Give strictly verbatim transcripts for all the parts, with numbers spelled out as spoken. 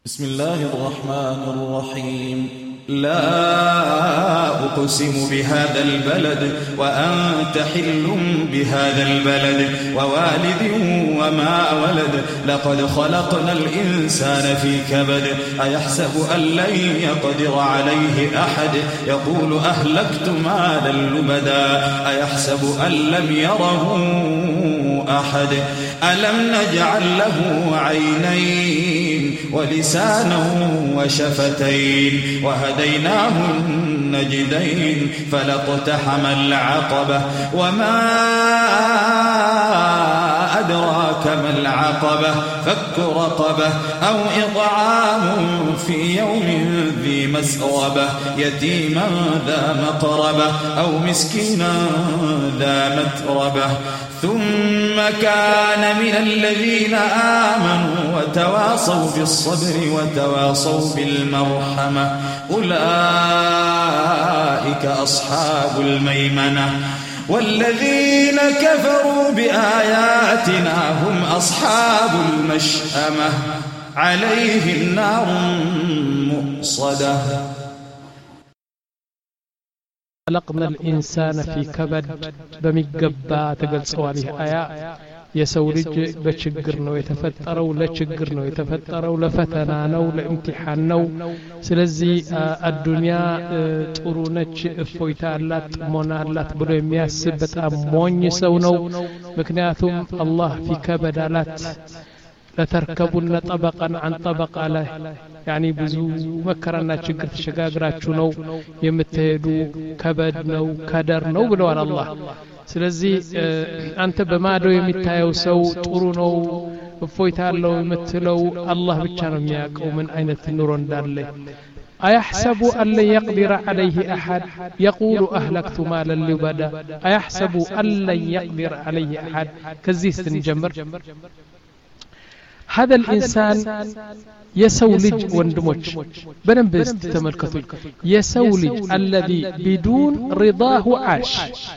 بسم الله الرحمن الرحيم لا أقسم بهذا البلد وأنت حل بهذا البلد ووالد وما ولد لقد خلقنا الإنسان في كبد أيحسب أن لن يقدر عليه أحد يقول أهلكت مالا لبدا أيحسب أن لم يره أحد ألم نجعل له عينين ولسانا وشفتين وهديناه النجدين فلاقتحم العقبة وما أدراك ما العقبة فك رقبة أو إطعام في يوم ذي مسغبة يتيما ذا مقربة أو مسكينا ذا متربة ثم كان من الذين آمنوا وتواصوا بالصبر وتواصوا بالمرحمة أولئك أصحاب الميمنة والذين كفروا بآياتنا هم أصحاب المشأمة عليهم نار مؤصدة خلقنا الإنسان في كبد بمجبا تقل صواليه آية يسولج بشجر نو يتفتروا لشجر نو يتفتروا لفتنا نو لامتحان نو سلزي الدنيا طرونج فويتا اللات مونا اللات بلو يمياسب بتام موني سو نو مكنياتهم الله في كبد اللات لتركبون طبقا عن طبق عليه يعني بزو مكرنا شجر تشغاغراتشو نو يمتهدو كبد نو كدر نو بلو على الله ስለዚህ አንተ በማዶ የሚታየው ሰው ጥሩ ነው እፎይታ ያለው የምትለው አላህ ብቻ ነው የሚያውቀው ምን አይነት ኑሮ እንዳለ أيحسب أن لن يقدر عليه أحد يقول أهلكت مالا لبدا أيحسب أن لن يقدر عليه أحد كزيس نجمر هذا الإنسان يسولج وندمج بنبس تملكته يسولج الذي بدون رضاه عاش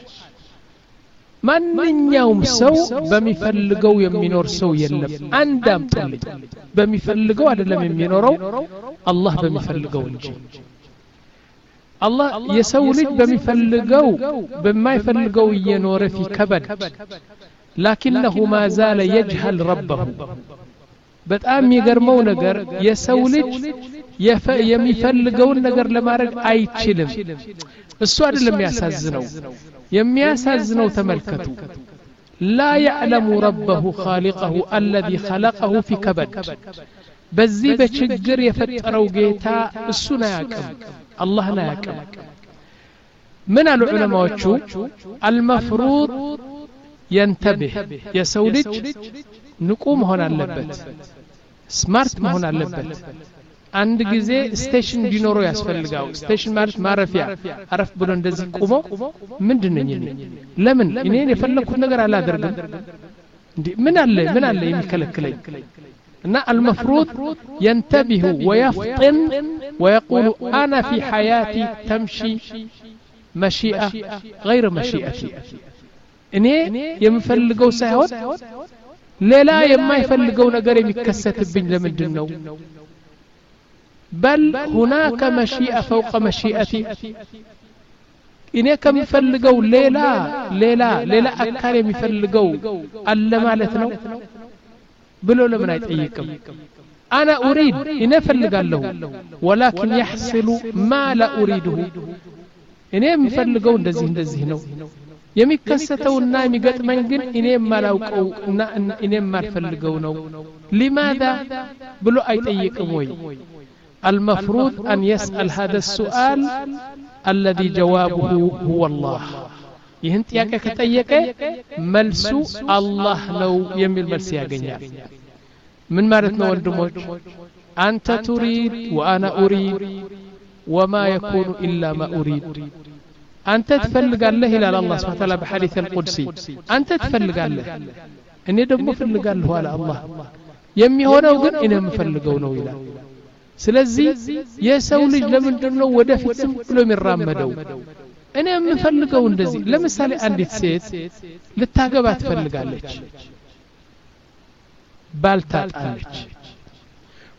ማንኛውም ሰው በሚፈልገው የሚኖር ሰው የለም አንዳም ጥልት በሚፈልገው አይደለም የሚኖረው አላህ በሚፈልገው እንጂ አላህ የሰው ልጅ በሚፈልገው በማይፈልገው እየኖረ في كبد لكنه ما زال يجهل ربه በጣም የሚገርመው ነገር የሰው ልጅ የሚፈልገውን ነገር ለማድረግ አይችልም እሱ አይደለም ያሳዝነው የሚያሳዝነው ተመልከቱ لا يعلم ربه خالقه الذي خلقه في كبد በዚህ በችግር የፈጠረው ጌታ እሱን አያውቅም አላህን አያውቅም ምን አሉ ዑለማዎቹ المفروض ينتبه የሰው ልጅ ንቁ መሆን አለበት ስማርት መሆን አለበት አንድ ጊዜ ስቴሽን ቢኖር ያስፈልጋው ስቴሽን ማለት ማረፊያ አረፍ ብሎ እንደዚህ ቆሞ ምንድነኝ ለምን እኔን የፈለኩት ነገር አላደርግም እንዴ ምን አለ ምን አለ የሚከለክለኝ እና المفروض ينتبه ويفطن ويقول انا في حياتي تمشي مشيئه غير مشيئتي እኔ የምፈልገው ሳይሆን ሌላ የማይፈልገው ነገር የሚከሰትብኝ ለምንድን ነው بل هناك مشيئة فوق مشيئتي إني كم يفلقوا ليلا ليلا ليلا أكار يفلقوا ألا مالتنا بلو لمن يتأيكم أنا أريد إني فلق له ولكن يحصل ما لا أريده إني يفلقوا ندزه ندزه نو يمكسته النايم يقتمن جن إني ما لوقوا إني ما فلقوا نو لماذا بلو يتأيكم وي المفروض أن يسأل هذا السؤال الذي جوابه هو الله يهنت ياك كتأيك ملسو الله لو يميل ملسي ياقنيا من مارتنا والدموج أنت تريد وأنا أريد وما يكون إلا ما أريد أنت تفلق الله إلى الله سبحانه وتعالى بحديث القدسي أنت تفلق الله إني دم فلق الله على الله يمي هنا وقن إنه مفلقونه إلى ስለዚህ የሰው ልጅ ለምንድነው ወደፊት ዝም ብሎ የሚራመደው እኔ የምፈልገው እንደዚህ ለምሳሌ አንዲት ሴት ልታገባ ትፈልጋለች ባልታጣለች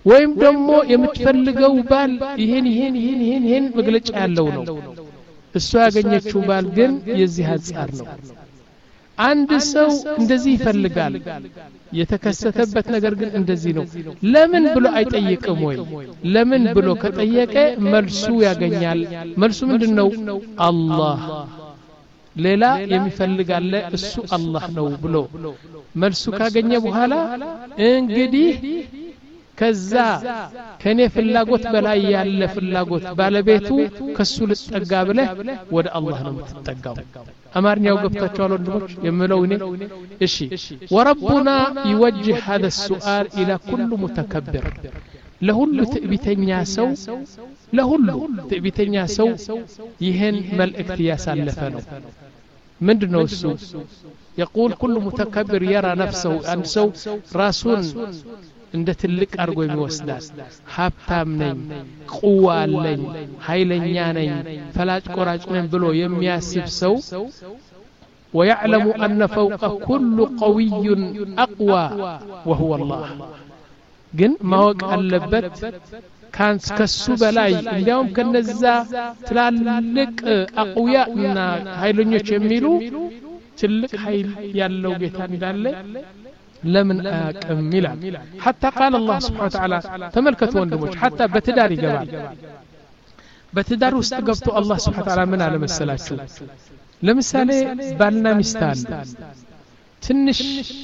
ወይም ደግሞ የምትፈልገው ባል ይሄን ይሄን ይሄን ይሄን ይሄን መግለጫ ያለው ነው እሷ ያገኘችው ባል ግን የዚህ አንፃር ነው አንድ ሰው እንደዚህ ይፈልጋል የተከሰተበት ነገር ግን እንደዚህ ነው ለምን ብሎ አይጠይቅም ወይ ለምን ብሎ ከጠየቀ መልሱ ያገኛል መልሱ ምንድነው አላህ ሌላ የሚፈልጋለ እሱ አላህ ነው ብሎ መልሱ ካገኘ በኋላ እንግዲህ ከዛ ከኔ ፍላጎት በላይ ያለ ፍላጎት ባለቤቱ ከሱ ልትጠጋ ብለህ ወደ አላህ ነው የምትጠጋው አማርኛው ገብታችኋል ወንድሞች የምለው እኔ እሺ ወረቡና يوجه هذا السؤال الى كل متكبر ለሁሉ ትዕቢተኛ ሰው ለሁሉ ትዕቢተኛ ሰው ይሄን መልእክት ያሳለፈ ነው ምንድነው እሱ يقول كل متكبر يرى نفسه ان سو راسون እንደ ትልቅ አርጎ የሚወስዳል ሀብታም ነኝ ቁዋ አለኝ ኃይለኛ ነኝ ፈላጭ ቆራጭ ነኝ ብሎ የሚያስብ ሰው ويعلم ان فوق كل قوي اقوى وهو الله ግን ማወቅ አለበት ካን ከሱ በላይ እንዲያውም ከነዛ ትላልቅ አቅውያና ኃይለኞች የሚሉ ትልቅ ኃይል ያለው ጌታ እንዳለ لمن أكم ملا حتى قال الله سبحانه وتعالى تملكت وندموش حتى بتدار يقبال بتدار واستقبتوا الله سبحانه وتعالى من على مسلاسل لمثالي بالنا مستال تنش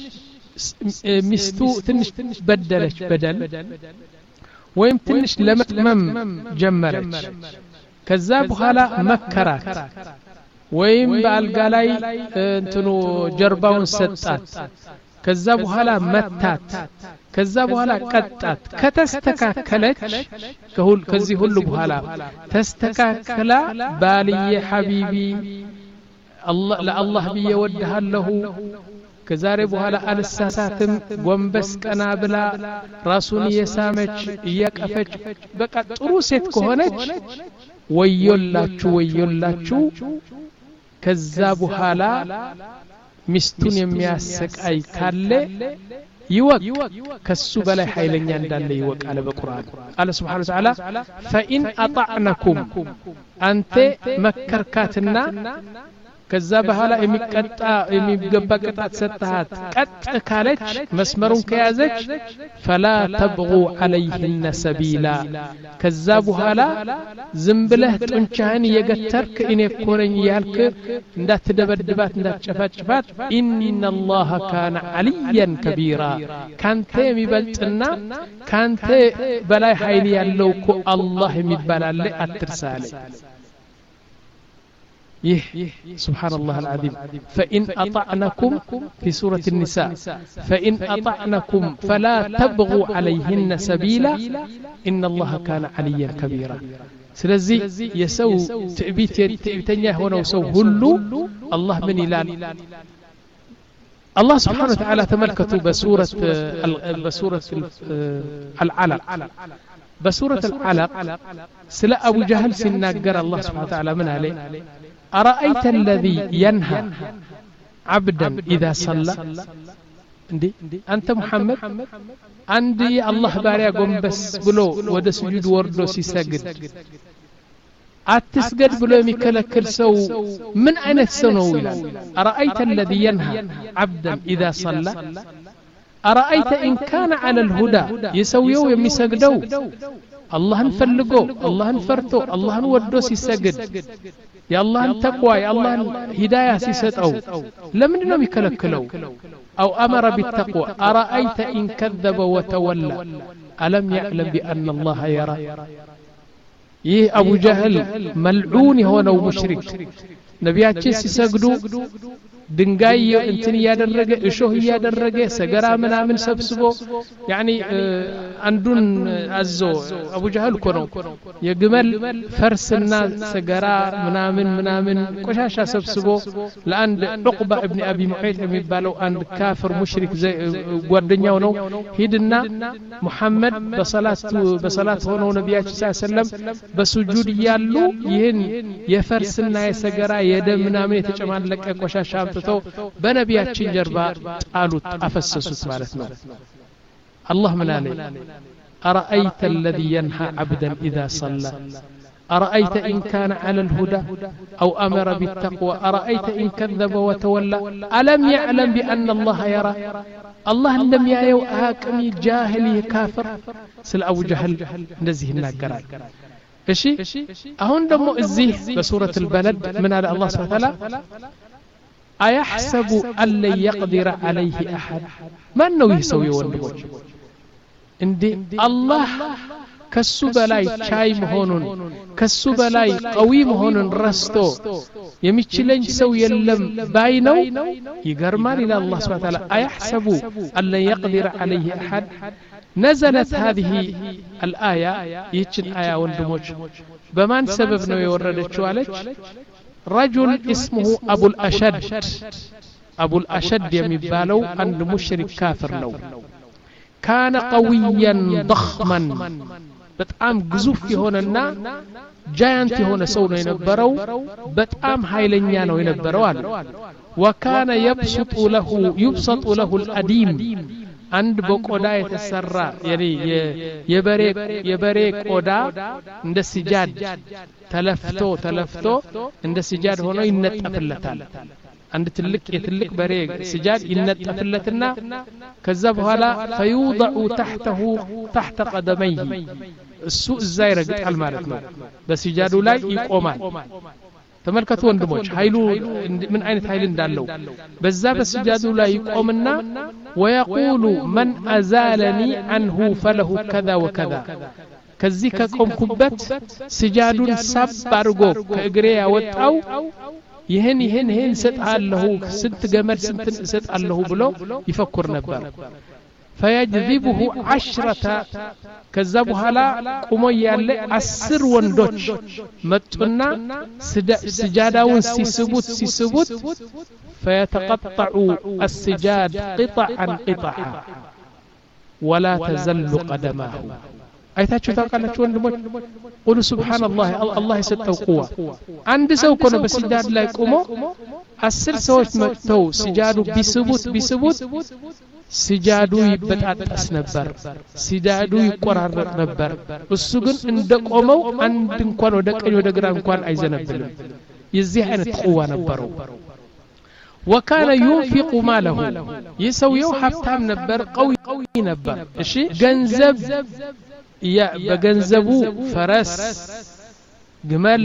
مستو تنش بدلش بدل ويم تنش لمتمم جمرج كذاب حالا مكرات ويم بالقالاي انتنو جرباون ستات ከዛ በኋላ መታት ከዛ በኋላ ቀጣት ከተስተካከለች ከሁሉ ከዚህ ሁሉ በኋላ ተስተካከላ ባልዬ ሐቢቢ አላህ ለአላህ ብዬ ወድሃለሁ ከዛሬ በኋላ አልሳሳትም ጎንበስ ቀና ብላ ራሱን የሳመች እያቀፈች በቃ ጥሩ ሴት ከሆነች ወዮላችሁ ወዮላችሁ ከዛ በኋላ ሚስቱን የሚያሰቃይ ካለ ይወቅ ከሱ በላይ ኃይለኛ እንዳለ ይወቅ አለ በቁርአን ቃል Subhanahu Wa Ta'ala فإن أطعنكم أنت መከርካትና ከዛ በኋላ የሚቀጣ የሚገባ ቅጣት ሰጣት ቀጥ ካለች መስመሩን ከያዘች فلا تبغوا عليهن سبيلا ከዛ በኋላ ዝም ብለህ ጡንቻህን የገተርክ እኔ እኮ ነኝ ያልክ እንዳትደበድባት እንዳትጨፋጭፋት إن الله كان عليا كبيرا ካንተ የሚበልጥና ካንተ በላይ ኃይል ያለው እኮ አላህ የሚባል አለ አትርሳለ يه سبحان الله العظيم فإن أطعنكم في سورة النساء فإن أطعنكم فلا تبغوا عليهن سبيلا إن الله كان عليا كبيرا سلزي يسو تعبيت تعبيتنيا هنا وسو هلو الله من إلال الله سبحانه وتعالى تملكته بسورة بسورة العلق بسورة العلق سلا أبو جهل سناقر الله سبحانه وتعالى من عليه أرأيت الذي ينهى عبدا إذا صلى عندي أنت محمد عندي الله باريا قم بس بلو ود سجود وردو سيسجد أتسجد بلو يمكلكل سو من أين تسنو إلى أرأيت الذي ينهى عبدا إذا صلى أرأيت إن كان على الهدى يسويو يمسجدو الله نفلقو الله نفرتو الله نودو سيسجد يا الله التقوى يا الله هداية سيستو لمن نوم يكلكلو أو أمر بالتقوى أرأيت إن كذب وتولى ألم يعلم بأن الله يرى يه أبو جهل ملعون هو نو مشرك نبياتي سيسجدو ድንጋይ እንትን ያደረገ እሾህ ያደረገ ሰገራ ምናምን ሰብስቦ ያኒ አንዱን አዞ አቡ ጀህል እኮ ነው የግመል ፈርስና ሰገራ ምናምን ምናምን ቆሻሻ ሰብስቦ ለአንድ ዑቅባ ኢብኑ አቢ ሙዓይት የሚባለው አንድ ካፍር ሙሽሪክ ጓደኛው ነው ሂድና ሙሐመድ በሰላት በሰላት ሆኖ ነብያችን ሰለላሁ ዐለይሂ ወሰለም በሱጁድ ያሉ ይህን የፈርስና የሰገራ የደም ምናምን የተጨማለቀ ቆሻሻ ተው በነቢያችን ጀርባ ጣሉት አፈሰሱት ማለት ነው አላህ ምን አለ أرأيت الذي ينهى عبدا إذا صلى أرأيت إن كان على الهدى أو أمر بالتقوى أرأيت إن كذب وتولى ألم يعلم بأن الله يرى الله لم يأيو آكمي جاهلي كافر سل أبو جهل نزيه الناقران إشي أهون دمو الزيه بسورة البلد من على الله سبحانه وتعالى أيحسب أن لن يقدر عليه أحد ما أنه يسوي وندبوج عندي الله كسو بلاي شاي مهونون كسو بلاي قوي مهونون رستو يميشلنج سو يلم باينو يقرمان إلى الله سبحانه وتعالى أيحسب أن لن يقدر عليه أحد نزلت هذه الآية يتشن آية وندموج بمان سبب نو يوردت شوالج رجل اسمه أبو الأشد أبو الأشد يمبالو عند مشرك كافر نو كان قويا ضخما بتقام جزوف هوننا جاينت هون سونا ينبرو بتقام هايلنيا نو ينبرو وكان يبسط له يبسط له الأديم عند بقودا يتسرى يعني يبريك يبريك قودا عند السجاد تلفتو تلفتو عند السجاد هنا ينطفلتال عند تلك يتلك بريك سجاد ينطفلتنا كذا بኋላ فيوضع تحته تحت قدميه السوء الزاير قال ማለት ነው በስጃዱ ላይ ይቆማል ተመልከቱ ወንድሞች ኃይሉ ምን አይነት ኃይል እንዳለው በዛ በስጃዱ ላይ ይቆምና ويقول من أزالني عنه فله كذا وكذا ከዚህ ከቆምኩበት ስጃዱን ሳብ አድርጎ ከእግሬ ያወጣው ይሄን ይሄን ይሄን ሰጣለሁ ስንት ገመድ ስንት ሰጣለሁ ብሎ ይፈክር ነበር فيجذبه عشرة ከዛ በኋላ ቆሞ ያለ አስር ወንዶች መጡና ስጃዳውን ሲስቡት ሲስቡት فيتقطع السجاد قطعا قطعا ولا تزل قدماه አይታችሁ ታውቃላችሁ ወንድሞች ቁሉ ሱብሃንአላህ አላህ የሰጠው ቁዋ አንድ ሰው እኮ ነው በስጃድ ላይ ቆሞ አስር ሰዎች መጥተው ስጃዱ ቢስቡት ቢስቡት ስጃዱ ይበጣጣስ ነበር ስጃዱ ይቆራረጥ ነበር እሱ ግን እንደቆመው አንድ እንኳን ወደ ቀኝ ወደ ግራ እንኳን አይዘነብልም የዚህ አይነት ቁዋ ነበረው وكان ينفق ماله يسويو حفتام نبر قوي قوي نبر እሺ ገንዘብ يا بجنزبو فرس جمال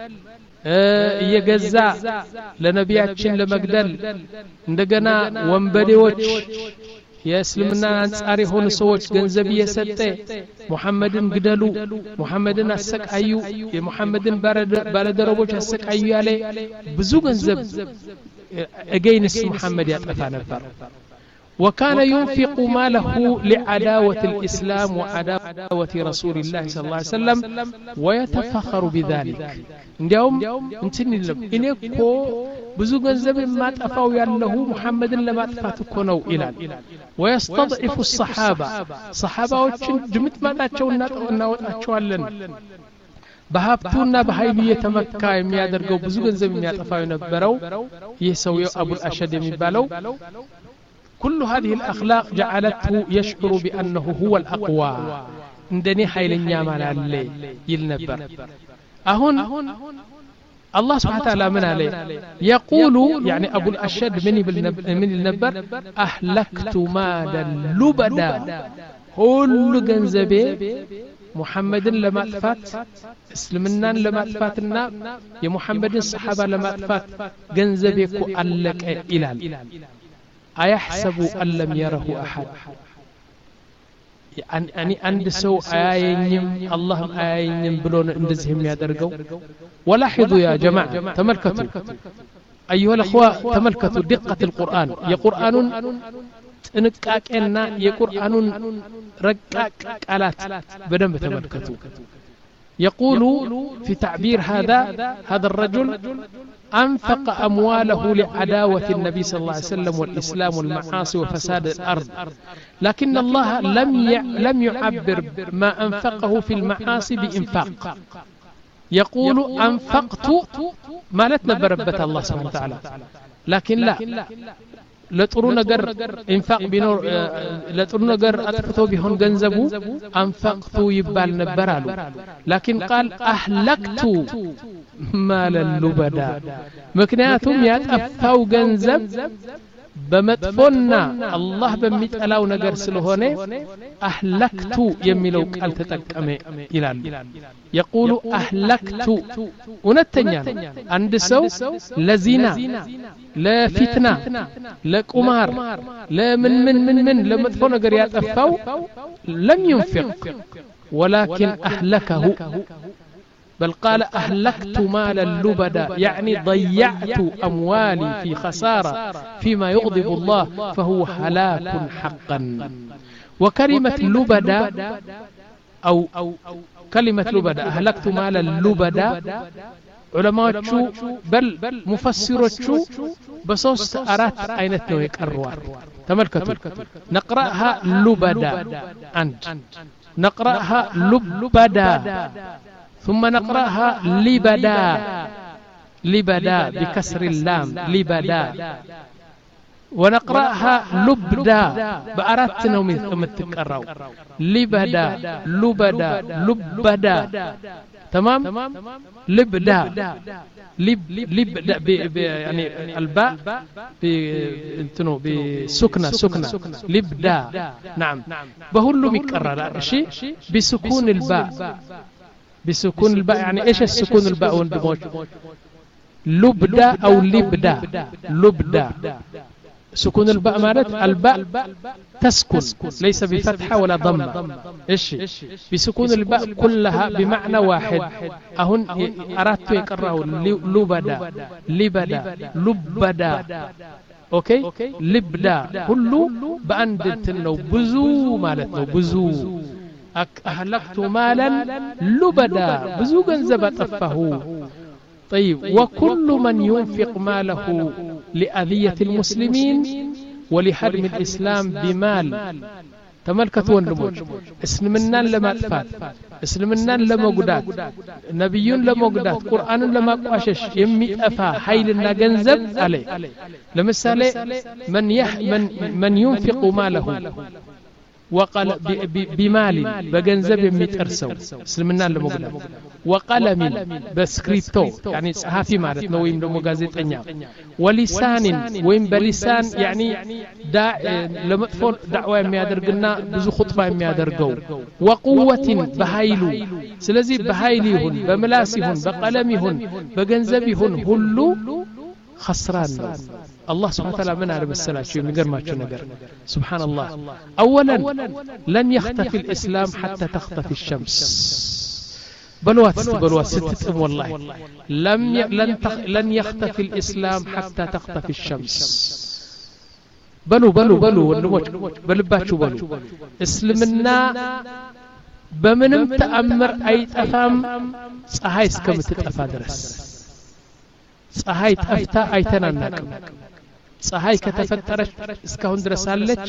እየገዛ ለነቢያችን ለመግደል እንደገና ወንበዴዎች የእስልምና አንጻር የሆኑ ሰዎች ገንዘብ እየሰጠ ሙሐመድን ግደሉ ሙሐመድን አሰቃዩ የሙሐመድን ባለደረቦች አሰቃዩ ያለ ብዙ ገንዘብ እገይንስ ሙሐመድ ያጠፋ ነበር وكان ينفق ماله لعداوة الإسلام وعداوة رسول الله صلى الله عليه وسلم ويتفخر بذلك اليوم انتني لهم إنكو بزو ገንዘብ ማጥፋው ያለው ሙሐመድን ለማጥፋት እኮ ነው ይላል ويستضعف الصحابة صحابዎችን ድምት ማጣቸውና እናወጣቸዋለን በሀብቱና በኃይሉ የተመካ የሚያደርገው ብዙ ገንዘብ የሚያጠፋው የነበረው ይህ ሰውየው አቡል አሸድ የሚባለው كل هذه الأخلاق جعلته يشعر بأنه هو الأقوى عندني حيلنيا مال الله يلنبر أهون الله سبحانه وتعالى من عليه يقول يعني أبو الأشد من النبر أهلكت مالا لبدا كل جنزبي محمد لما ألفات اسلمنا لما ألفاتنا يا محمد الصحابة لما ألفات جنزبيك ألك إلال أيحسب أن لم يره أحد يعني عند سو آيين اللهم آيين بلون اندزهم يا درجو ولاحظوا يا جماعة تملكتوا أيها الأخوة تملكتوا دقة القرآن يا قرآن تنكاك إن يا قرآن ركاك آلات بدم تملكتوا يقول في تعبير هذا هذا الرجل أنفق أمواله لعداوة النبي صلى الله عليه وسلم والإسلام والمعاصي وفساد الأرض لكن الله لم لم يعبر ما أنفقه في المعاصي بإنفاق يقول أنفقت ما لا تنبربت الله سبحانه وتعالى لكن لا ለጥሩ ነገር ኢንፋቅ ቢኖር ለጥሩ ነገር አጥፍቶ ቢሆን ገንዘቡ አንፈቅቱ ይባል ነበር አሉ ላኪን ቃል አህለክቱ ማለ ሉበዳ ምክንያቱም ያጠፋው ገንዘብ በመጥፎና አላህ በሚጠላው ነገር ስለሆነ አህለክቱ የሚለው ቃል ተጠቀመ ይላል يقول أهلكت ونتنيا عند سو لزينة لا فتنة لا قمار لا من من من من لما تفون قريات أفاو لم ينفق ولكن أهلكه بل قال أهلكت مال اللبدا يعني ضيعت أموالي في خسارة فيما يغضب الله فهو هلاك حقا وكلمة لبدا أو كلمة لبدا أهلكت مال اللبدا علماء شو بل مفسروا شو بصوص أرات أينت نويك الروار تملكتوا نقرأها لبدا أنت نقرأها لبدا ثم نقرأها لبدا لبدا بكسر اللام لبدا ونقرأها لبدا بأرات نوم متكرروا لبدا لبدا لبدا تمام لبدا لب لبدا ب يعني الباء بانتنو بسكنه سكنه لبدا نعم بهلو مكرر شيء بسكون الباء بسكون الباء يعني ايش السكون الباء وندموج لبدا او لبدا لبدا سكون الباء مالت الباء تسكن ليس بفتحة ولا ضمة إيش بسكون الباء كلها بمعنى واحد أهن أردت يقرأه لبدا لبدا لبدا أوكي لبدا كله بأندت إنه بزو مالتنا بزو أهلكت مالا لبدا بزو جنزب طفه طيب وكل من ينفق ماله لأذية المسلمين ولحرم الإسلام بمال تملكتوا النموذج اسلمنا لما أطفال اسلمنا لما قدات نبيون لما قدات قرآن لما قاشش يمي أفا حيلنا جنزب عليه لمثال من, يح من, من ينفق ماله وقال بمال بجنزب مترسو سلمنا لمقدم وقلم بسكريبتو يعني صحافي مالت نو ويم دمو غازيطኛ ولسان ويم بلسان يعني دا لمطفو دعوه የሚያደርግና ብዙ ኹጥባ የሚያደርገው وقوه بهايلو ስለዚህ በኃይል ይሁን በምላስ ይሁን በቀለም ይሁን በገንዘብ ይሁን ሁሉ خسران ነው الله سبحانه وتعالى من على بسلاچو የሚገርማችሁ ነገር سبحان الله اولا لن يختفي الاسلام حتى تختفي الشمس بلوات بلوات ستتم والله لم ي... لن تخ... لن يختفي الاسلام حتى تختفي الشمس بلو بلو بلو ونموت بلباتشو بلو اسلمنا بمنم تأمر اي تفهم ፀሐይ እስከምትጠፋ ድረስ ፀሐይ ጠፍታ አይተናናቅም ፀሐይ ከተፈጠረች እስካሁን ድረስ አለች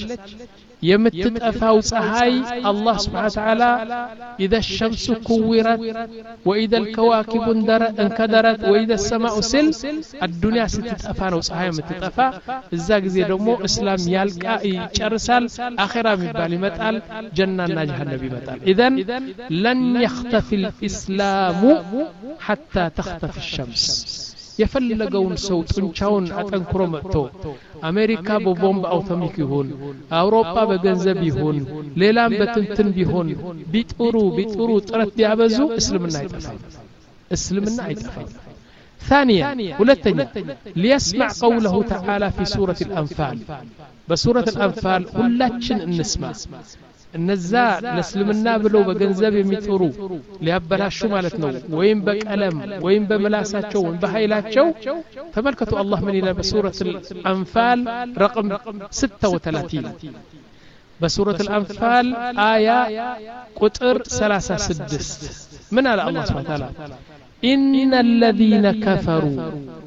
የምትጠፋው ፀሐይ አላህ Subhanahu Wa Ta'ala اذا الشمس كورت واذا الكواكب انكدرت واذا السماء سل الدنيا ስትጠፋ ነው ፀሐይ የምትጠፋ እዛ ጊዜ ደግሞ እስላም ያልቃ ይጨርሳል አኺራ የሚባል ይመጣል ጀናና ጀሃነም ይመጣል اذا لن يختفي الاسلام حتى تختفي الشمس يفلقون سو طنچاون አጠንክሮ መጥቶ አሜሪካ በቦምብ አውቶሚክ ይሁን አውሮፓ በገንዘብ ይሁን ሌላም በትንትን ቢሆን ቢጥሩ ቢጥሩ ጥረት ቢያበዙ እስልምና አይጠፋም እስልምና አይጠፋም ثانيا ሁለተኛ ليسمع قوله تعالى في سورة الأنفال بسورة الأنفال ሁላችን እንስማ እነዛ ለእስልምና ብለው በገንዘብ የሚጥሩ ሊያበላሹ ማለት ነው ወይም በቀለም ወይም በመላሳቸው ወይም በኃይላቸው ተመልከቱ አላህ ምን ይላል በሱረቱ الأنفال رقم ستة وثلاثين بسورة الأنفال آية قطر ثلاثة وستين من على الله سبحانه وتعالى إن الذين كفروا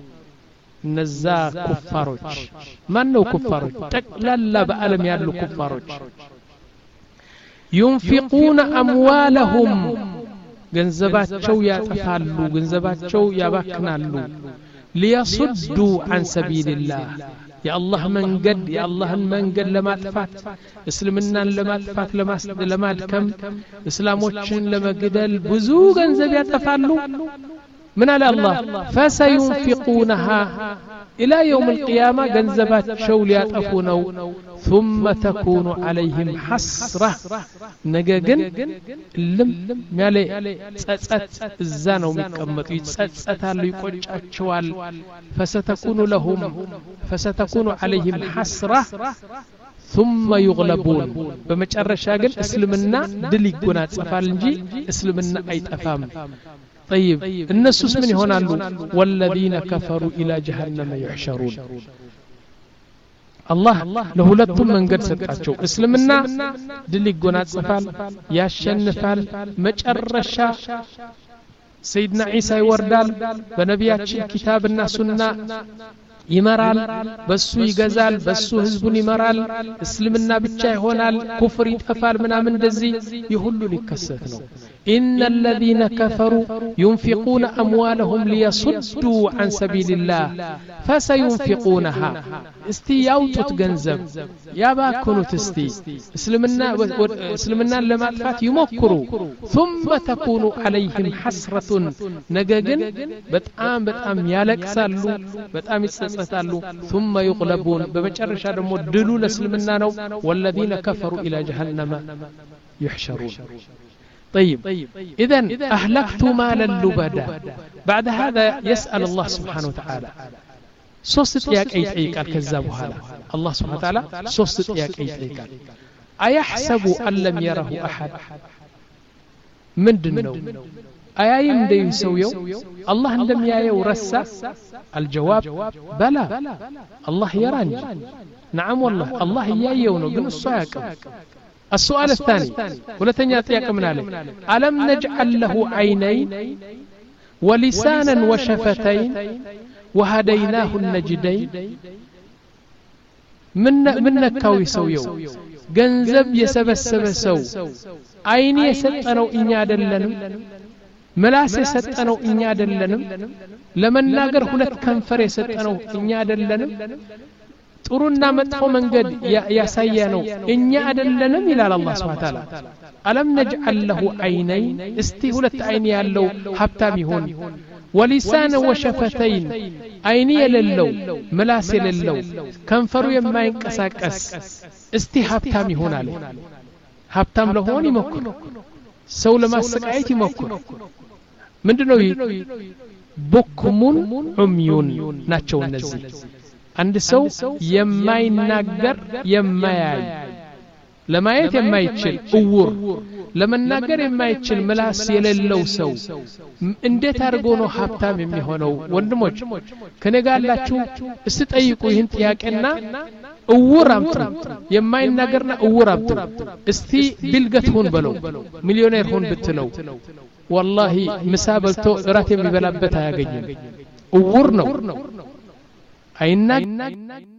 نزا كفاروች ማን ነው كفاروች ጠቅላላ በአለም ያሉ كفاروች ينفقون أموالهم ገንዘባቸው ያጠፋሉ ገንዘባቸው ያባክናሉ ليصدوا عن سبيل الله يا الله منجد يا الله منجد لماطفات اسلمنان لماطفات لمادكم اسلاموችን ለመግደል ብዙ ገንዘብ ያጠፋሉ من على الله فسينفقونها إلى يوم القيامة جنزبات شول يطفونو ثم تكون عليهم حسرة نجاجن لم مالي تصصت الزانو ميقمطو يتصصتالو يቆጫቸዋል فستكون لهم فستكون عليهم حسرة ثم يغلبون بمጨረሻ ግን እስልምና ድል ይጎናጸፋል እንጂ እስልምና አይጠፋም طيب الناس من يهونالو والذين كفروا إلى جهنم يحشرون الله لهولتهم من قد سطاچو اسلمنا دل يغوناصفال ياشنفال مጨረሻ سيدنا عيسى يوردال بنبياتችን كتابنا سنة ይመራል በሱ ይገዛል በሱ ህዝቡን ይመራል እስልምና ብቻ ይሆናል ኩፍር ይጠፋል ምናምን እንደዚህ ይሁሉ ሊከሰት ነው إن الذين كفروا ينفقون أموالهم ليصدوا عن سبيل الله فسينفقونها استي يوتت جنزب يا باكونو تستي اسلمنا اسلمنا لما فات يمكروا ثم تكون عليهم حسرة نجاجن بتام بتام يالكسالو بتام يتسطالو ثم يغلبون بمጨረሻ ደግሞ ድሉ ለእስልምና ነው والذين كفروا إلى جهنم يحشرون طيب إذن أهلكت مالا لبدا بعد هذا يسأل الله سبحانه وتعالى سوست ياك أي تيقال كذابوا هذا الله سبحانه وتعالى سوست ياك أي تيقال أيحسب أن لم يره أحد من دنو أيام دي يسويو الله لم يايو رسا الجواب بلى الله يراني نعم والله الله يايونو بن الصايق السؤال الثاني ولتنيا تياك من عليه ألم نجعل له عينين ولسانا وشفتين وهديناه النجدين من من كوي سويو جنزب يسبسب سو عيني يسطنو إنيا دلنم ملاس يسطنو إنيا دلنم لمن ناغر ሁለት ከንፈር يسطنو إنيا دلنم ጥሩና መጥፎ መንገድ ያሳያነው እኛ አይደለንም ይላል አላህ Subhanahu Wa Ta'ala አለም ነጅዐል ለሁ ዐይነይን እስቲ ሁለት ዐይን ያለው ሀብታም ይሆን ወሊሳነ ወሸፈተይን ዐይን የሌለው ምላስ የሌለው ከንፈሩ የማይንቀሳቀስ እስቲ ሀብታም ይሆናል ሀብታም ለሆን ይሞክር ሰው ለማሰቃየት ይሞክር ምንድነው ቡክሙን ዑምዩን ናቸው እነዚህ አንድ ሰው የማይናገር የማያይ ለማየት የማይችል እውር ለመናገር የማይችል ምላስ የሌለው ሰው እንዴት አድርጎ ነው ሀብታም የሚሆነው ወንድሞች ከነጋላችሁ እስጠይቁ ይህን ጥያቄና እውር አምጡ የማይናገርና እውር አምጡ እስቲ ቢልገት ሁን በለው ሚሊዮኔር ሁን ብትለው والله ምሳ በልቶ እራት የሚበላበት አያገኝም እውር ነው አይናገርም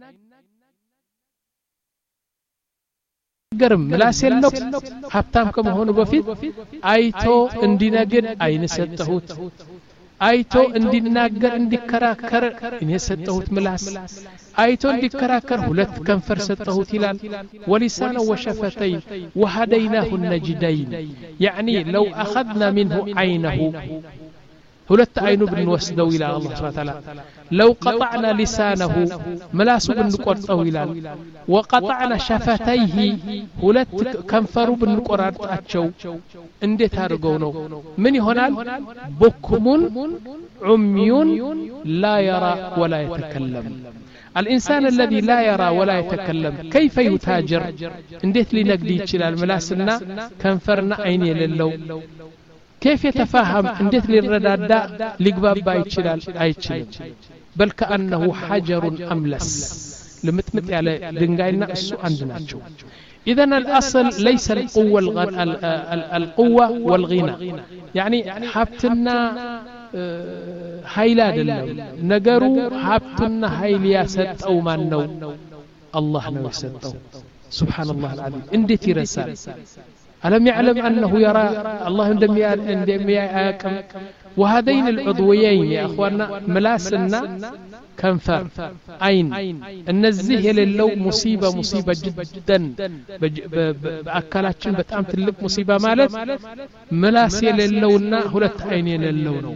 ምላስ የለው ሀብታም ከመሆኑ በፊት አይቶ እንዲነግድ አይን ሰጠሁት አይቶ እንዲናገር እንዲከራከር እኔ ሰጠሁት ምላስ አይቶ እንዲከራከር ሁለት ከንፈር ሰጠሁት ይላል ولسان وشفتين وهديناه النجدين يعني لو أخذنا منه عينه ሁለት አይኑ ብንወስደው ይላል አላህ Subhanahu Wa Ta'ala لو قطعنا لسانه ملاسو بنقطعው ይላል وقطعنا شفتيه ሁለት ከንፈሩ ብንቆራርጣቸው እንዴት አድርገው ነው ምን ይሆናል بكمون عميون لا يرى ولا يتكلم الإنسان الذي لا يرى ولا يتكلم كيف يتاجر እንዴት ሊነግድ ይችላል ምላስና ከንፈርና አይን የሌለው كيف يتفهم اندت للردادا لقبابا يتشلال ايتشل بل كأنه حجر أملس لمتمت على دنقاينا السوء عندنا إذن الأصل ليس القوة, القوة والغنى يعني حبتنا هايلاد الله نقروا حبتنا هايليا ست أو ما نو الله نو ستو سبحان الله العظيم اندت رسال ألم يعلم أنه يرى الله عندما يأكم وهذين العضويين يا أخواننا ملاسنا ከንፈር አይን እነዚህ የሌለው ሙሲባ ሙሲባ جدا በአካላችን በጣም ትልቅ ሙሲባ ማለት ምላስ የሌለውና ሁለት አይን የሌለው ነው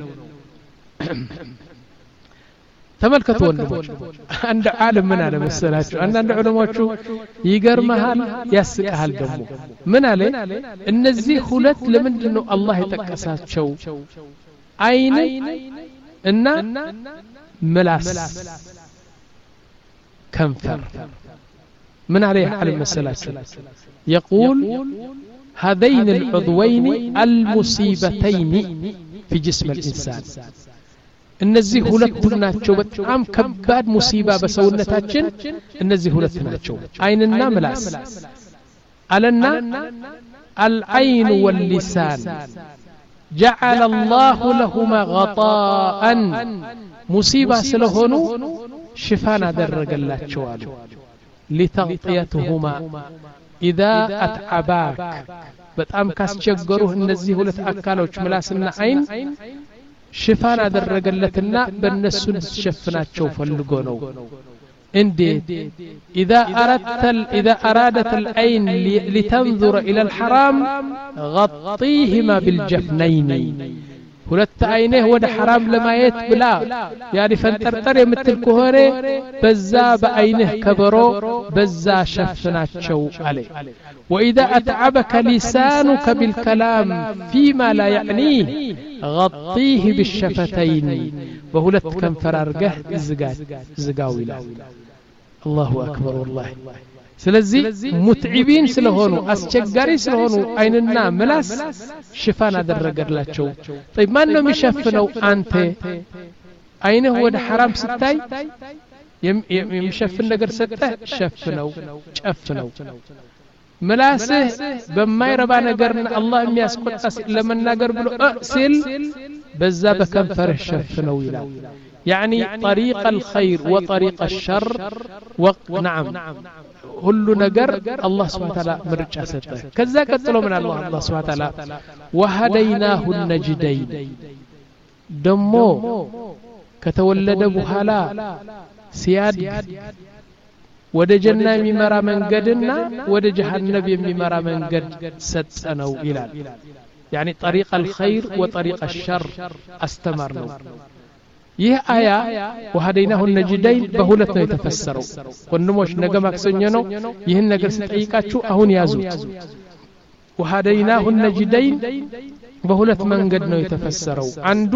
ተመልከቱ ወንድሞች አንድ ዓለም ምን አለ መሰላችሁ አንዳንድ ዑለማዎቹ ይገርማል ያስቃል ደግሞ ምን አለ እነዚህ ሁለት ለምንድን ነው አላህ የጠቀሳቸው አይን እና ምላስ ከንፈር من عليه علم السلاسل يقول هذين العضوين المصيبتين في جسم الإنسان እነዚህ ሁለቱ ናቸው በጣም ከባድ ሙሲባ በሰውነታችን እነዚህ ሁለቱ ናቸው አይንና ምላስ አለና العين واللسان جعل الله لهما غطاء مصيبة ስለሆኑ ሽፋን አደረገላቸው አሉ لتغطيتهما إذا أتعباك በጣም ካስቸገሩህ እነዚህ ሁለት አካሎች ምላስና አይን ሽፋን አደረገለትና በእነሱ ተሸፍናቸው ፈልጎ ነው እንዴት إذا أردت إذا أرادت العين لتنظر إلى الحرام غطيهما بالجفنين ሁለት አይነህ ወደ حرام ለማየት ብላ ያኒ ፈንጠርጠር የምትል ከሆነ በዛ በአይነህ ከበሮ በዛ ሸፍናቸው አለ وإذا أتعبك لسانك بالكلام فيما لا يعنيه غطيه بالشفتين وهلت كنفر أرجه زجاج زجاويلا الله أكبر والله ስለዚህ ሙትዒቢን ስለሆኑ አስቸጋሪ ስለሆኑ አይንና ምላስ ሽፋን አደረገላቸው طيب ማን ነው የሚሸፍነው አንተ አይንህ ወደ حرام ስታይ የሚሸፍን ነገር ሰጠህ ሸፍነው ጨፍነው ምላስህ በማይረባ ነገርና አላህ የሚያስቆጣ ለመናገር ብሎ ሲል በዛ በከንፈርህ ሸፍነው ይላል يعني طريق الخير وطريق الشر ونعم ሁሉ ነገር አላህ Subhanahu Wa Ta'ala ምርጫ ሰጠ ከዛ ቀጥሎ ምን አላህ አላህ Subhanahu Wa Ta'ala وهديناه النجدين ደሞ ከተወለደ በኋላ ሲያድግ ወደ ጀና የሚመራ መንገድና ወደ ጀሃነም የሚመራ መንገድ ሰጠነው ይላል يعني طريق الخير وطريق الشر استمرنا ይህ አያ ወሃደይናሁ ነጅደይን በሁለት ነው የተፈሰረው ወንድሞች ነገ ማክሰኞ ነው ይህን ነገር ስጠይቃችሁ አሁን ያዙት ወሃደይናሁ ነጅደይን በሁለት መንገድ ነው የተፈሰረው አንዱ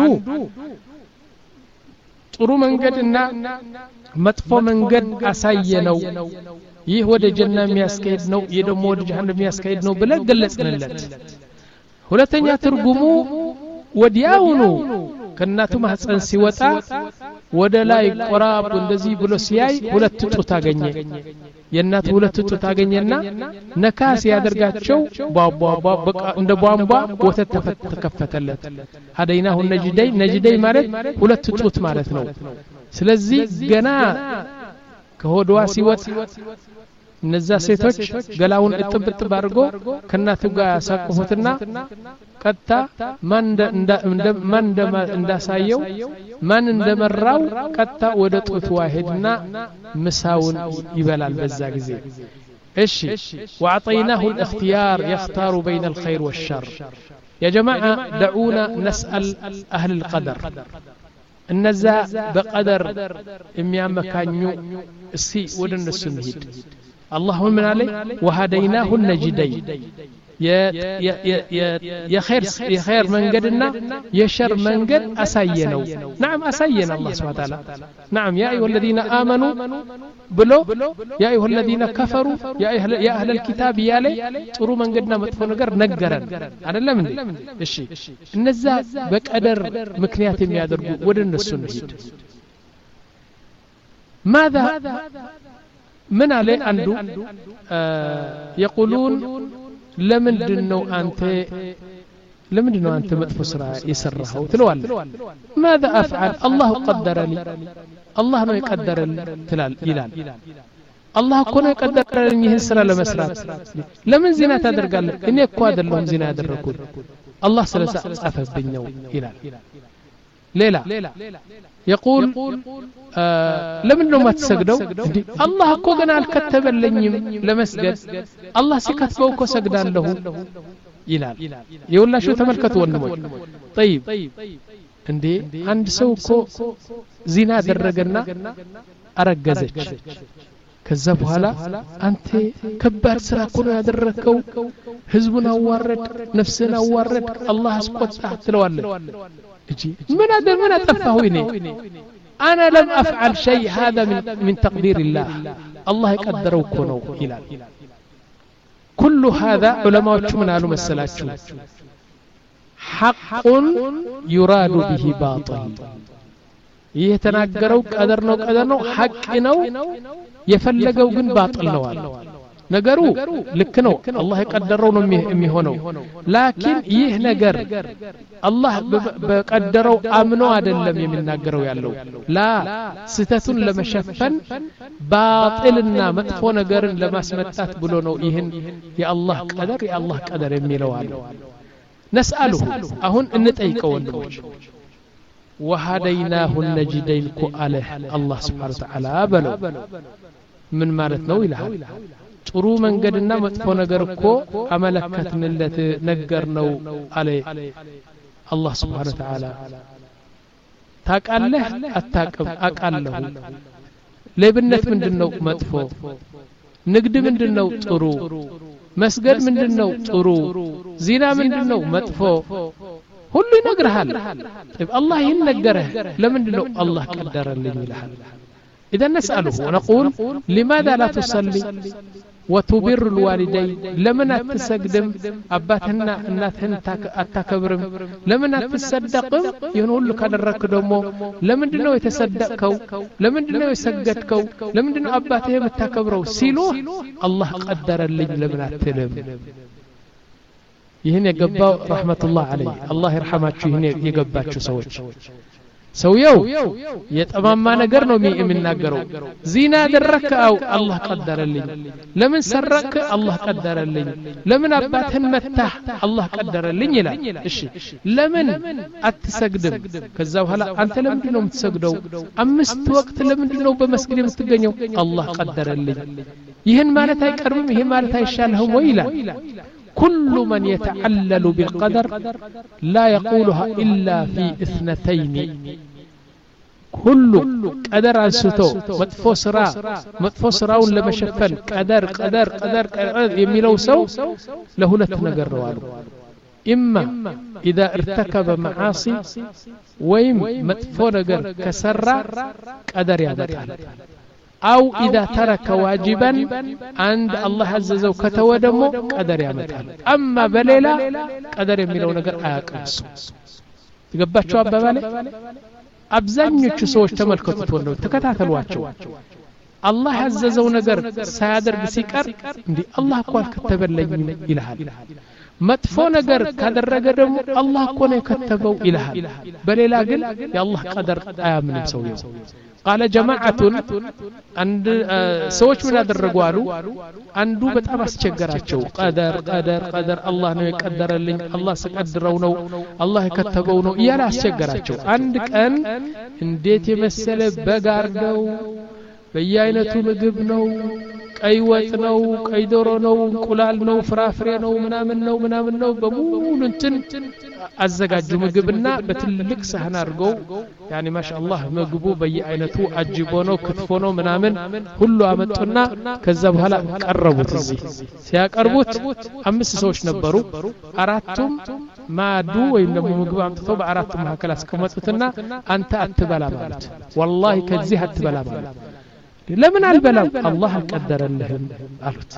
ጥሩ መንገድና መጥፎ መንገድ አሳየነው ይህ ወደ ጀና የሚያስከሄድ ነው ይህ ደግሞ ወደ ጀሃነም የሚያስከሄድ ነው ብለን ገለጽንለት ሁለተኛ ትርጉሙ ወዲያውኑ ከናቱ ማህፀን ሲወጣ ወደ ላይ ቆራብ እንደዚህ ብሎ ሲያይ ሁለት ጡት አገኘ የናቱ ሁለት ጡት አገኘና ነካስ ያደርጋቸው ቧቧ በቃ እንደ ቧንቧ ወተት ተከፈተለት ሀደይናሁ ነጅደይ ነጅደይ ማለት ሁለት ጡት ማለት ነው ስለዚህ ገና ከሆዷ ሲወጣ እነዛ ሴቶች ገላውን እጥብጥ ባርጎ ከናቱ ጋር ያሳቀፉትና ቀጣ ማን እንደ ማን እንዳሳየው ማን እንደመራው ቀጣ ወደ ጡት ዋሂድና ምሳውን ይበላል በዛ ጊዜ እሺ وعطيناه الاختيار يختار بين الخير والشر يا جماعه دعونا نسال اهل القدر እነዛ በቀደር የሚያመካኙ እስቲ ወደ እነሱ እንሂድ الله من عليه وهديناه النجدين يا يا يا يا خير يا خير من قدنا يا شر من قد أسينوا نعم أسينا الله سبحانه وتعالى نعم يا أيها الذين آمنوا بلو يا أيها الذين كفروا يا أهل يا أهل الكتاب يا لي تروا من قدنا مدفون نجر نجرا أنا لا من إيشي النزاع بقدر مكنيات يادربو ودن السنة ماذا من عليه عنده آه يقولون لمن دنو أنت لمن دنو أنت مدفسر يسرها وتلوال ماذا أفعل الله قدر لي الله ما يقدر تلال إلال الله كونه يقدر لي يهسر لمسرات لمن زنا تدر قال إني أقواد لهم زنا يدركون الله سلسة أفز بنيو إلال ليلى يقول آه لمن ما تسجدوا الله እኮ ገና አልከተበልኝም ለመስገድ አላህ ሲከትበው እኮ ሰግዳለሁ ይላል ይውላችሁ ተመልከቱ ወንድሞች طيب እንዴ አንድ ሰው እኮ ዚና አደረገና አረገዘች ከዛ በኋላ አንተ ከባድ ስራ እኮ ነው ያደረከው ህዝቡን አዋረድ ነፍስን አዋረድ አላህ አስቆጣ ትለዋለህ እጂ ምን አደ ምን አጠፋሁ እኔ انا لم افعل شيء هذا من من تقدير الله الله يقدره እኮ ነው ይላል كل هذا علماء من قالوا مسلاችሁ حق يراد به باطل የተናገረው ቀደር ነው ቀደር ነው ሐቅ ነው የፈለገው ግን ባጥል ነው አለ ነገሩ ልክ ነው አላህ የቀደረው ነው የሚሆነው ላኪን ይህ ነገር አላህ በቀደረው አምኖ አይደለም የሚናገረው ያለው ላ ስተቱን ለመሸፈን ባጥልና መጥፎ ነገርን ለማስመጣት ብሎ ነው ይህን የአላህ ቀደር የአላህ ቀደር የሚለው አለ نسأله አሁን እንጠይቀው ወንድሞች وهديناه النجدين كأله الله سبحانه وتعالى بلو من مالت نو ይላል ጥሩ መንገድና መጥፎ ነገር እኮ አመለከትንለት ነገር ነው አለ الله سبحانه وتعالى ታቃለህ አታቀም አቃለሁ ለብነት ምንድነው መጥፎ ንግድ ምንድነው ጥሩ መስገድ ምንድነው ጥሩ ዚና ምንድነው መጥፎ ሁሉ ይነግርሃል طيب الله ይነገረህ ለምንድነው الله ቀደረልኝ ይላል اذا نساله ونقول لماذا لا تصلي وتبر الوالدين لمن تسجدم اباتنا እናትህን አታከብርም ለምን አትሰደቅም ይሁን ሁሉ ካደረክ ደግሞ ለምንድነው የተሰደቅከው ለምንድነው የሰገድከው ለምንድነው አባትህ የምታከብረው ሲሉ الله ቀደረልኝ ለምን አትልም ይሄን የገባው ረህመቱላህ አለይ አላህ ይርሐማችሁ ይሄን የገባችሁ ሰዎች ሰውየው የጠማማ ነገር ነው የሚናገረው ዚና አደረከው አላህ ቀደረልኝ ለምን ሰረክ አላህ ቀደረልኝ ለምን አባትህን መታህ አላህ ቀደረልኝ ይላል እሺ ለምን አትሰግድም ከዛ በኋላ አንተ ለምንድን ነው የምትሰግደው አምስት ወቅት ለምንድን ነው በመስጊድ የምትገኘው አላህ ቀደረልኝ ይሄን ማለት አይቀርም ይሄን ማለት አይሻልህም ወይ ይላል كل من يتعلل بالقدر لا يقولها إلا في اثنتين كل قدر أنستو مطفو سرا مطفو سراون لما شفن قدر قدر قدر يميلو سو له لتنقر روالو إما إذا ارتكب معاصي ويم مطفو نقر كسرا قدر يابتال أو إذا ترك واجبا عند الله عز وجل كتودمو قدر يامتال أما بليلا قدر يميلو نقر آقنس تقباتشو أبا بالي أبزانيوچ سوش تملكتت ونو تكتاتلواچو الله عز وجل نقر سادرق سيكر اندي الله قوال كتبلين إلهال መጥፎ ነገር ካደረገ ደግሞ አላህ እኮ ነው ከተበው ይላል በሌላ ግን የአላህ ቀደር አያምንም ሰውየው قال جماعه عند ሰዎች ምን አደረጉ አሉ አንዱ በጣም አስቸገራቸው ቀደር ቀደር ቀደር አላህ ነው የቀደረልኝ አላህ ሲቀድረው ነው አላህ የከተበው ነው ይያላ አስቸገራቸው አንድ ቀን እንዴት የመሰለ በጋርደው በየአይነቱ ምግብ ነው ቀይ ወጥ ነው ቀይ ዶሮ ነው እንቁላል ነው ፍራፍሬ ነው ምናምን ነው ምናምን ነው በሙሉ እንትን አዘጋጁ ምግብና በትልቅ ሳህን አድርገው ያኒ ማሻአላህ ምግቡ በየአይነቱ አጅቦ ነው ክትፎ ነው ምናምን ሁሉ አመጡና ከዛ በኋላ ቀረቡት እዚህ ሲያቀርቡት አምስት ሰዎች ነበሩ አራቱም ማዱ ወይም ደግሞ ምግብ አምጥተው በአራቱ መካከል አስቀመጡትና አንተ አትበላ ማለት والله ከዚህ አትበላ ማለት ለምን አልበላም አላህ አልቀደረልህም አሉት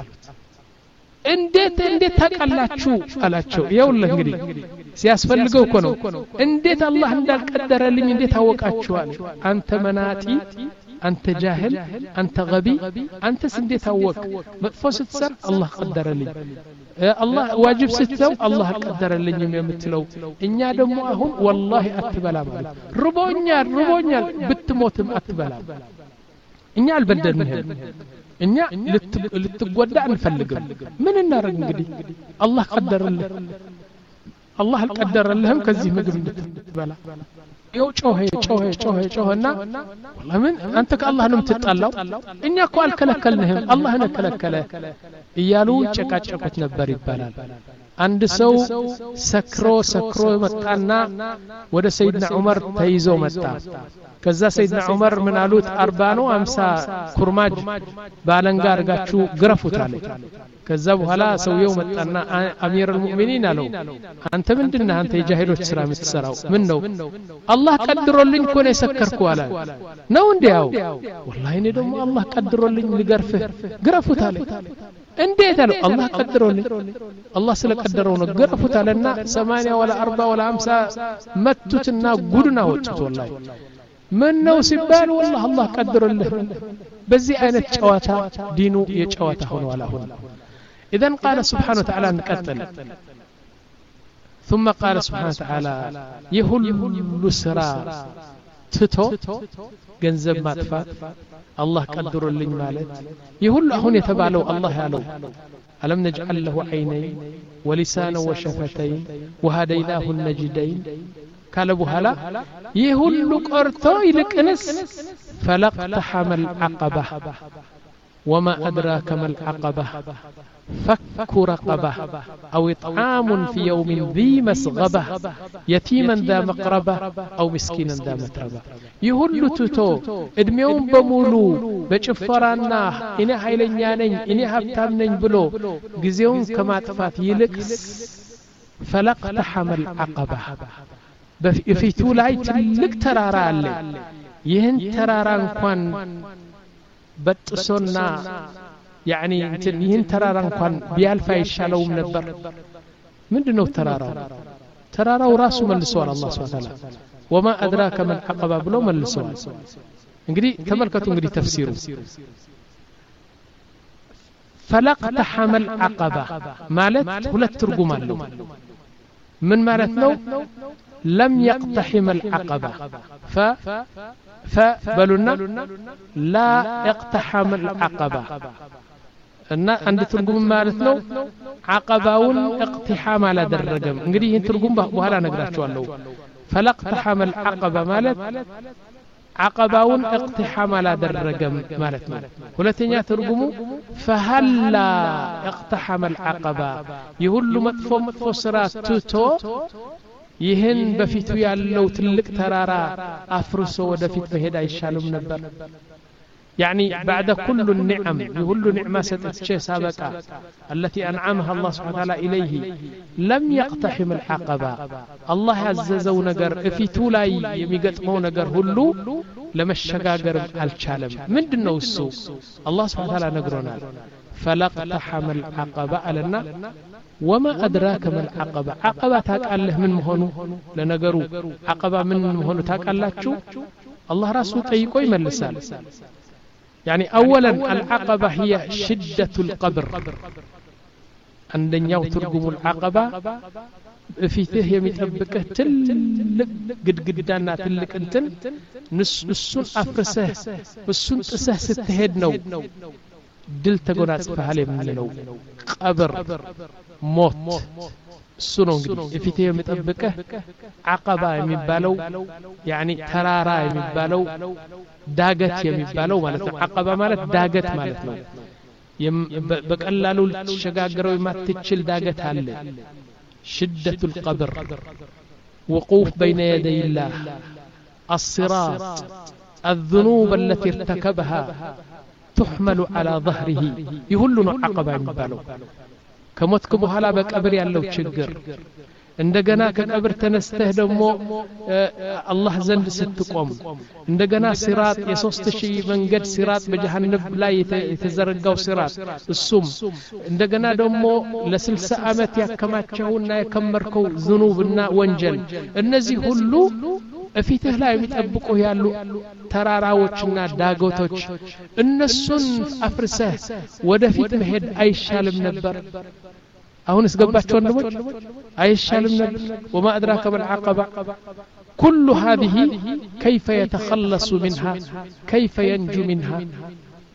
እንዴት እንዴት ታቃላችሁ አላቸው ይኸውልህ እንግዲህ ሲያስፈልገው እኮ ነው እንዴት አላህ እንዳልቀደረልኝ እንዴት አወቃችሁ አለ አንተ መናጢ አንተ ጃህል አንተ ገቢ አንተስ እንዴት አወቅ መጥፎ ስትሰር አላህ ቀደረልኝ አላህ ዋጅብ ስትተው አላህ ቀደረልኝም የምትለው እኛ ደግሞ አሁን والله አትበላ ማለት ርቦኛል ርቦኛል ብትሞትም አትበላ እኛ አልበደልንህም እኛ ልትጎዳ አንፈልግም ምን እናረግ እንግዲህ አላህ ቀደረልህ አላህ አልቀደረልህም ከዚህ ምግብ እንድትበላ يو ጮኸ ጮኸ ጮኸ ጮኸና ለምን አንተ ከአላህ ነው የምትጣላው እኛ እኮ አልከለከልንህም አላህ ነው ከለከለ እያሉ ጨቃጨቁት ነበር ይባላል አንድ ሰው ሰክሮ ሰክሮ መጣና ወደ ሰይድና ዑመር ተይዞ መጣ ከዛ ሰይድና ዑመር ምን አሉት አርባ ነው አምሳ ኩርማጅ ባለንጋ አርጋችሁ ግረፉት አለ ከዛ በኋላ ሰውየው መጣና አሚር ሙእሚኒን አለው አንተ ምንድነህ አንተ የጃሂሎች ስራ የምትሰራው ምን ነው አላህ ቀድሮልኝ እኮ ነው የሰከርኩ አለ ነው እንዴው ወላሂ እኔ ደግሞ አላህ ቀድሮልኝ ልገርፍህ ግረፉት አለ እንዴት አለ አላህ ቀድሮልኝ አላህ ስለቀደረው ነው ግረፉት አለና ሰማንያ ወላ አርባ ወላ አምሳ መቱትና ጉድና ወጡት ወላሂ من ነው ሲባል والله الله ቀድሮልህ በዚህ አይነት ጨዋታ ዲኑ የጨዋታ ሆኗል አሁን اذا قال سبحانه وتعالى نقتل ثم قال سبحانه وتعالى يهل سرا تتو ገንዘብ ማጥፋት الله ቀድሮልኝ ማለት ይሁሉ አሁን የተባለው الله ያለው ألم نجعل له عينين ولسانا وشفتين وهديناه النجدين قال بوهلا يهل قرطو يلقنس فلقتحم العقبة وما أدراك ما العقبة فك رقبة أو إطعام في يوم ذي مسغبة يتيما ذا مقربة أو مسكينا ذا متربة يهل تتو ادميون بمولو بجفرانا إني هايلنيانين إني هبتامنين بلو جزيون كما تفات يلقس فلقتحم العقبة በፊቱ ላይ ትልቅ ተራራ አለ ይህን ተራራ እንኳን በጥሶና يعني እንትን ይህን ተራራ እንኳን ቢያልፍ አይሻለውም ነበር ምንድነው ተራራው ተራራው ራሱ መልሷል አላህ Subhanahu Wa Ta'ala وما ادراك ما العقبة ብሎ መልሷል እንግዲህ ተመልከቱ እንግዲህ ተፍሲሩ فلقتحم العقبة ማለት ሁለት ትርጉም አለው ምን ማለት ነው لم يقتحم العقبة ف ف بلنا لا يقتحم العقبة እና አንድ ትርጉም ማለት ነው عقباውን اقتحام على درجم እንግዲህ ይሄን ትርጉም በኋላ ነግራችኋለሁ فلقتحم العقبة ማለት عقباውን اقتحام على درجم ማለት ነው ሁለተኛ ትርጉሙ فهلا اقتحم العقبة ይሁሉ መጥፎ መጥፎ ስራ ትቶ ይህን በፊቱ ያለው ትልቅ ተራራ አፍርሶ ወደፊት መሄድ አይሻልም ነበር يعني بعد كل النعم يهل نعمة ستتشي سابقا التي أنعمها الله سبحانه وتعالى إليه لم يقتحم العقبة الله عززو نقر في تولاي يميقتمو نقر هلو لما الشقاقر الشالم من دنو السوء الله سبحانه وتعالى نقرنا فلقتحم العقبة ألنا وما أدراك من العقبة عقبة تاقاله من مهونو لنقرو عقبة من مهونو تاقاله شو الله رسول تيقوي من لسان يعني أولا العقبة هي شدة القبر عندنا ترجم العقبة في ته يمتبكه تلك قد قدانا تلك انتن نسون أفرسه نسون تسه ستهدنو دل تقناس فهالي منو قبر موت سنون في ته يمتبكه عقبة يمبالو يعني ترارا يمبالو داغت يمبالو مالتنا عقبة مالت داغت مالتنا بقلالو لتشغاغرو ما تتشل داغت هالي شدة القبر وقوف بين يدي الله الصراط الذنوب التي ارتكبها تحمل على ظهره يهلنا عقبة يمبالو كموتك بحالا بقبر يالو تشغر እንደገና ከቀብር ተነስተህ ደግሞ አላህ ዘንድ ስትቆም እንደገና ሲራጥ የ3000 መንገድ ሲራጥ በጀሃነም ላይ የተዘረጋው ሲራጥ እሱም እንደገና ደግሞ ለ60 አመት ያከማቸውና የከመርከው ዝኑብና ወንጀል እነዚህ ሁሉ እፊትህ ላይ የሚጠብቁ ያሉ ተራራዎችና ዳገቶች እነሱን አፍርሰህ ወደፊት መሄድ አይሻልም ነበር አሁን እስገባቸው ወንድሞች አይሻልም ነበር وما أدراك ما العقبة كل هذه كيف يتخلص منها كيف ينجو منها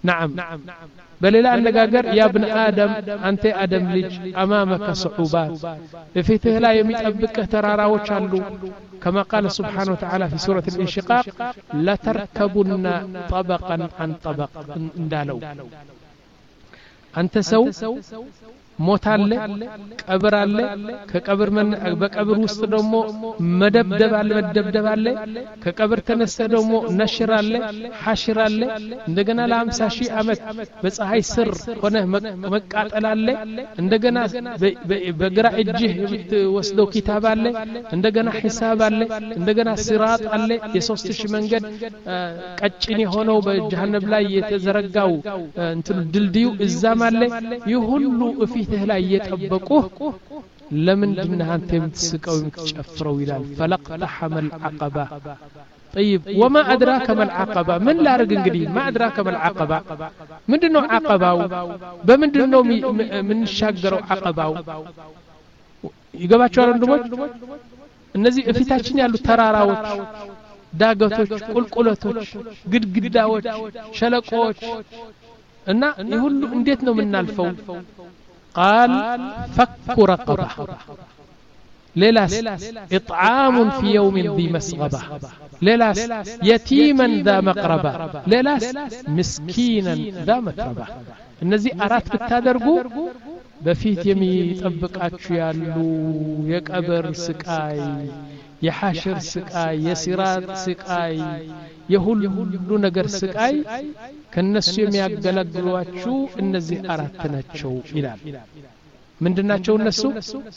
نعم بللا أنقاقر يا ابن آدم أنت آدم لج أمامك صعوبات فيته لا يميت أبك ترارا وشالو كما قال سبحانه وتعالى في سورة الانشقاق لا تركبن طبقا عن طبق اندالو أنت سو موت አለ ቀብር አለ ከቀብር من በቀብር ውስጥ ደግሞ መደብደብ አለ መደብደብ አለ ከቀብር ተነሰ ደግሞ ነሽር አለ ሐሽር አለ እንደገና ለ50 ሺህ አመት በፀሐይ ስር ሆነ መቃጠል አለ እንደገና በግራ እጅህ የምትወስደው ኪታብ አለ እንደገና ሒሳብ አለ እንደገና ሲራጥ አለ የሶስት ሺህ መንገድ ቀጭን የሆነው በጀሃነም ላይ የተዘረጋው እንትን ድልድዩ እዛም አለ ይሁሉ እፊ تهلا يتبقوه لمن دمنا أنت متسقوا ومتشفروا إلى فلقتحم العقبة طيب وما أدراك ما العقبة من لا رجل قديم ما أدراك ما العقبة من دنو عقبة بمن دنو من شجروا عقبة يقبل شو عندهم النزي في تاجني على تراراوش داغتوش قلقلتوش قد قداوش شلقوش إن يقول انديتنا من الفو قال فك رقبة ليلاس إطعام في يوم ذي مسغبة ليلاس يتيما ذا مقربة ليلاس مسكينا ذا متربة النزي أرات بالتادرقو بفيت يمي طبق أتشيالو يكبر سكاي يحاشر سكاي يسيرات سكاي يهول نجر سكاي كالناس يميقلقلواتشو النزي أراتناتشو إلال من دناتشو النسو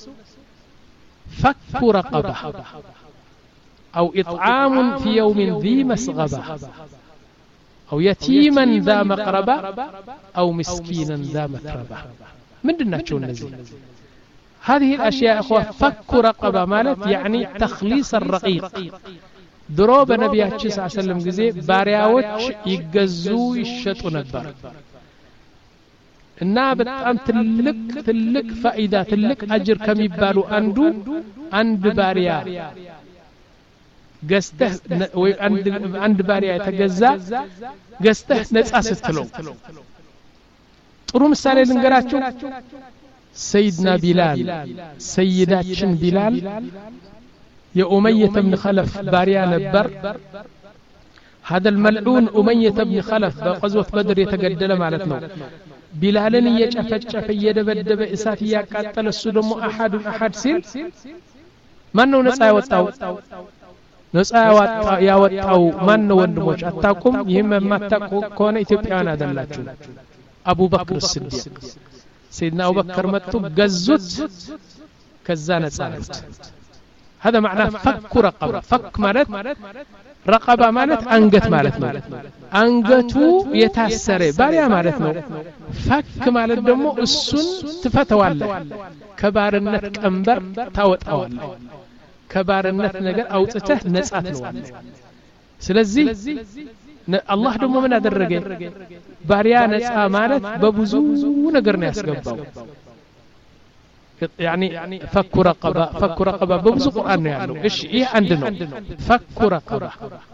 فك رقبة أو إطعام في يوم ذي مسغبة أو يتيما ذا مقربة أو مسكينا ذا متربة من دناتشو النزي هذه الأشياء أخوة فك رقبة مالت يعني تخليص الرقيق دروب نبياتش صلى الله عليه وسلم جزي بارياوتش يجزو يشتو نكبر النابت أم تلك تلك فائدة تلك أجر كم يبالو أندو عند باريا قسته عند عند باريا يتجزا قسته نتأسستلو تروم السالة لنقراتشو سيدنا بلال سيداتشن بلال يا أمية بن خلف باريا نبر هذا الملعون أمية بن خلف بغزوة بدر يتقدل مالتنا بلالن يجفت شف يدبدب إسات يقتل السدم أحد أحد سيل من نسعى وطاو نسعى يا وطاو من وندموش أتاكم يهم ما تاكو كون إثيوبيانا دلاتشو أبو بكر الصديق سيدنا أبو بكر متو قزت كزانة صارت هذا معناه فك رقبة فك مالت رقبة مالت أنقت مالت مالت أنقتو يتاسري باريا مالت نو فك مالت دمو السن تفتوالله كبارنت أنبر تاوت أوالله كبارنت نقر أوتته نسعت نوالله سلزي الله دمو من هذا الرجل باريا نسعى مالت ببزو نقرني أسقبه يعني فك رقبة فك رقبة ببز قرآن يعني إيش إيه عندنا فك رقبة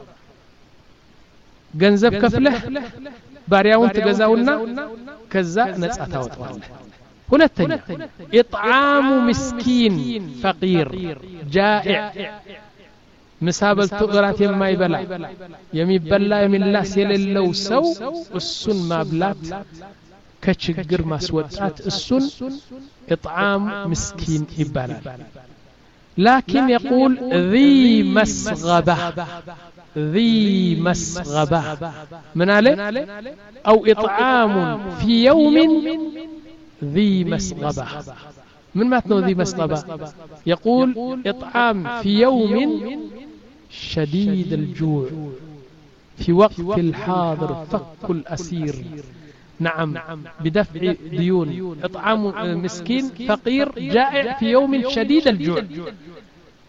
جنزب كفله بارياون تجزاونا كذا نسأتها وطوال هنا الثانية إطعام مسكين فقير جائع مسابل تقرات يما يبلع يمي بلا يمي الله سيل اللو سو السن ما بلات كتشجر مسودات السن إطعام مسكين إبالا لكن يقول ذي مسغبة ذي مسغبة من عليه أو إطعام في يوم ذي مسغبة من ما تنو ذي مسغبة يقول إطعام في يوم شديد الجوع في وقت الحاضر فك الأسير نعم بدفع ديون إطعام مسكين فقير جائع في يوم شديد الجوع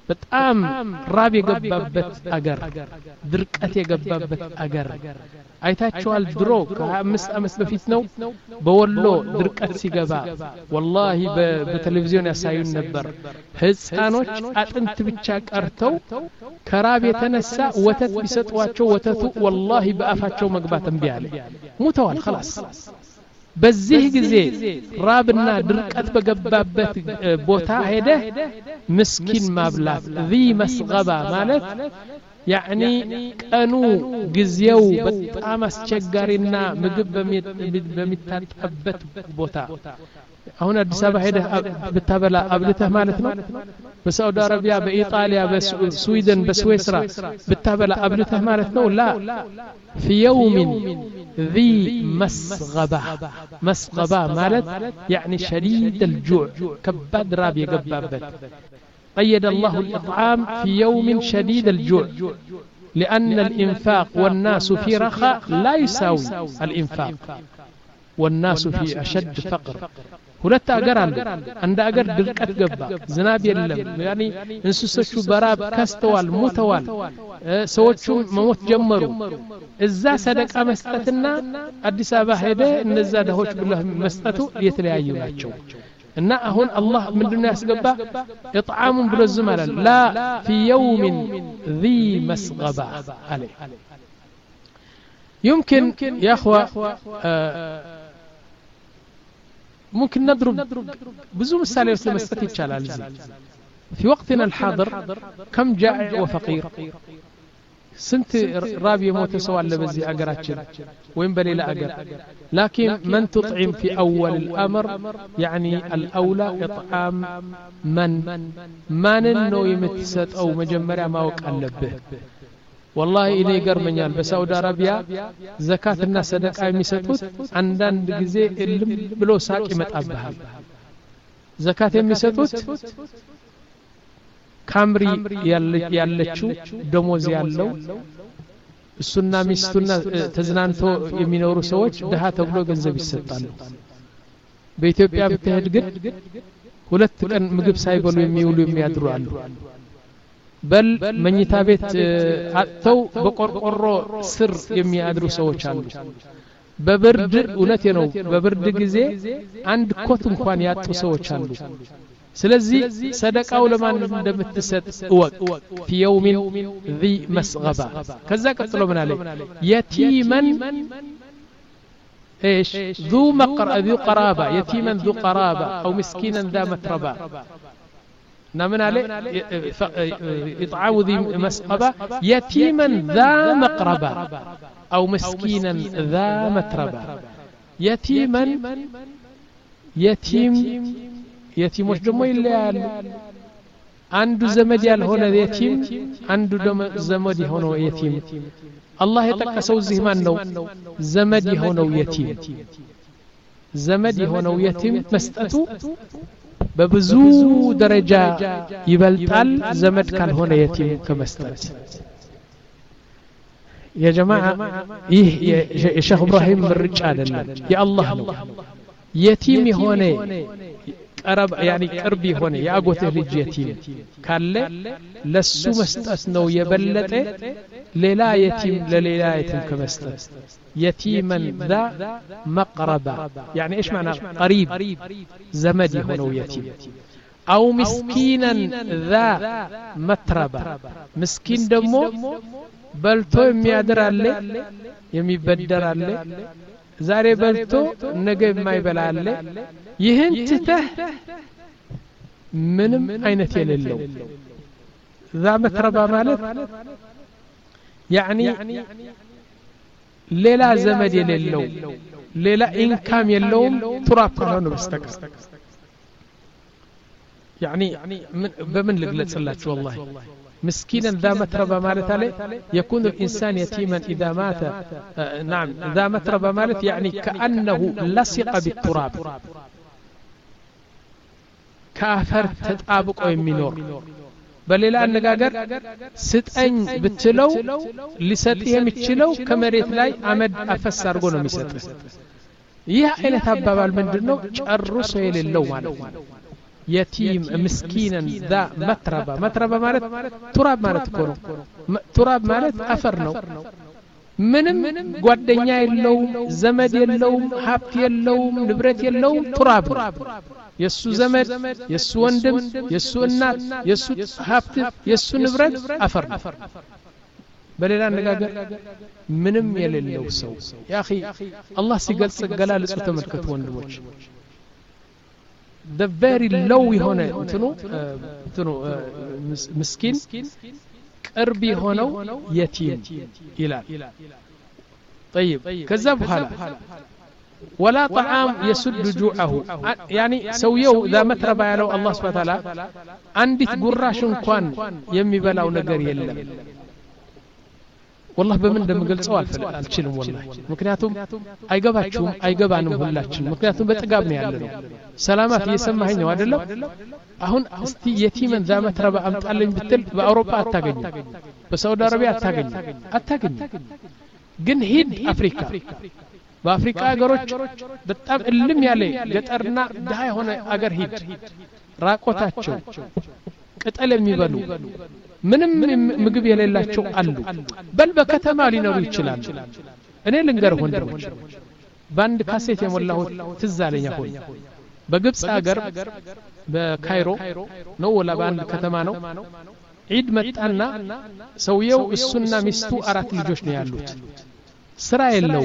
በጣም ራብ የገባበት አገር ድርቀት የገባበት አገር አይታችኋል ድሮ ከአምስት አመት በፊት ነው በወሎ ድርቀት ሲገባ ወላሂ በቴሌቪዥን ያሳዩን ነበር ህፃኖች አጥንት ብቻ ቀርተው ከራብ የተነሳ ወተት ቢሰጧቸው ወተቱ ወላሂ በአፋቸው መግባት እንቢ አለ ሞተዋል خلاص በዚህ ጊዜ ራብና ድርቀት በገባበት ቦታ ሄደ ምስኪን ማብላት ذي مسغبة ማለት يعني ቀኑ ጊዜው በጣም አስቸጋሪና ምግብ በሚታጣበት ቦታ አሁን አዲስ አበባ ሄደ ብታበላ አብልተህ ማለት ነው በሳውዲ አረቢያ በኢጣሊያ በስዊድን በስዊስራ ብታበላ አብልተህ ማለት ነው لا في يوم ذي مسغبة مسغبة مالت يعني شديد الجوع كباد راب يقبابت قيد الله الإطعام في يوم شديد الجوع لأن الإنفاق والناس في رخاء لا يساوي الإنفاق والناس في أشد فقر ሁለት አገር አለ አንድ አገር ድርቀት ገባ ዝናብ የለም ያኒ እንስሶቹ በራብ ከስተዋል ሞተዋል ሰዎቹ መሞት ጀመሩ እዛ ሰደቃ መስጠትና አዲስ አበባ ሄደ እነዛ ደሆች ብለህ መስጠቱ የተለያዩ ናቸው እና አሁን አላህ ምንድነው ያስገባ ኢጥዓሙን ብሎ ዝም አለ ላ في يوم ذي مسغبة عليه يمكن يا اخوه ممكن نضرب بزو مثال لمسطت يتشالال في وقتنا الحاضر كم جائع وفقير سنت راب يموت سوى لبزي اجراتشن وين بليل اجر لكن من تطعم في اول الامر يعني الاولى اطعام من من انه يمتسط او مجمريا ماوق አለብህ والله إني يقرمنيال بسعود عربيا زكاة صدقة يمسطوت عندن ጊዜ እልም ብሎ ሳቅ ይመጣብሃል زكاة يمسطوት ካምሪ ያለችው ደሞዝ ያለው እሱና ሚስቱና ተዝናንቶ የሚኖሩ ሰዎች ደሃ ተብሎ ገንዘብ ይሰጣሉ በኢትዮጵያ ብትሄድ ግን ሁለት ቀን ምግብ ሳይበሉ የሚውሉ የሚያድሩ አሉ በል መኝታ ቤት አጥተው በቆርቆሮ ስር የሚያድሩ ሰዎች አሉ በብርድ እውነቴ ነው በብርድ ጊዜ አንድ ኮት እንኳን ያጡ ሰዎች አሉ ስለዚህ ሰደቃው ለማን እንደምትሰጥ እወቅ في يوم ذي مسغبة ከዛ ቀጥሎ ምን አለ يتيما ايش ذو مقر ذو قرابة يتيما ذو قرابة او مسكينا ذا متربة نمن عليه إطعام ذي مسغبة يتيما ذا مقربة أو مسكينا ذا متربة يتيما يتيم يتيم وش دمو اللي قال عنده زمد يالهون يتيم عنده زمد يهونه يتيم الله يتقسو زهمان نو زمد يهونه يتيم زمد يهونه يتيم مستأتو በብዙ ደረጃ ይበልጣል ዘመድ ካልሆነ የቲም ከመስጠት يا جماعه ይህ የሼህ ኢብራሂም ምርጫ አይደለም የአላህ ነው የቲም የሆነ ቀረብ يعني ቅርብ የሆነ ያጎትህ ልጅ የቲም ካለ ለሱ መስጠት ነው የበለጠ ሌላ የቲም ለሌላ የቲም ከመስጠት يتيما ذا مقربة يعني ايش معنى قريب زمد هنا يتيم او مسكينا ذا متربة مسكين دمو بلتو يميادر عليه يميبدر عليه زاري بلتو نجي ما يبلع عليه يهن تته منم اينت يللو ذا متربة مالت يعني ሌላ ዘመድ የሌለው ሌላ ኢንካም የለውም ትራፕ ነው በስተቀር يعني بمن ልግለጽላችሁ والله مسكينا ذا متربة مالت عليه يكون الإنسان يتيما إذا مات آه نعم ذا متربة مالت يعني كأنه لصق بالتراب كافر تطابق ويمينور በሌላ አነጋገር ስጠኝ ብትለው ሊሰጥህ የሚችለው ከመሬት ላይ አመድ አፈስ አድርጎ ነው የሚሰጥህ ይህ አይነት አባባል ምንድነው ጨርሶ የሌለው ማለት ነው يتيم مسكينا ذا متربة متربة مالت تراب مالت كونو تراب مالت أفر نو ምንም ጓደኛ የለውም ዘመድ የለውም ሀብት የለውም ንብረት የለውም تراب የሱ ዘመድ የሱ ወንድም የሱ እናት የሱ ሀብት የሱ ንብረት አፈር በሌላ አነጋገር ምንም የሌለው ሰው ያ اخي አላህ ሲገልጽ ገላልጹ ተመልከቱ ወንድሞች the very low የሆነ እንትኑ እንትኑ ምስኪን ቅርብ የሆነው የቲም ይላል طيب ከዛ በኋላ ولا طعام يسد جوعه يعني سويو ذا متربا ያለው አላህ Subhanahu Wa Ta'ala አንዲት ጉራሽ እንኳን የሚበላው ነገር የለም والله በምን እንደምገልጸው አልችልም والله ምክንያቱም አይገባችሁም አይገባንም ሁላችን ምክንያቱም በጥጋብ ነው ያለነው ሰላማት እየሰማኸኝ ነው አይደለም አሁን እስቲ የቲምን ذا መትረባ አምጣልኝ ብትል በአውሮፓ አታገኝ በሳውዲ አረቢያ አታገኝ አታገኝ ግን ሂድ አፍሪካ በአፍሪካ ሀገሮች በጣም እልም ያለ ገጠርና ድሃ የሆነ አገር ሂድ ራቆታቸው ቅጠል የሚበሉ ምንም ምግብ የሌላቸው አሉ በል በከተማ ሊኖሩ ይችላል እኔ ልንገርህ ወንድሞች ባንድ ካሴት የሞላው ትዝ አለኝ አሁን በግብጽ ሀገር በካይሮ ነው ወላ ባንድ ከተማ ነው ዒድ መጣና ሰውየው እሱና ሚስቱ አራት ልጆች ነው ያሉት ስራ የለው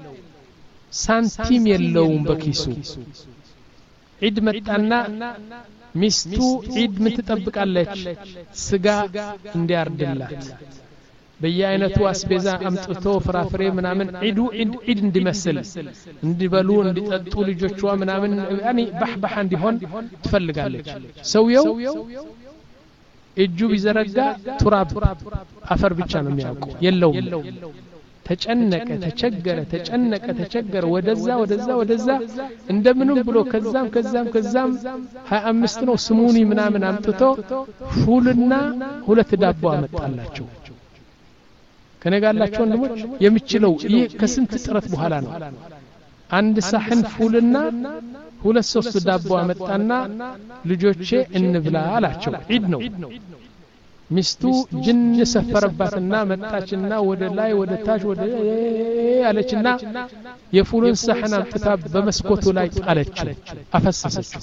ሳንቲም የለውም በኪሱ ዒድ መጣና ሚስቱ ዒድ ምን ትጠብቃለች ስጋ እንዲያርድላት በየአይነቱ አስቤዛ አምጥቶ ፍራፍሬ ምናምን ዒዱ ዒድ እንዲመስል እንዲበሉ እንዲጠጡ ልጆቿ ምናምን ያኒ በህበህ እንዲሆን ትፈልጋለች ሰውየው እጁ ቢዘረጋ ቱራብ አፈር ብቻ ነው የሚያውቀው የለውም ተጨነቀ ተቸገረ ተጨነቀ ተቸገረ ወደዛ ወደዛ ወደዛ እንደምንም ብሎ ከዛም ከዛም ከዛም ሃያ አምስት ነው ስሙኒ ምናምን አምጥቶ ፉልና ሁለት ዳቦ አመጣላቸው ከነጋላቸው ወንድሞች የሚችለው ይህ ከስንት ጥረት በኋላ ነው አንድ ሳህን ፉልና ሁለት ሶስት ዳቦ አመጣና ልጆቼ እንብላ አላቸው ዒድ ነው ሚስቱ ጅን ሰፈረባትና መጣችና ወደ ላይ ወደ ታች ወደ ያለችና የፉሉን ሳህን አምጥታ በመስኮቱ ላይ ጣለችው አፈሰሰችው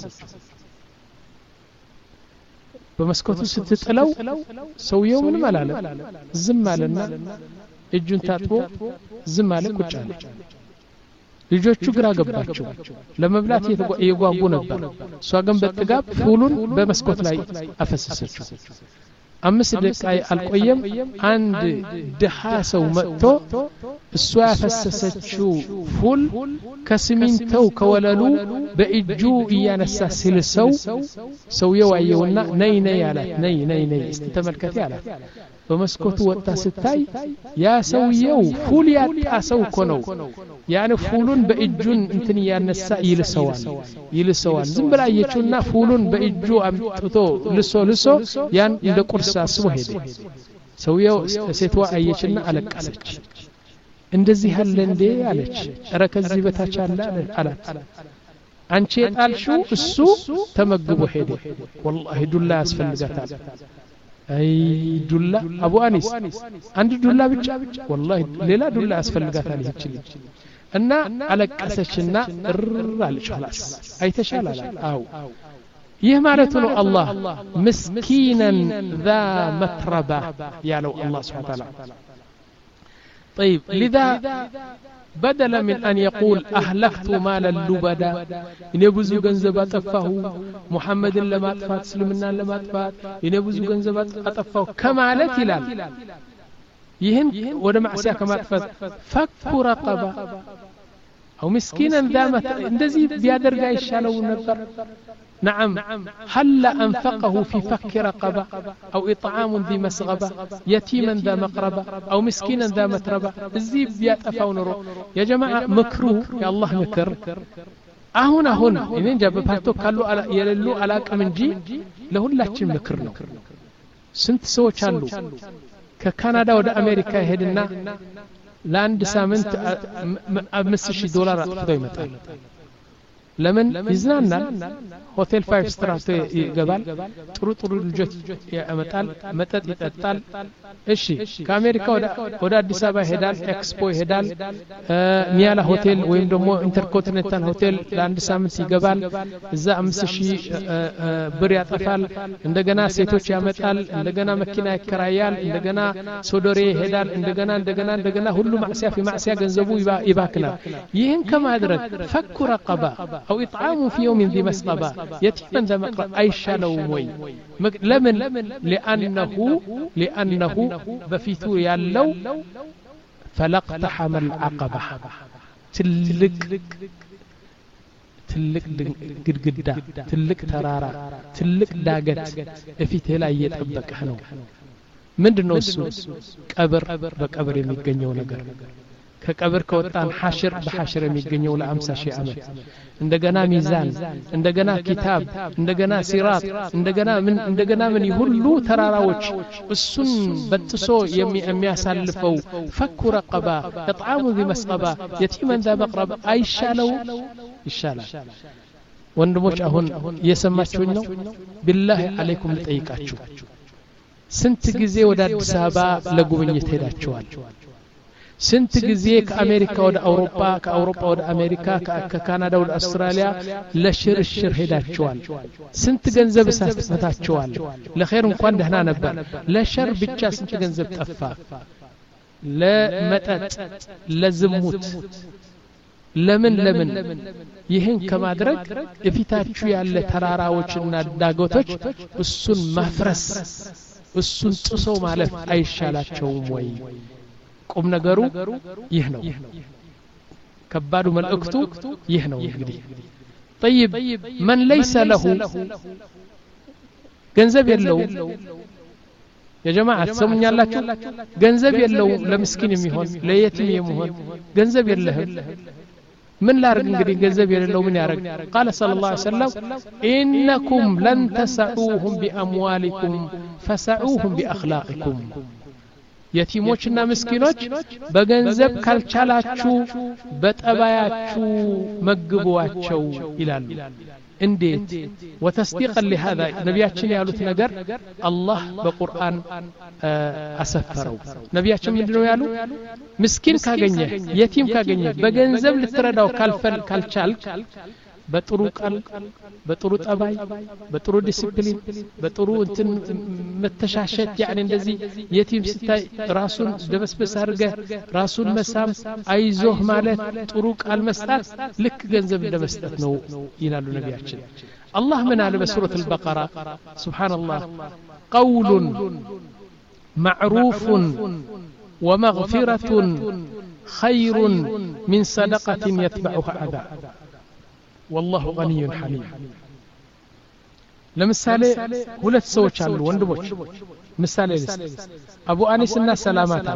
በመስኮቱ ስትጥለው ሰውየው ምንም አላለም ዝም አለና እጁን ታጥቦ ዝም አለ ቁጭ አለ ልጆቹ ግራ ገባቸው ለመብላት እየጓጉ ነበር እሷ ግን በጥጋብ ፉሉን በመስኮት ላይ አፈሰሰችው አምስት ደቂቃ አልቆየም አንድ ድሃ ሰው መጥቶ እሷ ያፈሰሰችው ፉል ከስሚንተው ከወለሉ በእጁ እያነሳ ሲልሰው ሰውየው አየውና ነይ ነይ አላት ነይ ነይ ነይ እስቲ ተመልከቲ አላት በመስኮቱ ወጣ ስታይ ያ ሰውየው ፉል ያጣ ሰው እኮ ነው ያን ፉሉን በእጁን እንትን ያነሳ ይልሰዋል ይልሰዋል ዝም ብላ አየችውና ፉሉን በእጁ አምጥቶ ልሶ ልሶ ያን እንደ ቁርስ አስቦ ሄደ ሰውየው ሴትዋ አየችና አለቀሰች እንደዚህ ያለ እንዴ አለች ኧረ ከዚህ በታች አለ አላት አንቺ የጣልሽው እሱ ተመግቦ ሄደ والله ዱላ ያስፈልጋታል አይ ዱላ አቡ አኒስ አንድ ዱላ ብቻ والله ሌላ ዱላ ያስፈልጋታል ይችላል እና አለቀሰችና እር አለች خلاص አይተሻል አላት አው ይህ ማለት ነው አላህ ምስኪናን ذا متربة ያለው አላህ Subhanahu Wa Ta'ala طيب لذا بدل من أن يقول أهلكت مالا لبدا إن يبزو جنزب أطفاه محمد لما أطفات سلمنا لما أطفات إن يبزو جنزب أطفاه كما لا تلال يهن ودمع سيا كما أطفات فك رقبة أو مسكينا ذامة اندزي بيادر قاي الشالو النفر نعم هل أنفقه في فك رقبة أو إطعام ذي مسغبة يتيما ذا مقربة أو مسكينا ذا متربة الزيب بيات أفاونرو يا جماعة مكروه يا الله مكر أهنا هنا إن جاب بحثو قالوا على يللو على كمنجي له لا تشم مكرنا سنت سو تشالو ككندا ودا أمريكا هدنا لاند سامنت أمسشي دولار أطفو يمتال ለምን ይዝናናል ሆቴል ፋይቭ ስታር ይገባል ጥሩ ጥሩ ልጆች ያመጣል መጠጥ ይጠጣል እሺ ከአሜሪካ ወደ ወደ አዲስ አበባ ይሄዳል ኤክስፖ ይሄዳል ኒያላ ሆቴል ወይም ደግሞ ኢንተርኮንቲኔንታል ሆቴል ለአንድ ሳምንት ይገባል እዛ አምስት ሺህ ብር ያጠፋል እንደገና ሴቶች ያመጣል እንደገና መኪና ይከራያል እንደገና ሶዶሬ ይሄዳል እንደገና እንደገና እንደገና ሁሉ ማዕሲያ في ማዕሲያ ገንዘቡ ይባክናል ይህን ከማድረግ ፈኩ ረቀባ أو إطعام في يوم ذي مسقبة يتيما ذا مقرأ أي شالو موي لمن لأنه لأنه بفيثو يالو فلقتحم العقبة تلق تلق قدقدا تلق ترارا تلق داقت فيته لا يتأبك حنو من دنوسو قبر بقبر يميقنيو نقر ከቀብር ከወጣን ሐሽር በሐሽር የሚገኘው ለ50 ሺህ ዓመት እንደገና ሚዛን እንደገና ኪታብ እንደገና ሲራጥ እንደገና ምን እንደገና ምን ይሁሉ ተራራዎች እሱን በጥሶ የሚያሳልፈው ፈኩ ረቀባ እጥዓሙ ቢመስቀባ የቲመን ذا مقرب አይሻለው ይሻላል ወንድሞች አሁን እየሰማችሁኝ ነው ቢላህ አለይኩም ልጠይቃችሁ ስንት ጊዜ ወደ አዲስ አበባ ለጉብኝት ሄዳችኋል ስንት ጊዜ ከአሜሪካ ወደ አውሮፓ ከአውሮፓ ወደ አሜሪካ ከካናዳ ወደ አውስትራሊያ ለሽርሽር ሄዳችኋል ስንት ገንዘብ ሰጥታችኋል ለኸይር እንኳን ደህና ነበር ለሸር ብቻ ስንት ገንዘብ ጠፋ ለመጠጥ ለዝሙት ለምን ለምን ይህን ከማድረግ እፊታችሁ ያለ ተራራዎችና ዳገቶች እሱን ማፍረስ እሱን ጥሶ ማለፍ አይሻላቸውም ወይ ቁም ነገሩ ይህ ነው ከባዱ መልእክቱ ይህ ነው እንግዲህ طيب من ليس له ገንዘብ የለው የጀማዓት ሰሙኛላችሁ ገንዘብ የለው ለምስኪን የሚሆን ለየቲም የሚሆን ገንዘብ የለህም من لارق እንግዲህ ገንዘብ የሌለው ምን ያረግ قال صلى الله عليه وسلم انكم لن تسعوهم باموالكم فسعوهم باخلاقكم የቲሞችና ምስኪኖች በገንዘብ ካልቻላችሁ በጠባያችሁ መግቧቸው ይላሉ እንዴት وتصديقا لهذا ነብያችን ያሉት ነገር አላህ በቁርአን አሰፈረው ነብያችን ምንድነው ያሉ ምስኪን ካገኘ የቲም ካገኘ በገንዘብ ልትረዳው ካልፈል ካልቻልክ በጥሩ ቃል በጥሩ ጠባይ በጥሩ ዲሲፕሊን በጥሩ እንትን መተሻሸት يعني እንደዚህ የቲም ስታይ ራሱን ደበስበስ አድርገ ራሱን መሳም አይዞህ ማለት ጥሩ ቃል መስጠት ልክ ገንዘብ እንደመስጠት ነው ይላሉ ነብያችን አላህ ምን አለ በሱረቱ አልበቀራ ሱብሃንአላህ قول معروف ومغفرة خير من صدقة يتبعها أذى والله غني حليم ለምሳሌ ሁለት ሰዎች አሉ ወንድሞች ምሳሌ ልስ አቡ አኒስና ሰላማታ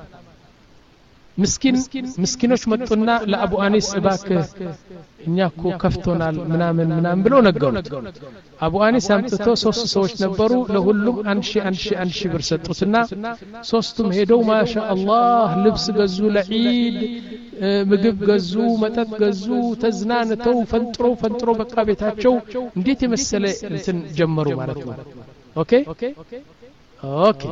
ምስኪን ምስኪኖች መጡና ለአቡ አኒስ እባክህ እኛኮ ከፍቶናል ምናምን ምናምን ብለው ነገሩት አቡ አኒስ አምጥቶ ሶስት ሰዎች ነበሩ ለሁሉም አንድ ሺህ አንድ ሺህ አንድ ሺህ ብር ሰጡትና ሶስቱም ሄደው ማሻአላህ ልብስ ገዙ ለዒድ ምግብ ገዙ መጠጥ ገዙ ተዝናንተው ፈንጥሮ ፈንጥሮ በቃ ቤታቸው እንዴት የመሰለ እንትን ጀመሩ ማለት ነው ኦኬ ኦኬ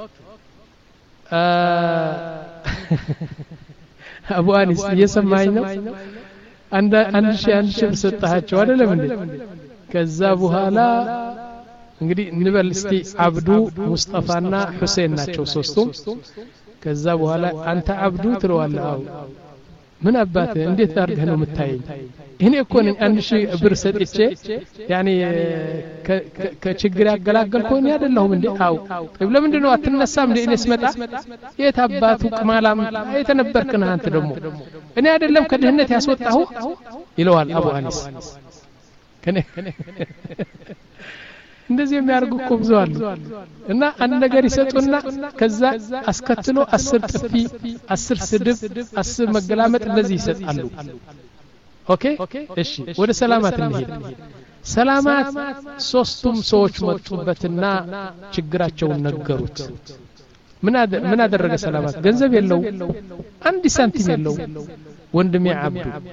አቡ አኒስ እየሰማኝ ነው አንድ አንድ ሺህ አንድ ሺህ ሰጣቸው አይደለም እንዴ ከዛ በኋላ እንግዲህ እንበል እስቲ አብዱ ሙስጠፋና ሁሴን ናቸው ሶስቱም ከዛ በኋላ አንተ አብዱ ትለዋለህ ምን አባት እንዴት አድርገህ ነው የምታየኝ እኔ እኮ ነኝ አንድ ሺህ ብር ሰጥቼ ያኒ ከችግር ያገላገልኩኝ አይደለሁም እንዴ አው طيب ለምንድን ነው አትነሳም እንዴ እኔ ስመጣ የት አባቱ ቅማላም የተነበርክና አንተ ደግሞ እኔ አይደለም ከድህነት ያስወጣሁ ይለዋል አቡ አኒስ ከኔ እንደዚህ የሚያርጉ እኮ ብዙ አሉ እና አንድ ነገር ይሰጡና ከዛ አስከትሎ አስር ጥፊ አስር ስድብ አስር መገላመጥ እንደዚህ ይሰጣሉ ኦኬ እሺ ወደ ሰላማት እንሄድ ሰላማት ሶስቱም ሰዎች መጡበትና ችግራቸውን ነገሩት ምን ምን አደረገ ሰላማት ገንዘብ የለው አንድ ሳንቲም የለው ወንድሜ አብዱ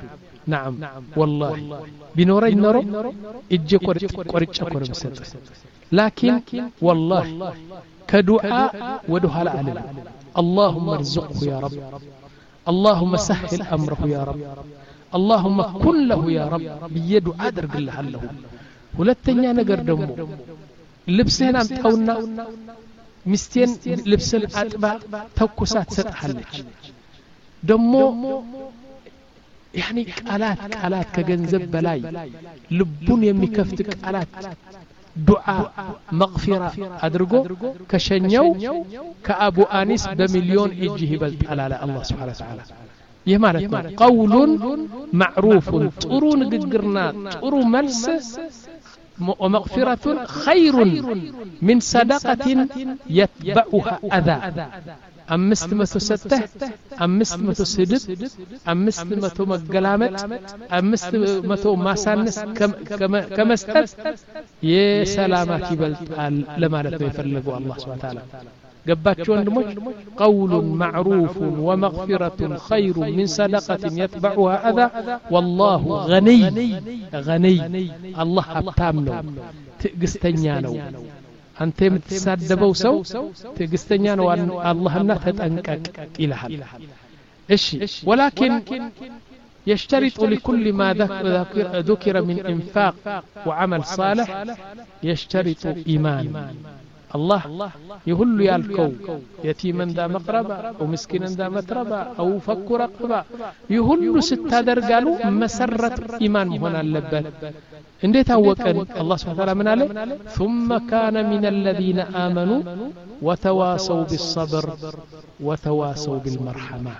نعم والله بنوري نورو اجي قرጭ እኮ ነው የምሰጥህ لكن والله كدعاء ودها العلم اللهم ارزقه يا رب اللهم سهل امره يا رب اللهم كن له يا رب بيد ادرج له له ሁለተኛ ነገር ደግሞ ልብስህን አምጣውና ሚስቴን ልብስን አጥባ ተኩሳ ትሰጥሃለች ደግሞ يعني ቃላት ቃላት ከገንዘብ በላይ ልቡን የሚከፍት ቃላት دعاء مغفرة أدرجو كشنيو كأبو أنيس بمليون إجيه بالتعالى على الله سبحانه وتعالى يمارتنا قول معروف ترون قرنا ترو ملس ومغفرة خير من صدقة يتبعها أذى أمست متو سته أمست متو سدد أمست متو مقلامت أمست متو ماسانس كم كمستت يا سلامات يبلت لما لا يفرلقوا الله سبحانه وتعالى قباتشو عندموش قول معروف ومغفرة خير من صدقة يتبعها أذى والله غني غني الله أبتامنو تقستنيانو أنت متصدبوا سو تقستنيان وأن الله لا تتنكك إلى هذا إشي ولكن يشترط لكل ما ذكر من إنفاق وعمل صالح يشترط إيمان الله يهل يالكو يتيما ذا مقربة أو مسكينا ذا متربة أو فك رقبة يهل ستة درجالو مسرة إيمان هنا اللبن انديت اوقن الله سبحانه وتعالى من عليه ثم كان من الذين آمنوا وتواصوا بالصبر وتواصوا بالمرحمة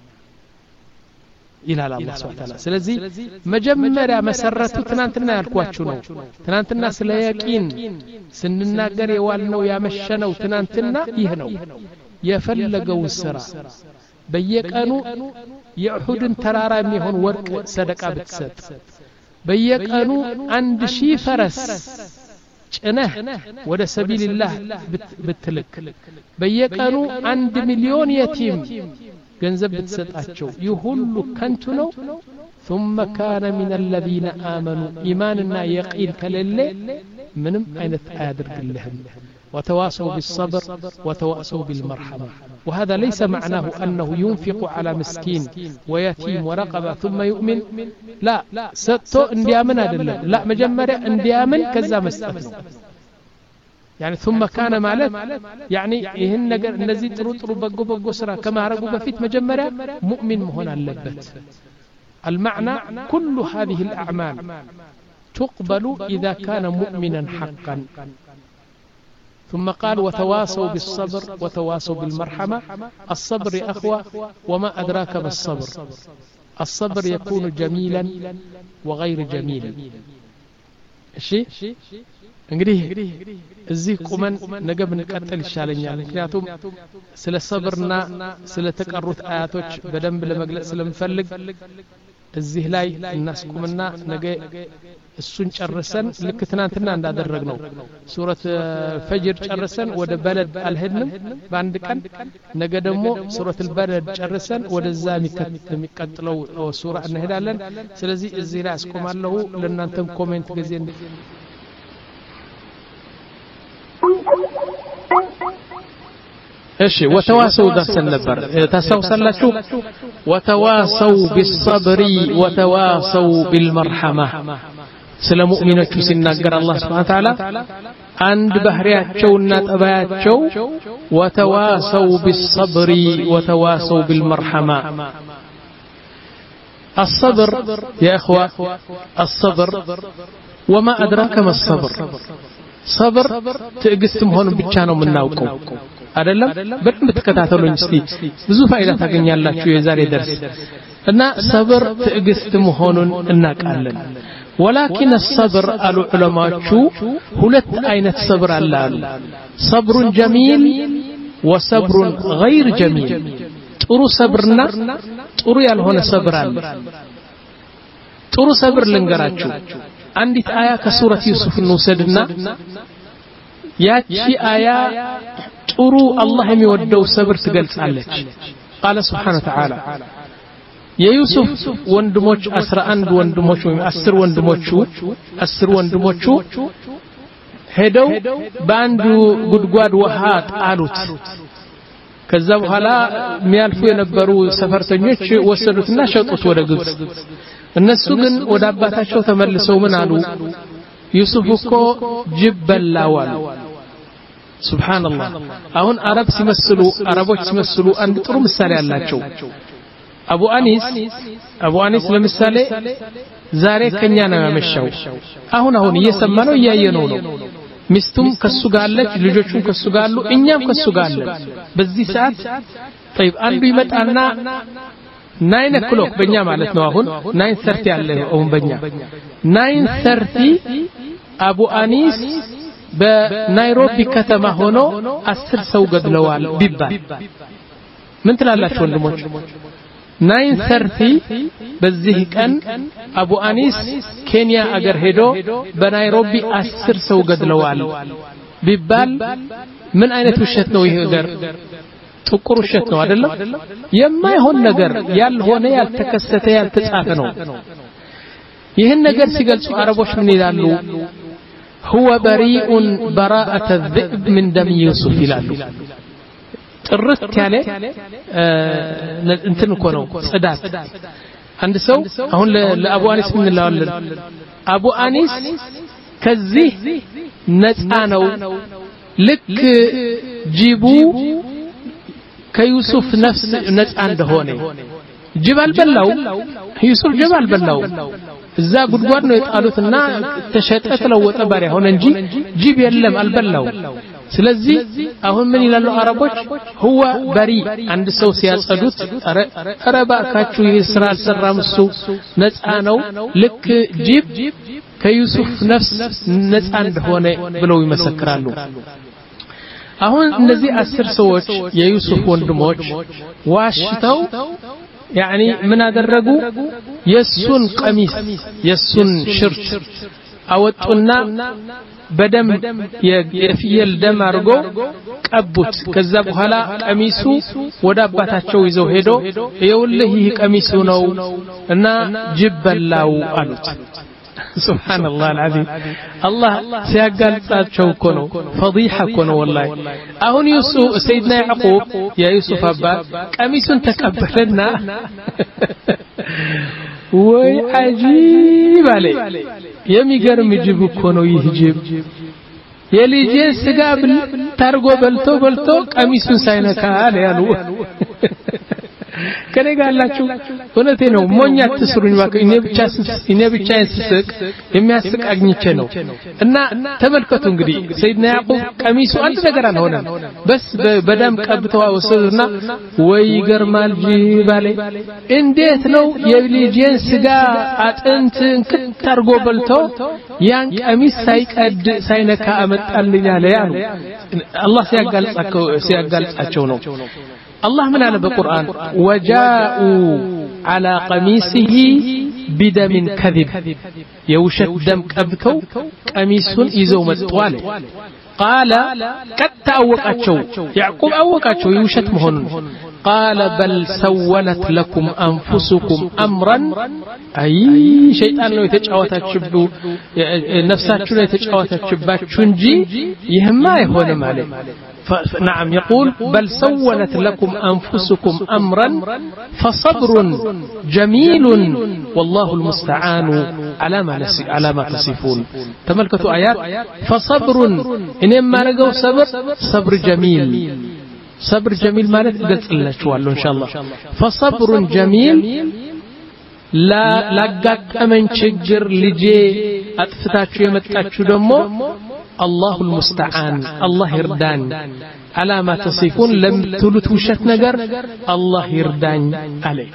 إلى الله سبحانه وتعالى سلازي مجمرة مسرته تنانتنا يالكواتشو نو تنانتنا سلايقين سننا قري والنو يا مشنو تنانتنا يهنو يفلقوا السرا بيقانو يعهد ترارا ميهون ورق صدقة بتسد بيقانو عند شي فرس ጭነህ ወደ ሰቢልላህ ብትልክ በየቀኑ አንድ ሚሊዮን የቲም ገንዘብ ብትሰጣቸው ይሁሉ ከንቱ ነው ثم كان من الذين آمنوا إيماننا يقين كلله منم أينت أدركلهم وتواصوا بالصبر وتواصوا بالمرحمة وهذا ليس معناه أنه ينفق على مسكين ويتيم ورقبة ثم يؤمن لا ستو انديامن أدلل لا مجمرة انديامن كذا مستثنى يعني ثم كان مالت يعني إهن نزيد رطر بقو بقو سرا كما رقوا بفيت مجمرة مؤمن مهنا اللبت المعنى كل هذه الأعمال تقبل إذا كان مؤمنا حقا ثم قال وتواصوا بالصبر وتواصوا بالمرحمة الصبر يا أخوة وما أدراك ما الصبر الصبر يكون جميلا وغير جميل الشيء እንግዲህ እዚህ ቁመን ነገ ብንቀጥል ይሻለኛል ምክንያቱም ስለ ሰብርና ስለ ተቀሩት አያቶች በደንብ ለመግለጽ ስለምፈልግ እዚህ ላይ እናስቁምና ነገ እሱን ጨርሰን ልክ ትናንትና እንዳደረግነው ሱረት ፈጅር ጨርሰን ወደ በለድ አልሄድንም በአንድ ቀን ነገ ደግሞ ሱረት البلد ጨርሰን ወደዛ የሚቀጥለው ሱራ እንሄዳለን ስለዚህ እዚህ ላይ አስቆማለሁ ለእናንተም ኮሜንት ጊዜ ايش وتواصوا درس النبر تسوسلاችሁ وتواصوا بالصبر وتواصوا بالمرحمة ስለ ሙእሚኖቹ ሲናገር አላህ Subhanahu Wa Ta'ala አንድ ባህሪያቸውና ጠባያቸው وتواصوا بالصبر وتواصوا بالمرحمة الصبر يا اخوه الصبر وما ادراك ما الصبر صبر ትዕግስት መሆኑን ብቻ ነው የምናውቀው አይደለም በደንብ ተከታተሉኝ እስቲ ብዙ ፋይዳ ታገኛላችሁ የዛሬ ደርስ እና صبر ትዕግስት መሆኑን እናውቃለን ولكن الصبر العلماء ሁለት አይነት صبر አለ صبر جميل وصبر غير جميل ጥሩ صبرና ጥሩ ያልሆነ صبر አለ ጥሩ صبر ልንገራችሁ عندت آية كسورة يوسف النوسدنا ياتي آية ترو الله يودو صبر تقلت عليك قال سبحانه وتعالى የዩሱፍ ወንድሞች አስራ አንድ ወንድሞች ወይም አስር ወንድሞቹ አስር ወንድሞቹ ሄደው በአንዱ ጉድጓድ ውሃ ጣሉት ከዛ በኋላ የሚያልፉ የነበሩ ሰፈርተኞች ወሰዱትና ሸጡት ወደ ግብጽ እነሱ ግን ወደ አባታቸው ተመልሰው ምን አሉ ዩሱፍ እኮ ጅብ በላው አሉ ሱብሃንአላህ አሁን አረብ ሲመስሉ አረቦች ሲመስሉ አንድ ጥሩ ምሳሌ አላቸው አቡ አኒስ አቡ አኒስ ለምሳሌ ዛሬ ከኛ ነው ያመሻው አሁን አሁን እየሰማነው እያየነው ነው ሚስቱም ከሱ ጋር አለች ልጆቹም ከሱ ጋር አሉ እኛም ከሱ ጋር አለን በዚህ ሰዓት طيب አንዱ ይመጣና nine o'clock በእኛ ማለት ነው አሁን nine thirty ያለ አሁን በእኛ nine thirty አቡ አኒስ በናይሮቢ ከተማ ሆኖ አስር ሰው ገድለዋል ቢባል ምን ትላላችሁ ወንድሞች nine thirty በዚህ ቀን አቡ አኒስ ኬንያ አገር ሄዶ በናይሮቢ አስር ሰው ገድለዋል ቢባል ምን አይነት ውሸት ነው ይሄ ነገር ጥቁር ውሸት ነው አይደለም የማይሆን ነገር ያልሆነ ያልተከሰተ ያልተጻፈ ነው ይሄን ነገር ሲገልጹ አረቦች ምን ይላሉ هو بريء براءة الذئب من دم يوسف ይላሉ ጥርት ያለ እንትን እኮ ነው ጽዳት አንድ ሰው አሁን ለአቡ አኒስ ምን እንላለን አቡ አኒስ ከዚህ ነፃ ነው ልክ ጂቡ ከዩሱፍ ነፍስ ነፃ እንደሆነ ጅብ አልበላው ዩሱፍ ጅብ አልበላው እዛ ጉድጓድ ነው የጣሉትና ተሸጠ ተለወጠ ባሪያ ሆነ እንጂ ጅብ የለም አልበላው ስለዚህ አሁን ምን ይላሉ አረቦች هو بري አንድ ሰው ሲያጸዱት አረ ባካችሁ ይስራ አልሰራም እሱ ነፃ ነው ልክ ጅብ ከዩሱፍ ነፍስ ነፃ እንደሆነ ብለው ይመሰክራሉ አሁን እነዚህ አስር ሰዎች የዩሱፍ ወንድሞች ዋሽተው يعني من አደረጉ የሱን ቀሚስ የሱን ሽርት አወጡና በደም የፍየል ደም አርጎ ቀቡት ከዛ በኋላ ቀሚሱ ወደ አባታቸው ይዘው ሄዶ ይኸውልህ ይህ ቀሚሱ ነው እና ጅብ በላው አሉት ሱብሃንአላህ አልዓዚም አላህ ሲያጋልጣቸው እኮ ነው ፈዲሃ እኮ ነው ወላሂ አሁን ዩሱፍ ሰይድና ያዕቁብ የዩሱፍ አባት ቀሚሱን ተቀበለና ወይ አጂብ አለ የሚገርም ጅብ እኮ ነው ይህ ጅብ የልጄ ስጋ ታርጎ በልቶ በልቶ ቀሚሱን ሳይነካ አለ ያሉ ከነጋላችሁ እውነቴ ነው ሞኛ ተስሩኝ ባከ እኔ ብቻ እኔ ብቻ እንስቅ የሚያስቅ አግኝቼ ነው እና ተመልከቱ እንግዲህ ሰይድና ያዕቁብ ቀሚሱ አንድ ነገር አልሆነ በስ በደም ቀብተው ወሰዱና ወይ ይገርማል ጂባለ እንዴት ነው የልጄን ስጋ አጥንት እንክታርጎ በልቶ ያን ቀሚስ ሳይቀድ ሳይነካ አመጣልኝ አለ ያሉ አላህ ሲያጋልጻቸው ሲያጋልጻቸው ነው الله من على بالقرآن وجاءوا على قميصه بدم كذب يوشت دم كبتو قميص يزو مطوال قال قد تأوقاتشو يعقوب أوقاتشو يوشت مهن قال بل سولت لكم أنفسكم أمرا أي شيطان لو يتجاوتاتشبو نفساتشو لو يتجاوتاتشباتشنجي يهما يهون مالي نعم يقول بل سولت لكم أنفسكم أمرا فصبر جميل والله المستعان على ما على ما تصفون تملكتوا آيات فصبر إنما لقوا صبر صبر جميل صبر جميل ما قلت لنا شوالله إن شاء الله فصبر جميل لا لقاك أمن شجر لجي أتفتاتشو يمتاتشو دمو الله المستعان الله يردان على ما تصفون لم تلت وشت نجر الله يردان عليه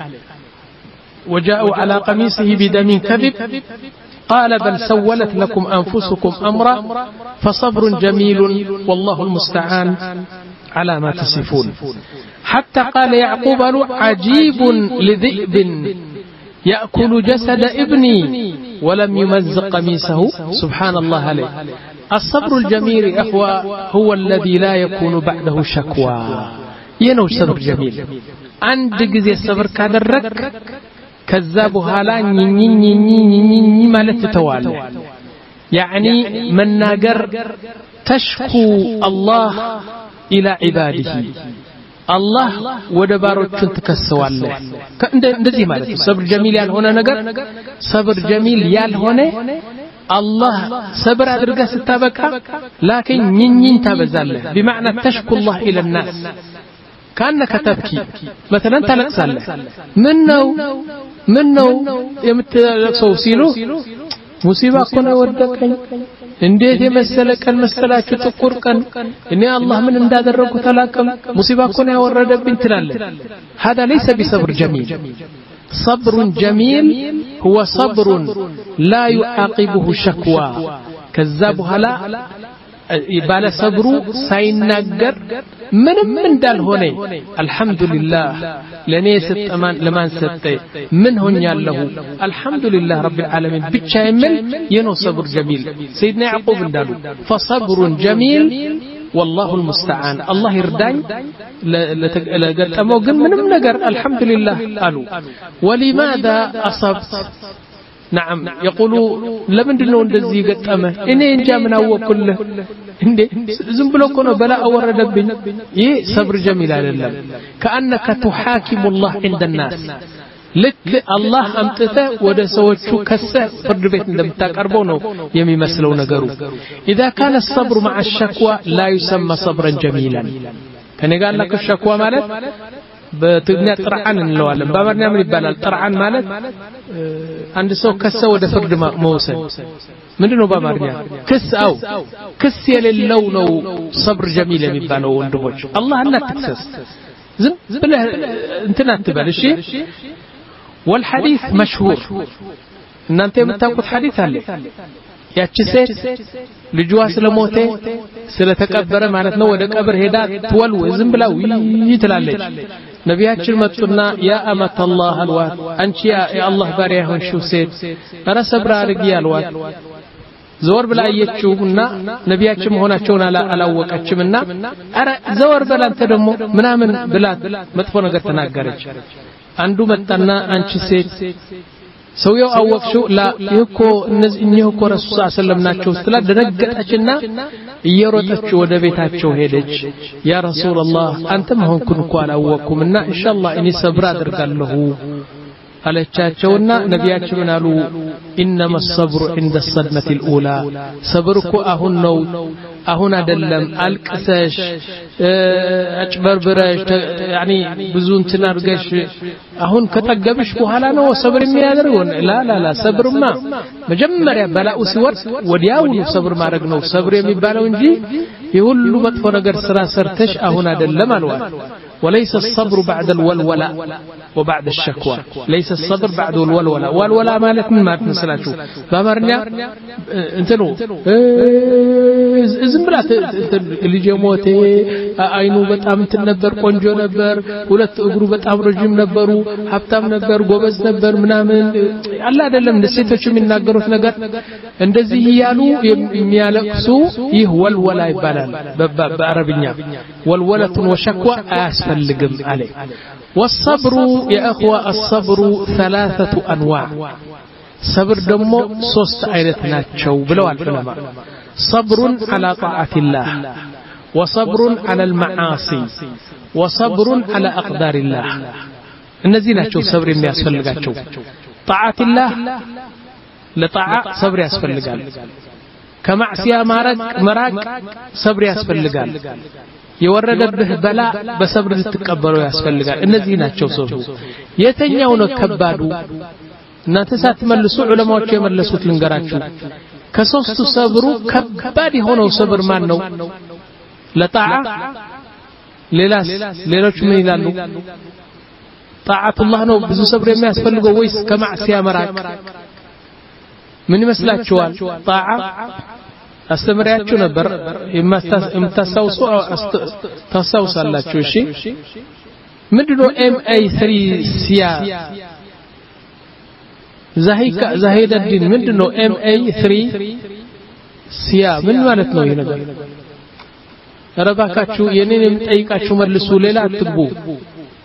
وجاءوا على قميصه بدم كذب قال بل سولت لكم أنفسكم أمرا فصبر جميل والله المستعان على ما تصفون حتى قال يعقوب عجيب لذئب يأكل جسد ابني ولم يمزق قميصه سبحان الله عليه الصبر الجميل أخوة هو الذي لا يكون بعده شكوى ينو صبر جميل عند جزي الصبر كادرك ከዛ በኋላ ኝኝኝኝኝ ማለት ተዋለ يعني መናገር تشكو الله الى عباده الله ወደ ባሮቹን ተከሰዋለ እንደዚህ ማለት ነው ሰብር ጀሚል ያልሆነ ነገር ሰብር ጀሚል ያልሆነ الله صبر አድርገህ ስታበቃ لكن ኝኝኝ ታበዛለህ بمعنى تشكو الله الى الناس كانك تبكي مثلا تلقسالህ ምን ነው ምን ነው የምትለቅሰው ሲሉ ሙሲባ እኮ ነው ወደቀኝ እንዴት የመሰለ ቀን መሰላችሁ ጥቁር ቀን እኔ አላህ ምን እንዳደረኩ ተላቀም ሙሲባ እኮ ነው ያወረደብኝ ትላለህ هذا ليس بصبر جميل صبر جميل هو صبر لا يعاقبه شكوى كذابها لا ባለ ሰብሩ ሳይናገር ምንም እንዳልሆነ አልহামዱሊላህ ለኔ ሰጠማን ለማን ሰጠ ምን ሆኛለሁ አልহামዱሊላህ ረብል ዓለሚን ብቻ የሚል የነው ሰብር ጀሚል ሰይድና ያዕቆብ እንዳሉ فصبر جميل والله المستعان الله يردان ለገጠመው ግን ምንም ነገር አልহামዱሊላህ አሉ ولماذا اصبت نعم يقولوا لمندنو እንደዚህ ገጠመ እኔ እንጃ ምን አወኩልህ እንዴ ዝም ብሎ እኮ ነው በላ አወረደብኝ ይህ ሰብር ጀሚል አይደለም كانك تحاكم الله عند الناس ልክ አላህ አምጥተ ወደ ሰዎቹ ከሰ ፍርድ ቤት እንደምታቀርበው ነው የሚመስለው ነገሩ اذا كان الصبر مع الشكوى لا يسمى صبرا جميلا ከኔ ጋር ለከ ሸክዋ ማለት በትግኛ ጥርዓን እንለዋለን በአማርኛ ምን ይባላል ጥርዓን ማለት አንድ ሰው ከሰ ወደ ፍርድ መውሰድ ምንድነው በአማርኛ ክስ አው ክስ የሌለው ነው ሰብር ጀሚል የሚባለው ወንድሞች አላህ እና ተክሰስ ዝም ብለህ እንትና አትበል እሺ والحديث مشهور እናንተ የምታውቁት ሐዲስ አለ ያቺ ሴት ልጇ ስለሞተ ስለተቀበረ ማለት ነው ወደ ቀብር ሄዳ ትወልው ዝም ብላው ይትላለች ነቢያችን መጡና ያ አመት አላህ አልዋት አንቺ ያ አላህ ባሪያ ሆንሽው ሴት አረ ሰብር አድርጊ አልዋት ዘወር ብላ አየችውና ነቢያችን መሆናቸውን አላወቀችምና አረ ዘወር ብላ አንተ ደግሞ ምናምን ብላት መጥፎ ነገር ተናገረች አንዱ መጣና አንቺ ሴት ሰውየው አወቅሽው ላ ይኮ እነዚህ እኮ ረሱል ሰለላሁ ዐለይሂ ወሰለም ናቸው ስትላ ደነገጠችና እየሮጠች ወደ ቤታቸው ሄደች ያ ረሱላህ አንተ መሆንኩን እኮ አላወቅኩምና ኢንሻአላህ እኔ ሰብር አድርጋለሁ አለቻቸውና ነቢያችን አሉ انما الصبر عند الصدمه الاولى صبرኩ አሁን ነው አሁን አይደለም አልቅሰሽ አጭበርብረሽ ያኒ ብዙ እንትን አድርገሽ አሁን ከጠገብሽ በኋላ ነው ሰብር የሚያደርገው ላ ላ ላ ሰብርማ መጀመሪያ በላኡ ሲወርድ ወዲያው ሰብር ማድረግ ነው ሰብር የሚባለው እንጂ የሁሉ መጥፎ ነገር ስራ ሰርተሽ አሁን አይደለም አልዋት وليس الصبر بعد الولوله وبعد الشكوى ليس الصبر بعد الولوله والولا ማለት ምን ማለት መስላችሁ በአማርኛ እንትኑ ዝም ብላ ልጅ ሞተ አይኑ በጣም እንትን ነበር ቆንጆ ነበር ሁለት እግሩ በጣም ረጅም ነበሩ ሀብታም ነበር ጎበዝ ነበር ምናምን አላ አይደለም ለሴቶች የሚናገሩት ነገር እንደዚህ ይያሉ የሚያለቅሱ ይህ ወልወላ ይባላል በአረብኛ ወልወለቱን ወሸክዋ አያስፈልግም አለ والصبر يا اخوه الصبر ثلاثه انواع صبر ደሞ ሶስት አይነት ናቸው ብለዋል ዑለማ صبر على طاعه الله وصبر على المعاصي وصبر على اقدار الله እነዚህ ናቸው ሰብር የሚያስፈልጋቸው طاعه الله ለطاعه صبر ያስፈልጋል ከማዕሲያ ማራቅ መራቅ صبر ያስፈልጋል የወረደብህ በላ በሰብር ልትቀበለው ያስፈልጋል እነዚህ ናቸው ሰብሩ የተኛው ነው ከባዱ እናንተ ሳትመልሱ ዑለማዎች የመለሱት ልንገራችሁ ከሶስቱ ሰብሩ ከባድ የሆነው ሰብር ማን ነው ለጣዓ ሌላስ ሌሎች ምን ይላሉ ጣዓቱላህ ነው ብዙ ሰብር የሚያስፈልገው ወይስ ከማዕሲያ መራቅ ምን ይመስላችኋል ጣዓ አስተምሪያችሁ ነበር የምታሳውሱ ታሳውሳላችሁ እሺ ምንድነው ኤም ኤ ስሪ ሲያ ዛሂካ ዛሂደዲን ምንድነው ኤም ኤ ስሪ ሲያ ምን ማለት ነው ይሄ ነገር ረባካችሁ የኔን የምጠይቃችሁ መልሱ ሌላ አትግቡ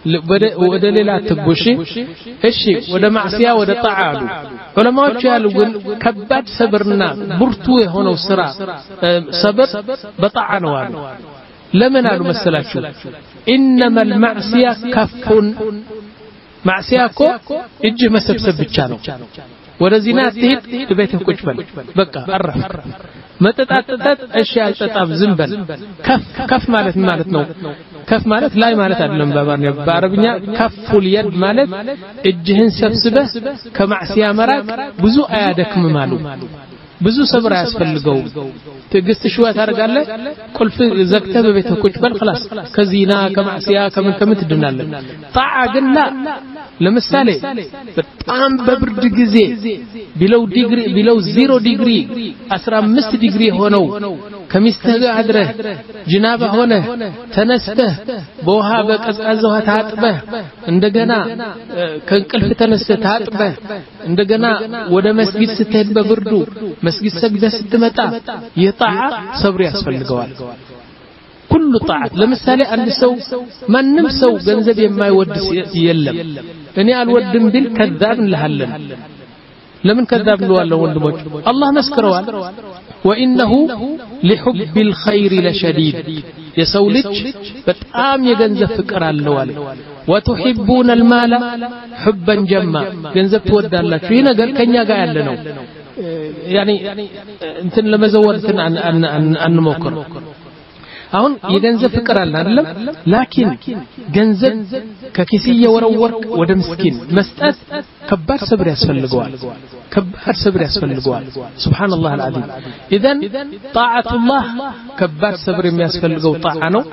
ወደ ሌላ ትጉሽ እሺ ወደ ማዕሲያ ወደ ጣዓ አሉ ዑለማዎች ያሉ ግን ከባድ ሰብርና ብርቱ የሆነው ስራ ሰብር በጣዓ ነው አሉ ለምን አሉ መሰላችሁ انما المعصيه كف معصيه እኮ እጅ መሰብሰብ ብቻ ነው ወደ ዚና ትሄድ ቤትህ ቁጭ በል በቃ አረፍ መጠጣጣት እሺ አልጠጣም ዝም በል ከፍ ከፍ ማለት ማለት ነው ከፍ ማለት ላይ ማለት አይደለም በአረብኛ ከፉል የድ ማለት እጅህን ሰብስበህ ከማዕሲያ መራቅ ብዙ አያደክም ማለት ብዙ ሰብር ያስፈልገው ትግስት ሽዋ ታረጋለህ ቁልፍ ዘግተህ በቤትህ ቁጭ በል خلاص ከዚና ከማዕሲያ ከምን ከምን ትድናለህ ጣዓ ግን ላ ለምሳሌ በጣም በብርድ ጊዜ ቢለው ዲግሪ ቢለው ዜሮ ዲግሪ አስራ አምስት ዲግሪ ሆነው ከሚስትህ ጋር አድረህ ጅናባ ሆነ ተነስተህ በውሃ በቀዝቃዛ ውሃ ታጥበህ እንደገና ከእንቅልፍ ተነስተህ ታጥበህ እንደገና ወደ መስጊድ ስትሄድ በብርዱ መስጊድ ሰግደህ ስትመጣ የጣዓ ሰብር ያስፈልገዋል كل طاعة لمثالي عند سو من نمسو جنزب يما يود يلم أني الودم بيل كذاب لهلن لمن كذاب له الله وندمج الله مسكره وإنه لحب الخير لشديد يسولج بتأم يجنزب فكر الله وتحبون المال حبا جما جنزب تود الله فينا قال كنيا قال لنا يعني انت لما زودت عن عن عن, عن موكر አሁን የገንዘብ ፍቅር አለ አይደለም ላኪን ገንዘብ ከኪስዬ ወረወር ወደ ምስኪን መስጠት ከባድ ሰብር ያስፈልገዋል ከባድ ሰብር ያስፈልገዋል ሱብሃንአላህ አልዓዚም ኢዘን ጣዓቱላህ ከባድ ሰብር የሚያስፈልገው ጣዓ ነው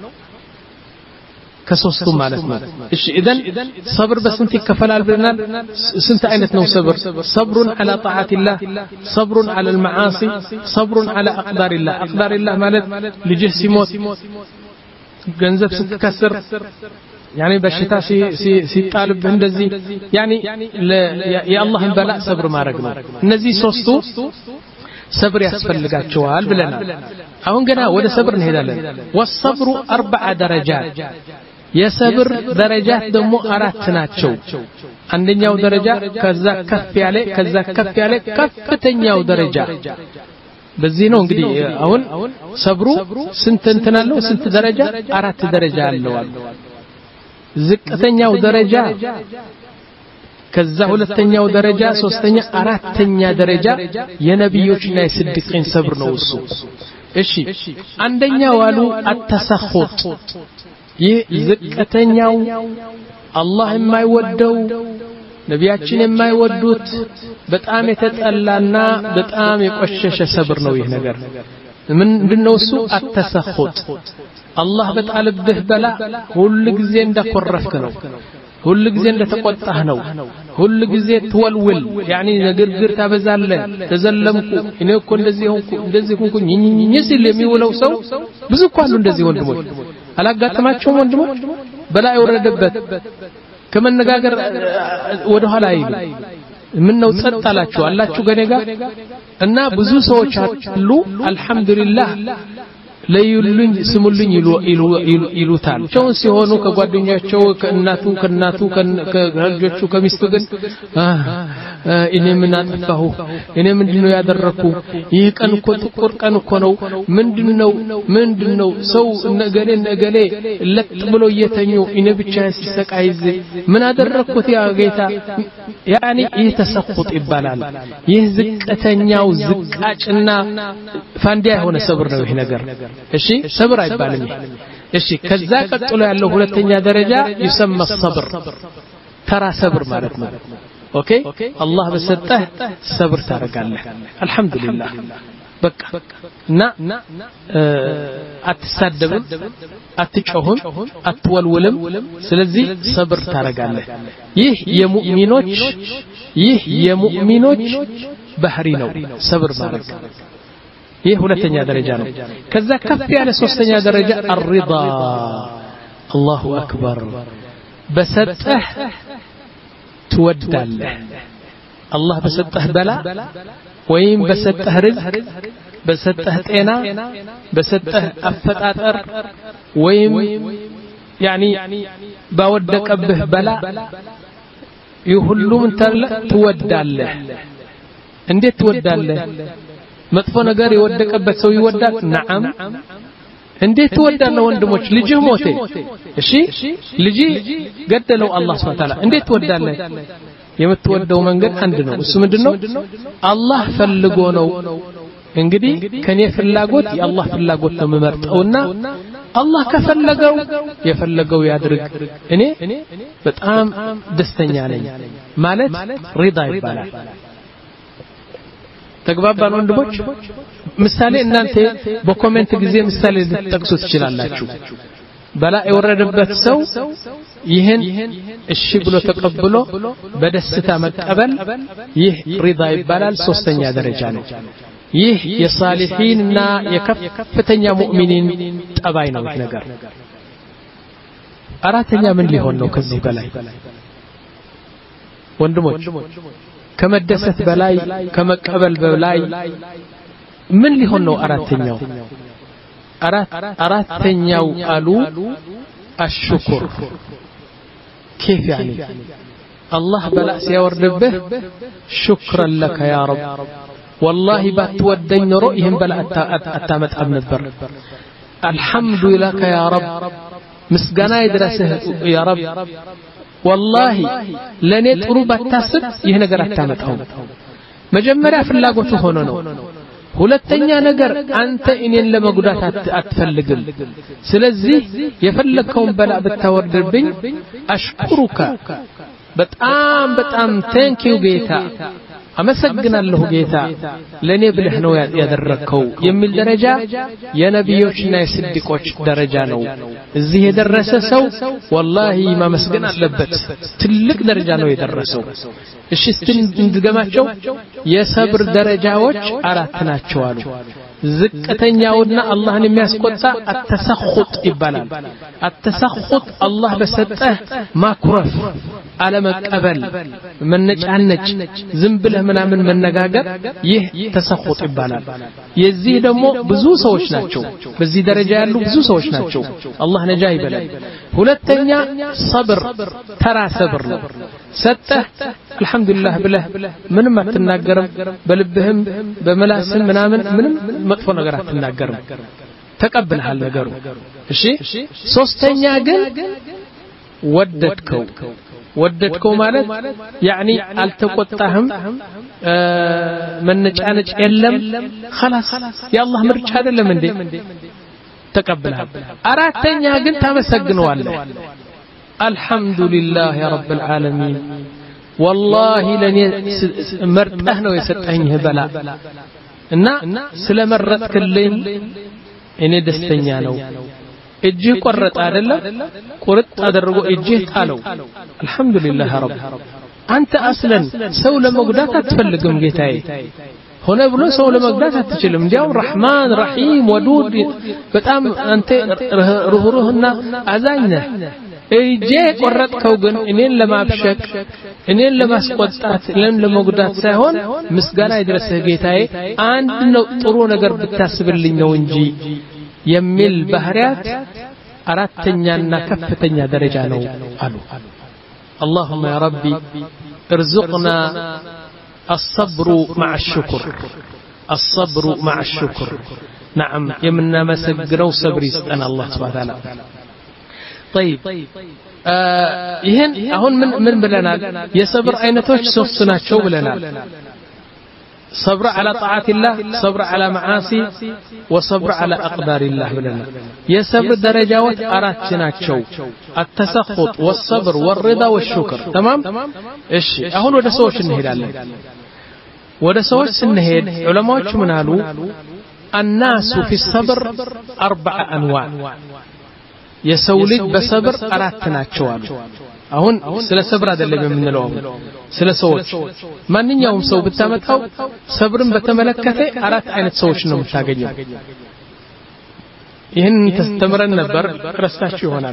ከሶስቱ ማለት ነው እሺ ኢዘን ሰብር በስንት ይከፈላል ብለናል ስንት አይነት ነው ሰብር ሰብሩን على طاعه الله صبر على المعاصي صبر على اقدار الله اقدار الله ማለት ልጅህ ሲሞት ገንዘብ ስትከስር يعني በሽታ ሲጣልብህ እንደዚህ يعني የአላህን በላ ሰብር ማድረግ ነው እነዚህ ሶስቱ ሰብር ያስፈልጋቸዋል ብለናል አሁን ገና ወደ ሰብር እንሄዳለን والصبر اربع درجات የሰብር ደረጃት ደግሞ አራት ናቸው አንደኛው ደረጃ ከዛ ከፍ ያለ ከዛ ከፍ ያለ ከፍተኛው ደረጃ በዚህ ነው እንግዲህ አሁን ሰብሩ ስንት እንትናለው ስንት ደረጃ አራት ደረጃ አለው ዝቅተኛው ደረጃ ከዛ ሁለተኛው ደረጃ ሶስተኛ አራተኛ ደረጃ የነብዮችና የስድቂን ሰብር ነው እሱ እሺ አንደኛው አሉ አተሰኹት ይህ ዝቅተኛው አላህ የማይወደው ነቢያችን የማይወዱት በጣም የተጠላና በጣም የቆሸሸ ሰብር ነው ይህ ነገር ምንድነው እሱ አተሰኹት አላህ በጣልብህ በላ ሁሉ ጊዜ እንደኮረፍክ ነው ሁሉ ጊዜ እንደተቆጣህ ነው ሁሉ ጊዜ ትወልውል يعني ንግግር ታበዛለህ ተዘለምኩ እኔ እኮ እንደዚህ ሆንኩ እንደዚህ ሆንኩ ይኝኝኝ የሚውለው ሰው ብዙ እኮ አሉ እንደዚህ ወንድሞች አላጋጠማቸውም ወንድሞች በላ ይወረደበት ከመነጋገር ወደ ኋላ አይሉ ምን ነው ጸጥ አላችሁ አላችሁ ገኔ ጋር እና ብዙ ሰዎች አሉ አልহামዱሊላህ ለይሉኝ ስሙልኝ ይሉ ይሉታል ቸውን ሲሆኑ ከጓደኛቸው ከእናቱ ከእናቱ ከልጆቹ ከሚስቱ ግን እኔ ምን አጠፋሁ እኔ ምንድነው ያደረኩ ይህ ቀን እኮ ጥቁር ቀን እኮ ነው ምንድነው ምንድነው ሰው ነገሌ ነገሌ ለጥ ብሎ እየተኙ እኔ ብቻ ሲሰቃይዝ ምን አደረኩት ያ ጌታ يعني ይህ ተሰቁጥ ይባላል ይህ ዝቅተኛው ዝቃጭና ፋንዲያ የሆነ ሰብር ነው ይሄ ነገር እሺ ሰብር አይባልም እሺ ከዛ ቀጥሎ ያለው ሁለተኛ ደረጃ ይሰማ ሰብር ተራ ሰብር ማለት ነው ኦኬ አላህ በሰጠህ ሰብር ታረጋለህ አልহামዱሊላህ በቃ እና አትሳደብም አትጮህም አትወልወልም ስለዚህ ሰብር ታረጋለህ ይህ የሙእሚኖች ይህ የሙእሚኖች ባህሪ ነው ሰብር ማድረግ ይህ ሁለተኛ ደረጃ ነው ከዛ ከፍ ያለ ሶስተኛ ደረጃ الرضا الله اكبر በሰጠህ ትወዳለህ አላህ በሰጠህ በላ ወይም በሰጠህ ርዝቅ በሰጠህ ጤና በሰጠህ አፈጣጠር ወይም يعني باودቀብህ በላ ይሁሉም ተለ ትወዳለህ እንዴት ትወዳለህ መጥፎ ነገር የወደቀበት ሰው ይወዳል ነዓም እንዴት ትወዳለህ ወንድሞች ልጅህ ሞተ እሺ ልጅ ገደለው አላህ Subhanahu Wa Ta'ala እንዴት ትወዳለህ የምትወደው መንገድ አንድ ነው እሱ ምንድነው አላህ ፈልጎ ነው እንግዲህ ከኔ ፍላጎት የአላህ ፍላጎት ነው መመርጠውና አላህ ከፈለገው የፈለገው ያድርግ እኔ በጣም ደስተኛ ነኝ ማለት ሪዳ ይባላል ተግባባን ወንድሞች ምሳሌ እናንተ በኮሜንት ጊዜ ምሳሌ ልትጠቅሱ ትችላላችሁ በላ የወረደበት ሰው ይሄን እሺ ብሎ ተቀብሎ በደስታ መቀበል ይህ ሪዳ ይባላል ሶስተኛ ደረጃ ነው ይህ የሳሊሒንና የከፍተኛ ሙእሚኒን ጠባይ ነው ነገር አራተኛ ምን ሊሆን ነው ከዚህ በላይ ወንድሞች ከመደሰት በላይ ከመቀበል በላይ ምን ሊሆን ነው አራተኛው አራት አራተኛው አሉ الشكر كيف يعني الله بلا سيوردبه شكرا لك يا رب والله باتودኝ رؤيهم بلا اتامت ابنبر الحمد لك يا رب مسغنا يدرسه يا رب والله لني ጥሩ ባታስብ ይሄ ነገር አታመጣው መጀመሪያ ፍላጎቱ ሆኖ ነው ሁለተኛ ነገር አንተ እኔን ለመጉዳት አትፈልግም ስለዚህ የፈለከውን በላ ብታወርድብኝ አሽኩሩካ በጣም በጣም ቴንክ ዩ ጌታ አመሰግናለሁ ጌታ ለኔ ብለህ ነው ያደረከው የሚል ደረጃ የነቢዮችና የስዲቆች ደረጃ ነው እዚህ የደረሰ ሰው والله ማመስገን አለበት ትልቅ ደረጃ ነው የደረሰው እሺ እንድገማቸው የሰብር ደረጃዎች አራት ናቸው አሉ ዝቅተኛውና አላህን የሚያስቆጣ አተሰኹጥ ይባላል አተሰኹጥ አላህ በሰጠህ ማኩረፍ አለመቀበል መነጫነጭ ዝም ብለህ ምናምን መነጋገር ይህ ተሰኹጥ ይባላል የዚህ ደግሞ ብዙ ሰዎች ናቸው በዚህ ደረጃ ያሉ ብዙ ሰዎች ናቸው አላህ ነጃ ይበላል ሁለተኛ ሰብር ተራ ሰብር ነው ሰጠህ አልহামዱሊላህ ብለህ ምንም አትናገርም በልብህም በመላስም ምናምን ምንም መጥፎ ነገር አትናገርም ተቀበልሃል ነገሩ እሺ ሶስተኛ ግን ወደድከው ወደድከው ማለት يعني አልተቆጣህም መነጫነጭ የለም خلاص ያላህ ምርጫ አይደለም እንዴ ተቀበልሃል አራተኛ ግን ታመሰግነዋለህ الحمدلله يا رب العالمين والله لن مرته ነው የሰጠኝ በላ እና ስለመረጥክልኝ እኔ ደስተኛ ነው እጅህ ቆረጠ አይደለም ቁርጥ አድርጎ እጅህ ጣለው الحمدلله رب አንተ አስለን ሰው ለመጉዳት አትፈልግም ጌታዬ ሆነ ብሎ ሰው ለመጉዳት አትችልም እንዲያው ረህማን ረሂም ወዱድ በጣም አንተ ሩህሩህና አዛኝ ነህ እጄ ቆረጥከው ግን እኔን ለማብሸቅ እኔን ለማስቆጣት እኔን ለመጉዳት ሳይሆን ምስጋና ይድረስህ ጌታዬ አንድ ነው ጥሩ ነገር ብታስብልኝ ነው እንጂ የሚል ባህሪያት አራተኛና ከፍተኛ ደረጃ ነው አሉ اللهم يا ربي ارزقنا الصبر مع الشكر الصبر مع الشكر نعم يمنا مسجرو صبر يسطن الله سبحانه وتعالى طيب ይሄን አሁን ምን ምን ብለናል የሰብር አይነቶች ሶስት ናቸው ብለናል صبر على طاعة الله صبر على معاصي وصبر على أقدار الله بلنا يصبر درجات أرات ناتشو التسخط والصبر والرضا والشكر تمام إيش أهون وده سوش النهيد عليه وده سوش النهيد علماء من قالوا الناس في الصبر أربع أنواع يسولد بصبر أرات ناتشو አሁን ስለ ሰብር አይደለም የምንለው ስለ ሰዎች ማንኛውም ሰው ብታመጣው ሰብርን በተመለከተ አራት አይነት ሰዎች ነው የምታገኘው ይሄን ተስተምረን ነበር ክርስታችሁ ይሆናል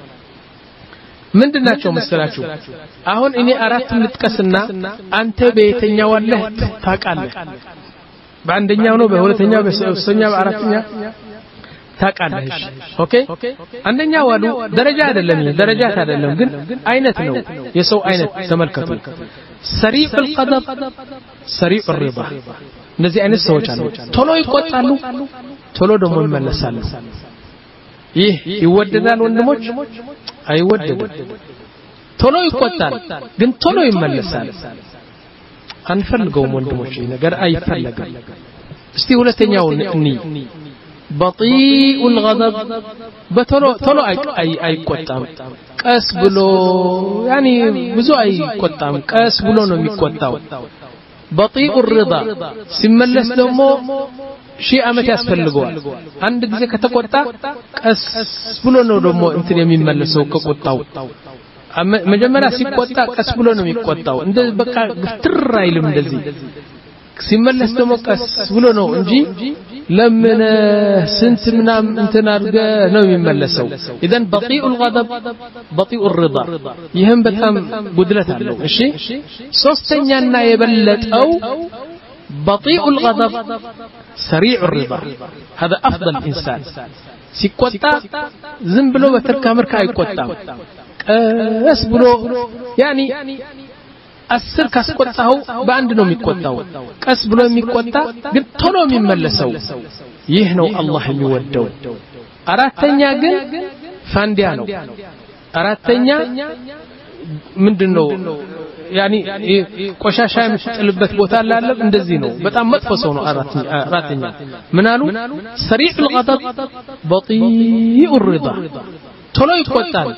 ምንድናቸው መሰላችሁ አሁን እኔ አራት ልጥቀስና አንተ በየተኛው አለህ ታውቃለህ በአንደኛው ነው በሁለተኛው በሶስተኛው በአራተኛው ታቃለሽ ኦኬ አንደኛ ዋሉ ደረጃ አይደለም ደረጃት አይደለም ግን አይነት ነው የሰው አይነት ተመልከቱ ሰሪዕ القدر ሰሪዕ الرضا እነዚህ አይነት ሰዎች አሉ ቶሎ ይቆጣሉ ቶሎ ደግሞ ይመለሳሉ ይህ ይወደዳል ወንድሞች አይወደድም ቶሎ ይቆጣል ግን ቶሎ ይመለሳል አንፈልገውም ወንድሞች ነገር አይፈልግም እስቲ ሁለተኛው እኒ بطيء الغضب بتلو تلو اي اي اي قطام قس بلو يعني ብዙ አይ ቆጣም ቀስ ብሎ ነው የሚቆጣው بطيء الرضا ሲመለስ ደግሞ ሺህ አመት ያስፈልገዋል አንድ ጊዜ ከተቆጣ ቀስ ብሎ ነው ደግሞ እንትን የሚመለሰው ከቆጣው መጀመሪያ ሲቆጣ ቀስ ብሎ ነው የሚቆጣው እንደ በቃ ግፍትር አይልም እንደዚህ ሲመለስ ደግሞ ቀስ ብሎ ነው እንጂ ለምን ስንት ምናም እንትን አድርገ ነው የሚመለሰው اذا بطيء الغضب بطيء الرضا ይሄም በጣም ጉድለት አለው እሺ ሶስተኛና የበለጠው بطيء الغضب سريع الرضا هذا افضل انسان ሲቆጣ ዝም ብሎ በተርካምርካ አይቆጣም ቀስ ብሎ يعني አስር ካስቆጣው በአንድ ነው የሚቆጣው ቀስ ብሎ የሚቆጣ ግን ቶሎ የሚመለሰው ይህ ነው አላህ የሚወደው አራተኛ ግን ፋንዲያ ነው አራተኛ ምንድነው يعني ቆሻሻ የምትጥልበት ቦታ አለ እንደዚህ ነው በጣም መጥፎ ሰው ነው አራተኛ አራተኛ ምን አሉ سريع الغضب بطيء الرضا ቶሎ ይቆጣል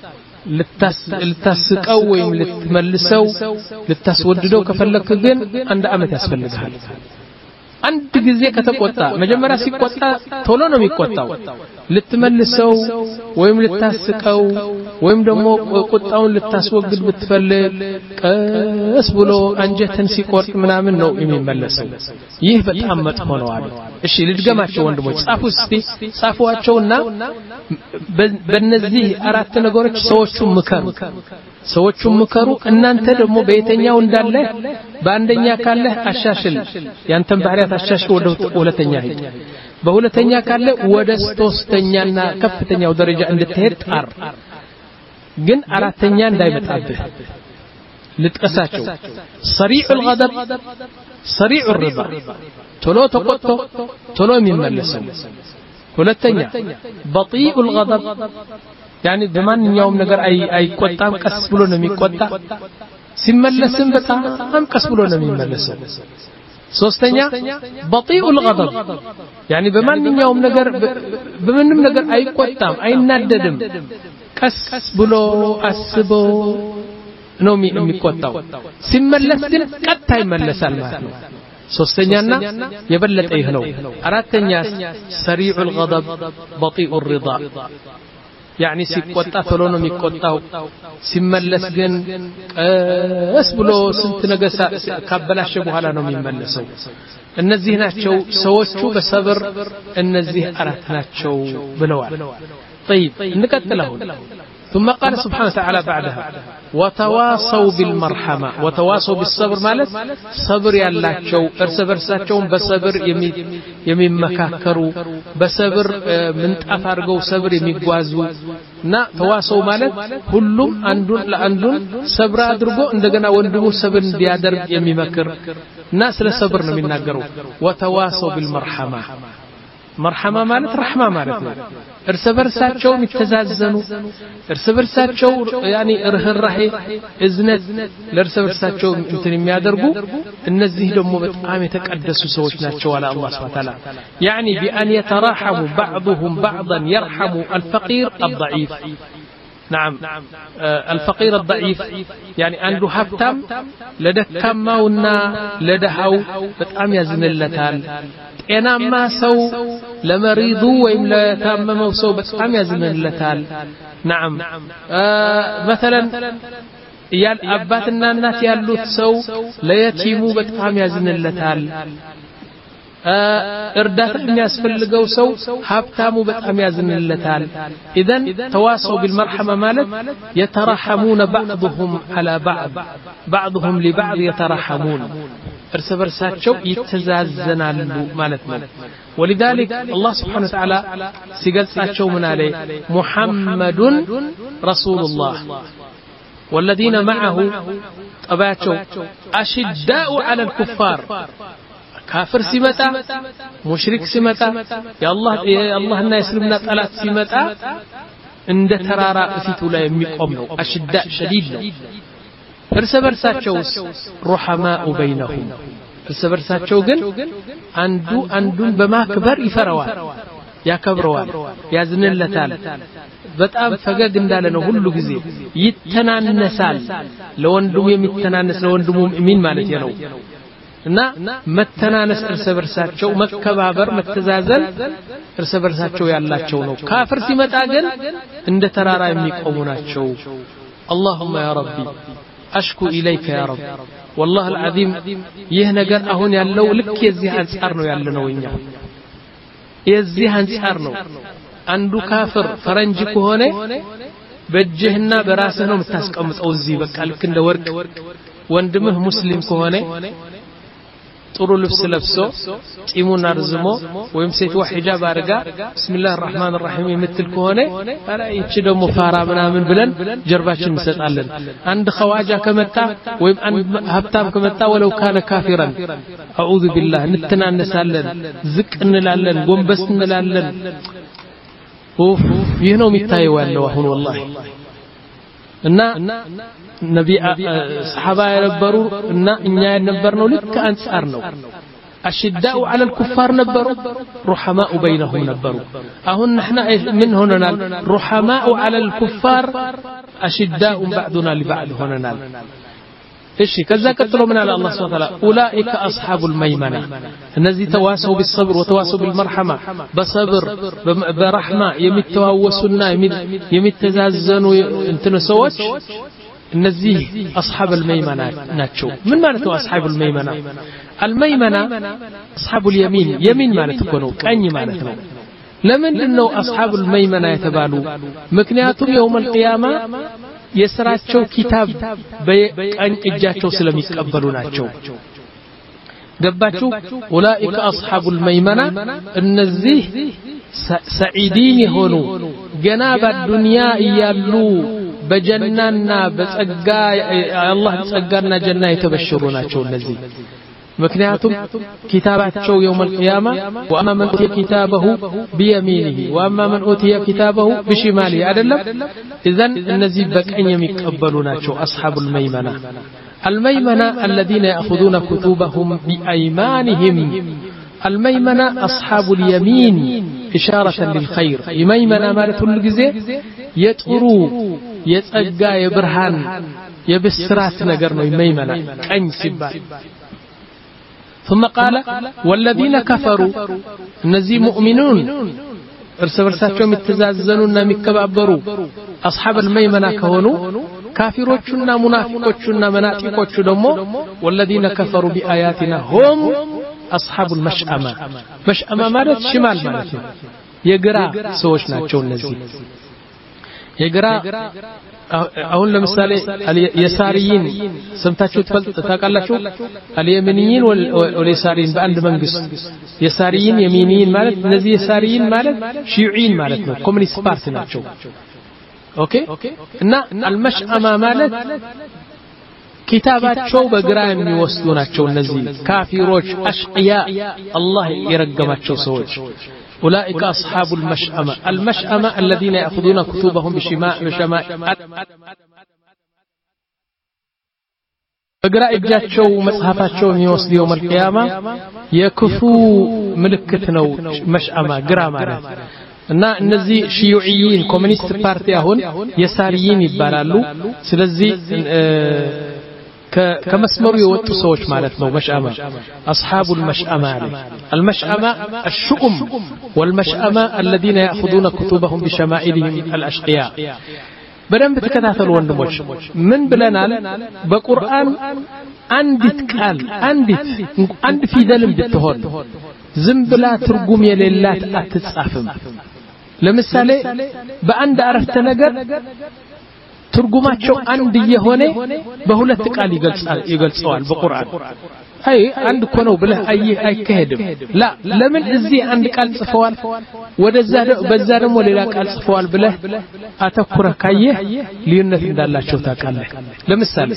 ልታስቀው ወይም ልትመልሰው ልታስወድደው ከፈለክ ግን አንድ አመት ያስፈልጋል አንድ ጊዜ ከተቆጣ መጀመሪያ ሲቆጣ ቶሎ ነው የሚቆጣው ልትመልሰው ወይም ልታስቀው ወይም ደግሞ ቁጣውን ልታስወግድ ብትፈልግ ቀስ ብሎ አንጀትን ሲቆርጥ ምናምን ነው የሚመለሰው ይህ በጣም መጥፎ ነው አለ እሺ ልድገማቸው ወንድሞች ጻፉ እስቲ ጻፉዋቸውና በእነዚህ አራት ነገሮች ሰዎቹ ምከሩ ሰዎቹ ምከሩ እናንተ ደግሞ በየተኛው እንዳለ በአንደኛ ካለ አሻሽል ያንተን ባህሪያት አሻሽል ወደ ሁለተኛ ሄድ በሁለተኛ ካለ ወደ ሶስተኛና ከፍተኛው ደረጃ እንድትሄድ ጣር ግን አራተኛ እንዳይመጣብህ ልጥቀሳቸው سريع الغضب سريع الرضا ቶሎ ተቆጥቶ ቶሎ የሚመለሰው ሁለተኛ بطيء الغضب يعني በማንኛውም ነገር አይ አይቆጣም ቀስ ብሎ ነው የሚቆጣ ሲመለስም በጣም ቀስ ብሎ ነው የሚመለሰው ሶስተኛ بطيء الغضب يعني በማንኛውም ነገር በምንም ነገር አይቆጣም አይናደድም ቀስ ብሎ አስቦ ነው የሚቆጣው ሲመለስ ግን ቀጥታ ይመለሳል ማለት ነው ሶስተኛና የበለጠ ይህ ነው አራተኛ سريع الغضب بطيء الرضا يعني ሲቆጣ ቶሎ ነው የሚቆጣው ሲመለስ ግን ቀስ ብሎ ስንት ነገር ካበላሸ በኋላ ነው የሚመለሰው እነዚህ ናቸው ሰዎቹ በሰብር እነዚህ አራት ናቸው ብለዋል طيب እንቀጥላው ثم قال سبحانه وتعالى بعدها وتواصوا بالمرحمة وتواصوا بالصبر مالت صبر ያላቸው እርስ በርሳቸው በሰብር የሚመካከሩ በሰብር ምንጣፍ አድርገው ሰብር የሚጓዙና ተዋሰው ማለት ሁሉም አንዱን ለአንዱን ሰብር አድርጎ እንደገና ወንድሙ ሰብር እንዲያደርግ የሚመክርና ስለ ሰብር ነው የሚናገረው وتواصوا بالمرحمة مرحمة مالت رحمة مالت እርስ በርሳቸው የሚተዛዘኑ እርስ በርሳቸው يعني ርህራሄ እዝነት ለእርስ በርሳቸው እንትን የሚያደርጉ እነዚህ ደግሞ በጣም የተቀደሱ ሰዎች ናቸው አለ አላህ Subhanahu Wa Ta'ala يعني بأن يتراحموا بعضهم بعضا يرحموا الفقير الضعيف نعم آه الفقير الضعيف يعني عنده هبتم لدكماونا لدهاو በጣም ያዝንለታል ጤናማ ሰው ለመሪዱ ወይም ለታመመው ሰው በጣም ያዝንለታል نعم مثلا ያል አባትና እናት ያሉት ሰው ለየቲሙ በጣም ያዝንለታል እርዳታ የሚያስፈልገው ሰው ሀብታሙ በጣም ያዝንለታል اذا تواصوا بالمرحمة ማለት يترحمون بعضهم على بعض بعضهم لبعض يترحمون እርስ በርሳቸው ይተዛዘናሉ ማለት ነው ولذلك الله سبحانه وتعالى سيقلصاቸው من عليه محمد رسول الله والذين معه طبعاቸው أشداء على الكفار كافر سيمتا مشرك سيمتا يا الله يا الله እና የእስልምና ጠላት ሲመጣ እንደ ተራራ እፊቱ ላይ የሚቆም ነው أشداء شديد ነው እርስ በርሳቸውስ رحماء بينهم እርስ በርሳቸው ግን አንዱ አንዱን በማክበር ይፈራዋል ያከብረዋል ያዝንለታል በጣም ፈገግ እንዳለ ነው ሁሉ ጊዜ ይተናነሳል ለወንዱም የሚተናነስ ለወንዱም ሙእሚን ማለት ነው እና መተናነስ እርስ በርሳቸው መከባበር መተዛዘን እርስ በርሳቸው ያላቸው ነው ካፍር ሲመጣ ግን እንደ ተራራ የሚቆሙ ናቸው اللهم يا ربي أشكو إليك يا رب والله العظيم ይህ ነገር አሁን ያለው ልክ የዚህ አንፃር ነው ያለነው እኛ የዚህ አንፃር ነው አንዱ ካፍር ፈረንጅ ከሆነ በእጅህና በራስህ ነው የምታስቀምጠው እዚህ በቃ ልክ እንደ ወርቅ ወንድምህ ሙስሊም ከሆነ ጥሩ ልብስ ለብሶ ጢሙን አርዝሞ ወይም ሴትዋ ሒጃብ አርጋ ቢስሚላሂር ረህማኒር ረሂም የምትል ከሆነ አላ እቺ ደሞ ፋራ ምናምን ብለን ጀርባችን እንሰጣለን አንድ ኸዋጃ ከመጣ ወይም አንድ ሀብታም ከመጣ ወለው ካለ ካፊራን አዑዙ ቢላህ እንተናነሳለን ዝቅ እንላለን ጎንበስ እንላለን ኡፍ ይህ ነው የሚታየው ያለው አሁን والله እና ነቢ ሰሃባ የነበሩ እና እኛ የነበርነው ልክ አንፃር ነው أشداء على الكفار نبروا رحماء بينهم نبروا أهون نحن من هنا رحماء على الكفار أشداء بعضنا لبعض هنا إيش كذا كتلوا من على الله سبحانه وتعالى أولئك أصحاب الميمنة الذي تواصوا بالصبر وتواصوا بالمرحمة بصبر برحمة يمتواوسنا يمتزازنوا انتنسوش እነዚህ أصحاب الميمنة ናቸው ምን ማለት ነው أصحاب الميمنة الميمنة أصحاب اليمين يمين ማለት እኮ ነው ቀኝ ማለት ነው ለምንድን ነው أصحاب الميمنة የተባሉ ምክንያቱም يوم القيامة የሥራቸው ኪታብ በቀኝ እጃቸው ስለሚቀበሉ ናቸው ገባችሁ أولئك أصحاب الميمنة እነዚህ سعيدين የሆኑ ገና በዱንያ እያሉ بجننا بصقا الله صقانا جنة يتبشروا ናቸው እነዚህ ምክንያቱም ኪታባቸው يوم القيامة واما من اوتي كتابه بيمينه واما من اوتي كتابه بشماله አይደለም اذا እነዚህ በቀኝ የሚቀበሉ ናቸው اصحاب الميمنة الميمنة الذين ياخذون كتبهم بايمانهم الميمنة أصحاب اليمين إشارة للخير الميمنة ማለት ሁሉ ጊዜ የጥሩ የጸጋ የብርሃን የብስራት ነገር ነው الميمنة ቀኝ ሲባል ثم قال والذين كفروا እነዚህ ሙእሚኑን እርስ በርሳቸው የሚተዛዘኑና የሚከባበሩ أصحاب الميمنة ከሆኑ ካፊሮቹና ሙናፊቆቹና መናጢቆቹ ደግሞ والذين كفروا بآياتنا هم أصحاب المشأمة مشأمة ማለት ሽማል ማለት ነው የግራ ሰዎች ናቸው እነዚህ የግራ አሁን ለምሳሌ የሳሪይን ሰምታችሁ ታውቃላችሁ አልየመኒይን ወልየሳሪይን በአንድ መንግስት የሳሪይን የሚኒይን ማለት እነዚህ የሳሪይን ማለት ሺዒን ማለት ነው ኮሙኒስት ፓርቲ ናቸው ኦኬ እና አልመሽአማ ማለት ኪታባቸው በግራ የሚወስዱ ናቸው እነዚህ ካፊሮች አሽቂያ አላህ ይረገማቸው ሰዎች أولئك أصحاب المشأمة المشأمة الذين يأخذون كتبهم بشماء بشماء بقراء إجاتشو مصحفاتشو يوصل يوم القيامة يكفو ملكتنا مشأمة قرامة እና እነዚህ ሺዩዒይን ኮሙኒስት ፓርቲ አሁን የሳሪይን ይባላሉ ስለዚህ كمسمر يوتو سوش مالتنا مشأمة أصحاب المشأمة المشأمة الشؤم والمشأمة الذين يأخذون كتبهم بشمائلهم الأشقياء بدن بتكتاثل وندموش من بلنال بقرآن عندت قال عندت عند في ذلم بتهون زنبلا ترجم يليلات أتتصافم لمثالي بأند عرفت نجر ትርጉማቸው አንድ የሆነ በሁለት ቃል ይገልጻል ይገልጻል በቁርአን አይ አንድ እኮ ነው ብለህ አይ አይከሄድም ላ ለምን እዚህ አንድ ቃል ጽፈዋል ወደዛ በዛ ደግሞ ሌላ ቃል ጽፈዋል ብለህ አተኩረ ካየህ ልዩነት እንዳላቸው ታውቃለህ ለምሳሌ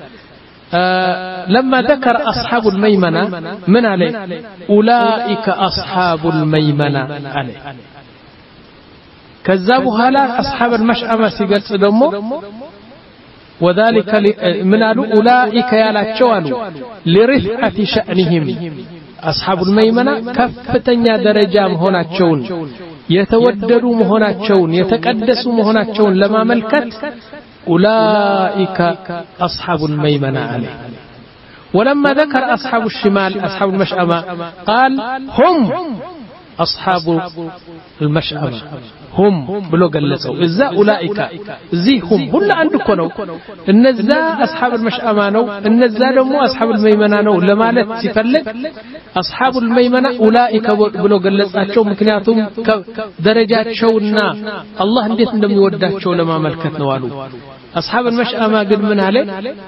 لما ذكر أصحاب الميمنة من عليه أولئك أصحاب الميمنة عليه كذبوا هلا أصحاب المشأمة سيقل صدمه وذلك من أولئك يالا تشوالوا لرفعة شأنهم أصحاب الميمنة كفتنيا درجة هنا تشون يتوددوا هنا تشون يتقدسوا هنا تشون لما ملكت أولئك أصحاب الميمنة عليه ولما ذكر أصحاب الشمال أصحاب المشأمة قال هم أصحاب المشأمة هم بلو قلتوا إذا أولئك زي هم هلا عندكم إن إذا أصحاب المشأمة نو إن إذا دمو أصحاب الميمنة نو لما لا تفلت أصحاب الميمنة أولئك بلو قلتوا مكنياتهم درجات شونا الله نديت ندم يودات شو لما ملكت نوالو أصحاب المشأمة قد من عليه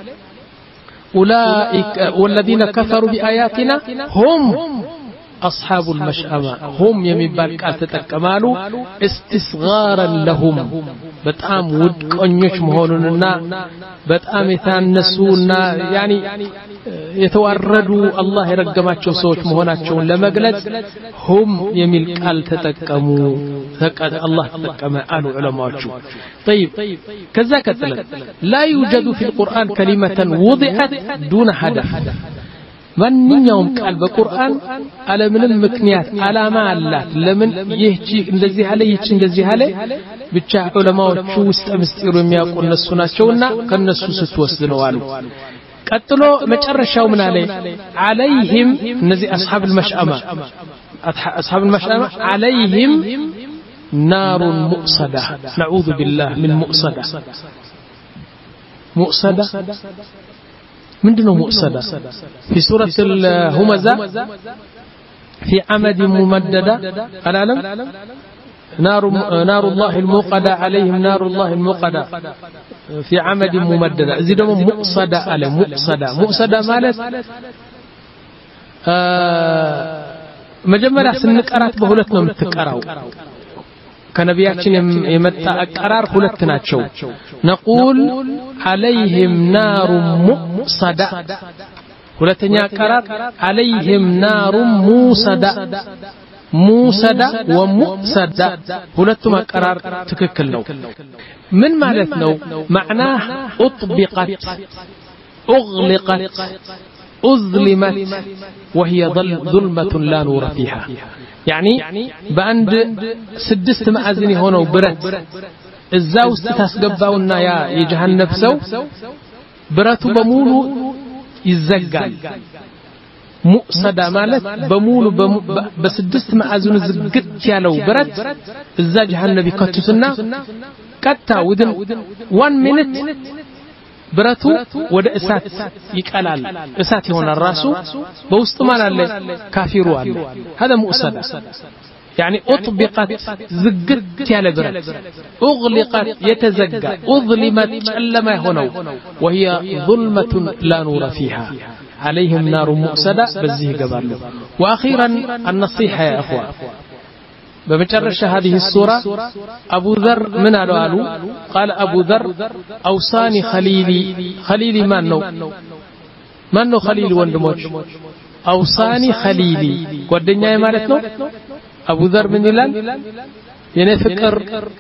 أولئك والذين كفروا بآياتنا هم أصحاب المشأمة هم يمين بالك أتتكمالوا استصغارا لهم بتأم ودك أنيش مهوننا بتأم يتنسونا يعني يتوردوا الله يرقمات شو صوت مهونات شو لما قلت هم يمين قال تتكموا فقد الله تتكما قالوا علماء شو طيب كذا كتلت لا يوجد في القرآن كلمة وضعت دون هدف ማንኛውም ቃል በቁርአን አለ ምንም ምክንያት አላማ አላት ለምን ይህቺ እንደዚህ አለ ይህቺ እንደዚህ አለ ብቻ ዑለማዎቹ ውስጥ ምስጢሩ የሚያውቁ እነሱ ናቸውና ከነሱ ስትወስድ ነው አሉ ቀጥሎ መጨረሻው ምን አለ عليهم እነዚህ አስሐብ المشأمة አስሐብ المشأمة عليهم نار مؤصدة نعوذ بالله من مؤصدة مؤصدة من دونه مؤصدة في سورة الهمزة في عمد ممددة العالم نار نار الله الموقدة عليهم نار الله الموقدة في عمد ممددة زيدهم مؤصدة على مؤصدة مؤصدة مالت مجمّرة سنك أرات بهولتنا متكراو كنبياتنا يمتع أقرار هلتناتشو نقول عليهم نار مؤصدة هلتنيا أقرار عليهم نار موصدة موصدة ومؤصدة هلتما أقرار تككلنو من مالتنو معناه أطبقت أغلقت أظلمت وهي ظلمة لا نور فيها يعني باند سدست مأذني هنا وبرت الزاو ستسقباونا يا يجهنم سو براتو بمولو يزقال مؤصدة مالت بمولو بم بسدست مأذن زقت يالو برت الزا جهنم يكتسنا كتا within one minute براتو ودا اسات يقلال اسات يሆናል ራሱ በውስጥ ማን አለ ካፊሩ አለ هذا مؤصدة يعني اطبقت زقت ياله برت اغلقت يتزقى اظلمت ጨለማ ሆነው وهي ظلمة لا نور فيها عليهم نار مؤصدة በዚህ ይገባሉ واخيرا النصيحة يا اخوان بمجرش هذه السورة أبو ذر من قالوا قال أبو ذر أوصاني خليلي خليلي ما نو ما نو خليل وندموش أوصاني خليلي والدنيا مالتنا أبو ذر من الآن ينفكر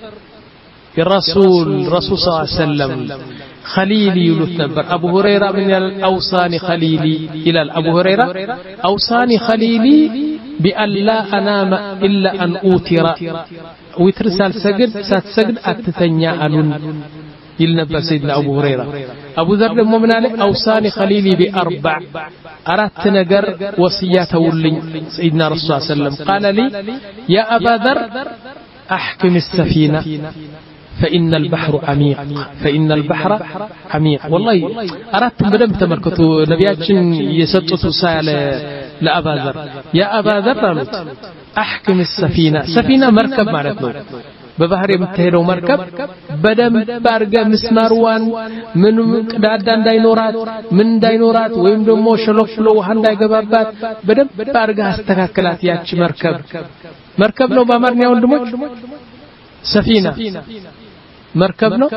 الرسول رسول صلى الله عليه وسلم خليلي يلتنبر أبو هريرة من أوصاني خليلي إلى أبو هريرة أوصاني خليلي بأن لا أنام إلا أن أوتر ويترسل سجد ساتسجد أتتنيا أنون يلنبى سيدنا أبو هريرة أبو ذر المؤمن عليه أوصاني خليلي بأربع أردت نجر وصياته لي سيدنا رسول الله صلى الله عليه وسلم قال لي يا أبا ذر أحكم السفينة فإن البحر عميق فإن البحر عميق والله أردت بدم تمركتو نبياتشن يسطسوا سال لأبا ذر يا أبا ذر أحكم السفينة سفينة مركب معناتنا በባህር የምትሄደው መርከብ በደንብ አርገ ምስማርዋን ምንም ቅዳዳ እንዳይኖራት ምን እንዳይኖራት ወይም ደግሞ ሸሎፍሎ ውሃ እንዳይገባባት በደንብ አርገ አስተካክላት ያቺ መርከብ መርከብ ነው በአማርኛ ወንድሞች ሰፊና መርከብ ነው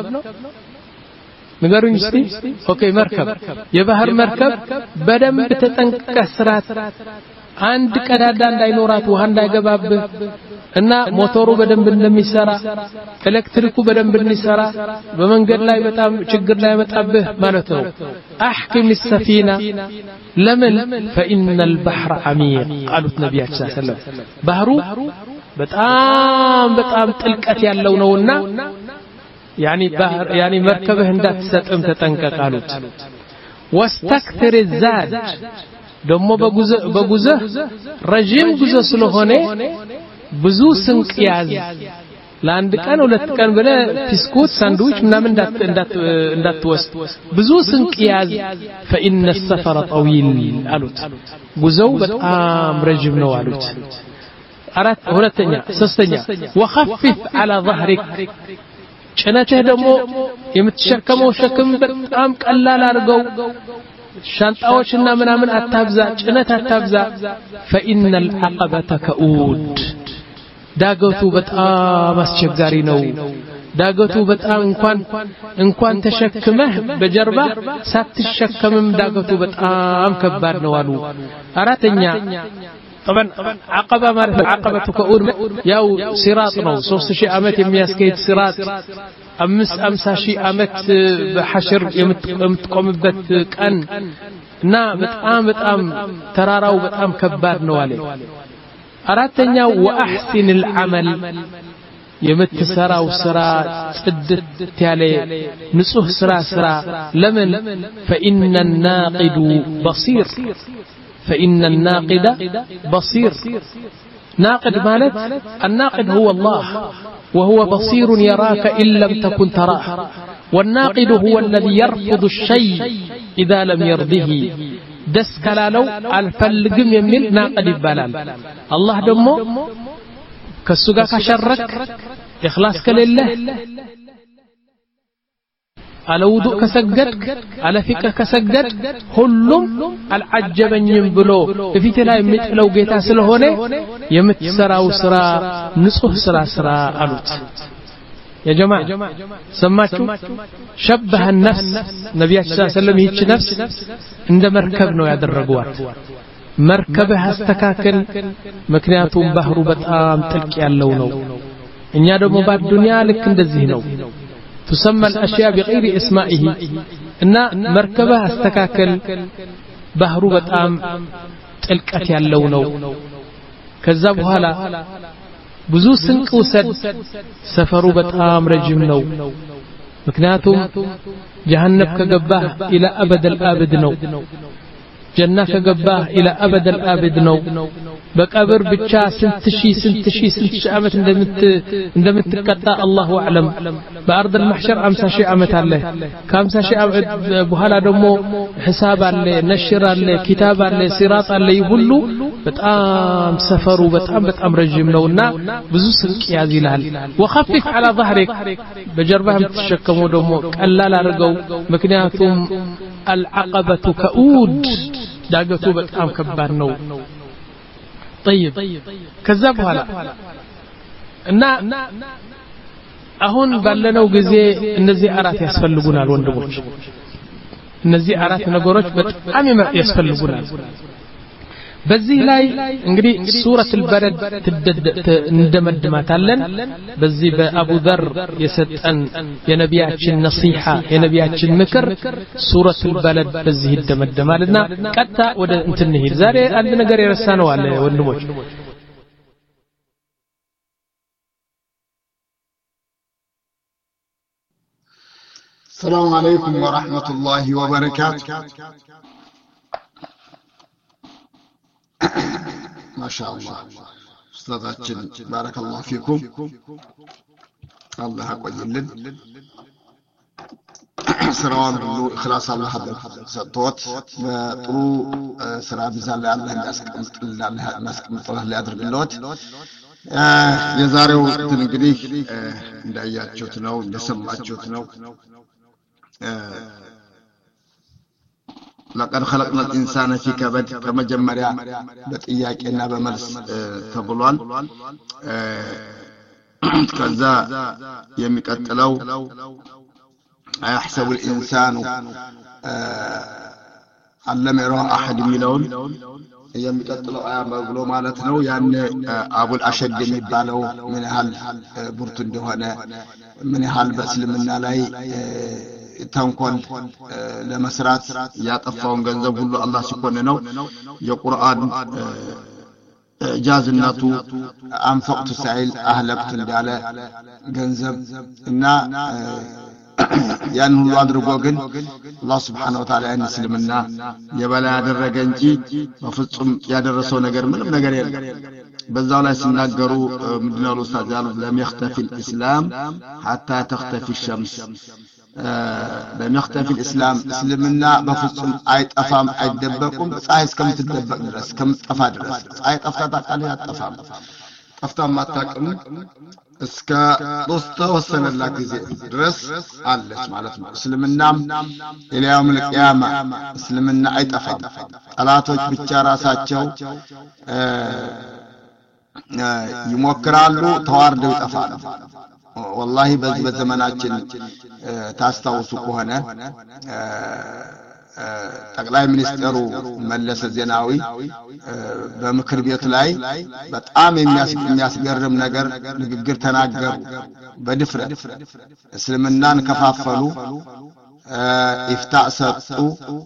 ንገሩኝ እስቲ ኦኬ መርከብ የባህር መርከብ በደንብ ተጠንቀቀ ስራት አንድ ቀዳዳ እንዳይኖራት ውሃ እንዳይገባብህ እና ሞተሩ በደንብ እንደሚሰራ ኤሌክትሪኩ በደንብ እንደሚሰራ በመንገድ ላይ በጣም ችግር ላይ መጣብህ ማለት ነው احكم السفينه لمن فان البحر عميق قالوا النبي صلى الله عليه وسلم ባህሩ በጣም በጣም ጥልቀት ያለው ነውና يعني بحر يعني مركبه እንዳትሰጥም ተጠንቀቅ አሉት واستكثر الزاد ደሞ በጉዞ በጉዞ ረጅም ጉዞ ስለሆነ ብዙ ስንቅ ያዝ ለአንድ ቀን ሁለት ቀን በለ ቢስኩት ሳንድዊች ምናምን እንዳት እንዳት እንዳትወስድ ብዙ ስንቅ ያዝ فإن السفر طويل አሉት ጉዞው በጣም ረጅም ነው አሉት አራት ሁለተኛ ሶስተኛ وخفف على ظهرك ጭነትህ ደግሞ የምትሸከመው ሸክም በጣም ቀላል አድርገው ሻንጣዎችና ምናምን አታብዛ ጭነት አታብዛ فإن العقبة كؤود ዳገቱ በጣም አስቸጋሪ ነው ዳገቱ በጣም እንኳን እንኳን ተሸክመህ በጀርባ ሳትሸከምም ዳገቱ በጣም ከባድ ነው አሉ አራተኛ طبعا عقبة ማለት عقبة كؤود ያው ሲራጥ ነው ሶስት ሺህ አመት የሚያስከይድ ሲራጥ አምስት አምሳ ሺህ አመት በሐሽር የምትቆምበት ቀን እና በጣም በጣም ተራራው በጣም ከባድ ነው አለ አራተኛው واحسن العمل የምትሰራው ስራ ጽድት ያለ ንጹህ ስራ ስራ ለምን فإن الناقد بصير فإن الناقد بصير ناقد مالت الناقد هو الله وهو بصير يراك إن لم تكن تراه والناقد هو الذي يرفض الشيء إذا لم يرضه دس كلالو الفلقم يميل ناقد يبالال الله دمو كالسقا كشرك إخلاص كلله على وضوء كسجدك على فكر كسجدك كلهم العجبنيم بلو فيت لا يمثلو جيتا ስለሆነ የምትሰራው ስራ ንጹህ ስራ ስራ አሉት يا جماعه سمعتوا شبه النفس نبي صلى الله عليه وسلم ይህች ነፍስ እንደ መርከብ ነው ያደረጓት መርከብህ አስተካከል ምክንያቱም ባህሩ በጣም ጥልቅ ያለው ነው እኛ ደግሞ በዱንያ ልክ እንደዚህ ነው تسمى الأشياء بغير اسمائه إن مركبة استكاكل بحر بتام تلقت ياللونو كذبوا هلا بزو سنك وسد سفروا بتام رجمنو مكناتهم جهنم كجباه إلى أبد الآبد نو جنة كجباه إلى أبد الآبد نو بقبر بتشا سنتشي سنتشي سنتشي عمت اندمت اندمت تقطع الله اعلم بارض المحشر خمسة شيء عمت الله خمسة شيء بحالا دمو حساب الله نشر الله كتاب الله صراط الله يبلو بتام سفروا بتام بتام رجم نونا ብዙ ስንቅ ያዝ ይላል وخفف على ظهرك በጀርባህም ተሸከመው ደሞ ቀላል አድርገው ምክንያቱም العقبة كؤود ዳገቱ በጣም ከባድ ነው طيب كذب هلا እና አሁን ባለነው ጊዜ እነዚህ አራት ያስፈልጉናል ወንድሞች እነዚህ አራት ነገሮች በጣም ያስፈልጉናል በዚህ ላይ እንግዲህ ሱረቱ አልበለድ እንደመድማታለን በዚህ በአቡ ዘር የሰጠን የነቢያችን ነሲሃ የነቢያችን ምክር ሱረቱ አልበለድ በዚህ ይደመደማልና ቀጣ ወደ እንትን እንሂድ ዛሬ አንድ ነገር የረሳነው አለ ወንድሞች السلام عليكم ورحمة الله وبركاته ما شاء الله استاذاتنا بارك الله فيكم الله يقويلن سراون خلاص الله حد سطوت ጥሩ ስራ ቢዛለ አላህ ያስቀምጥልናል ያስቀምጥልናል ያድርግልዎት የዛሬው እንግዲህ እንዳያችሁት ነው እንደሰማችሁት ነው لقد خلقنا الانسان في كبد كما جمريا በጥያቄና በመልስ ተብሏል ከዛ የሚቀጥለው ايحسب الانسان علم يرى احد ሚለውን የሚቀጥለው አያ ብሎ ማለት ነው ያን አቡል አሸድ የሚባለው ምን ያህል ቡርቱ እንደሆነ ምን ያህል በእስልምና ላይ ተንኮል ለመስራት ያጠፋውን ገንዘብ ሁሉ አላህ ሲኮንነው የቁርአን ጃዝነቱ አንፈቅቱ ሳይል አህለክቱ እንዳለ ገንዘብ እና ያን ሁሉ አድርጎ ግን አላህ Subhanahu Wa Ta'ala ያን እስልምና የበላይ ያደረገ እንጂ በፍጹም ያደረሰው ነገር ምንም ነገር የለም በዛው ላይ ሲናገሩ ምንድነው ኡስታዝ ያሉ ለም يختفي الاسلام حتى تختفي الشمس ለም يختفي الاسلام እስልምና በፍጹም አይጠፋም አይደበቁም ፀሐይ እስከምትደበቅ ድረስ እስከምትጠፋ ድረስ ፀሐይ ጠፍታ ታውቃለህ አትጠፋም ጠፍታ ማታውቅም እስከ ሶስት ወሰነላት ጊዜ ድረስ አለች ማለት ነው እስልምናም ኢላያም ለቂያማ እስልምና አይጠፋም ጠላቶች ብቻ ራሳቸው ይሞክራሉ ተዋርደው ይጠፋሉ والله በዚህ በዘመናችን ታስታውሱ ከሆነ ጠቅላይ ሚኒስትሩ መለስ ዜናዊ በምክር ቤት ላይ በጣም የሚያስገርም ነገር ንግግር ተናገሩ በድፍረት እስልምናን ከፋፈሉ ኢፍታእ ሰጡ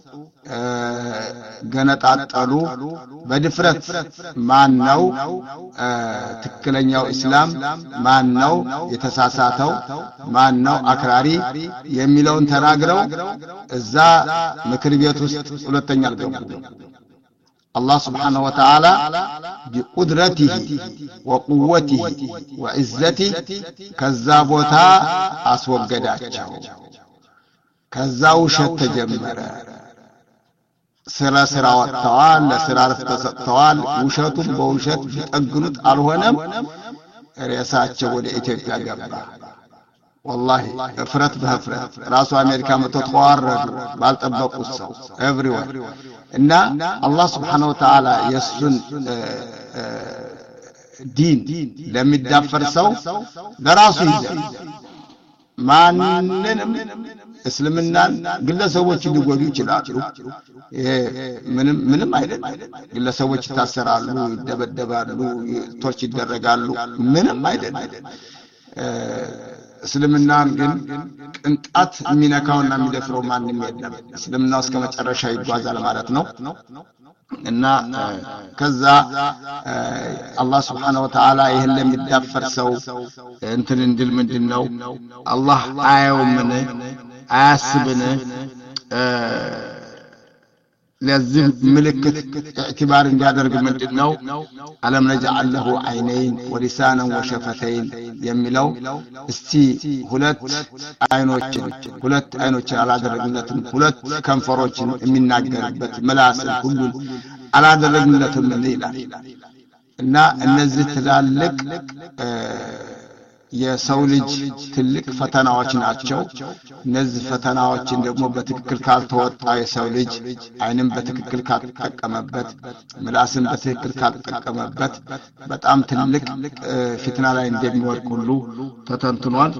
ገነጣጣሉ በድፍረት ማን ነው ትክክለኛው እስላም ማን ነው የተሳሳተው ማን ነው አክራሪ የሚለውን ተናግረው እዛ ምክር ቤት ውስጥ ሁለተኛ አልገቡ الله سبحانه وتعالى بقدرته وقوته وعزته كذابوتا አስወገዳቸው ከዛው ሸት ተጀመረ ስራ ስራ ወጣዋል ለስራ ረፍት ተሰጥተዋል ውሸቱን በውሸት ቢጠግኑት አልሆነም ሪያሳቸው ወደ ኢትዮጵያ ገባ والله ፍረት በፍረት ራሱ አሜሪካ መጥቶ ተዋረዱ ባልጠበቁት ሰው everywhere እና አላህ Subhanahu Wa Ta'ala የሱን ዲን ለሚዳፈር ሰው ለራሱ ይዘን ማንንም እስልምናን ግለሰቦች ሊጎዱ ይችላሉ ምንም ምንም አይደል ግለሰቦች ታሰራሉ ይደበደባሉ ቶርች ይደረጋሉ ምንም አይደል እስልምናን ግን ቅንጣት ሚነካውና የሚደፍረው ማንንም የለም እስልምናው እስከ መጨረሻ ይጓዛል ማለት ነው እና ከዛ አላህ Subhanahu Wa Ta'ala ይሄን ለሚዳፈር ሰው እንትን እንድል ምንድነው አላህ አያውምን አያስብን ለዚህ ምልክት اعتبار እንዲያደርግ ምንድነው አለም ነجعل له عينين ولسانا وشفتين የሚለው እስቲ ሁለት አይኖችን ሁለት አይኖችን አላደረግነትም ሁለት ከንፈሮችን የሚናገርበት ምላስ ሁሉ አላደረግነትም ይላል እና እነዚህ ትላልቅ የሰው ልጅ ትልቅ ፈተናዎች ናቸው እነዚህ ፈተናዎችን ደግሞ በትክክል ካልተወጣ የሰው ልጅ አይንም በትክክል ካልተጠቀመበት ምላስን በትክክል ካልተጠቀመበት በጣም ትልቅ ፍትና ላይ እንደሚወድቅ ሁሉ ተተንትኗል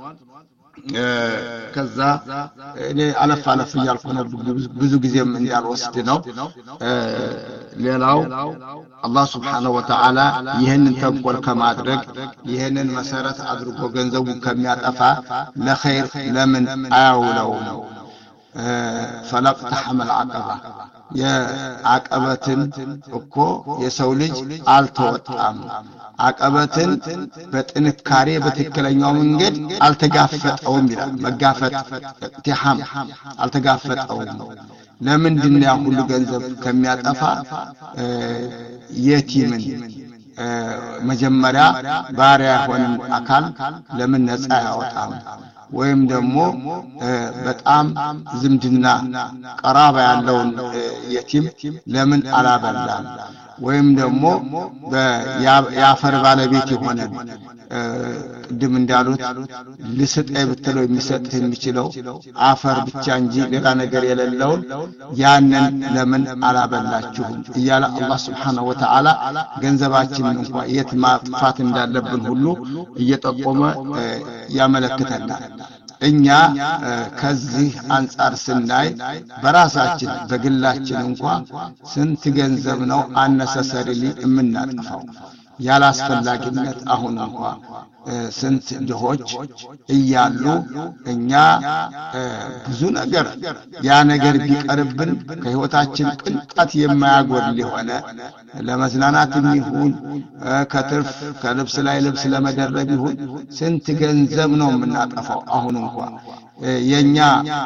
ከዛ እኔ አለፍ አለፍ ያልኩ ነው ብዙ ጊዜም እንዲያልወስድ ነው ሌላው አላህ Subhanahu Wa Ta'ala ይሄንን ተንኮል ከማድረግ ይሄንን መሰረት አድርጎ ገንዘቡን ከሚያጠፋ ለኸይር ለምን አያውለው ነው فلقتحم العقبة የአቀበትን እኮ የሰው ልጅ አልተወጣም አቀበትን በጥንካሬ በትክክለኛው መንገድ አልተጋፈጠውም ይላል መጋፈጥ ኢትሃም አልተጋፈጠውም ለምንድን ነው ሁሉ ገንዘብ ከሚያጠፋ የቲምን መጀመሪያ ባሪያ ሆነ አካል ለምን ነፃ ያወጣም ወይም ደግሞ በጣም ዝምድና ቀራባ ያለውን የቲም ለምን አላበላም ወይም ደግሞ በያፈር ባለቤት የሆነ ቅድም እንዳሉት ልስጠይ ብትለው የሚሰጥህ የሚችለው አፈር ብቻ እንጂ ሌላ ነገር የሌለውን ያንን ለምን አላበላችሁም እያለ አላህ Subhanahu Wa Ta'ala ገንዘባችንን እንኳን የት ማጥፋት እንዳለብን ሁሉ እየጠቆመ ያመለክተናል። እኛ ከዚህ አንፃር ስናይ በራሳችን በግላችን እንኳን ስንት ገንዘብ ነው አነሰሰሪሊ የምናጠፋው ያላስፈላጊነት አሁን እንኳን ስንት ድሆች እያሉ እኛ ብዙ ነገር ያ ነገር ቢቀርብን ከህይወታችን ቅንጣት የማያጎል ሆነ ለመዝናናት ይሁን ከትርፍ ከልብስ ላይ ልብስ ለመደረብ ይሁን ስንት ገንዘብ ነው የምናጠፋው አሁን እንኳን የኛ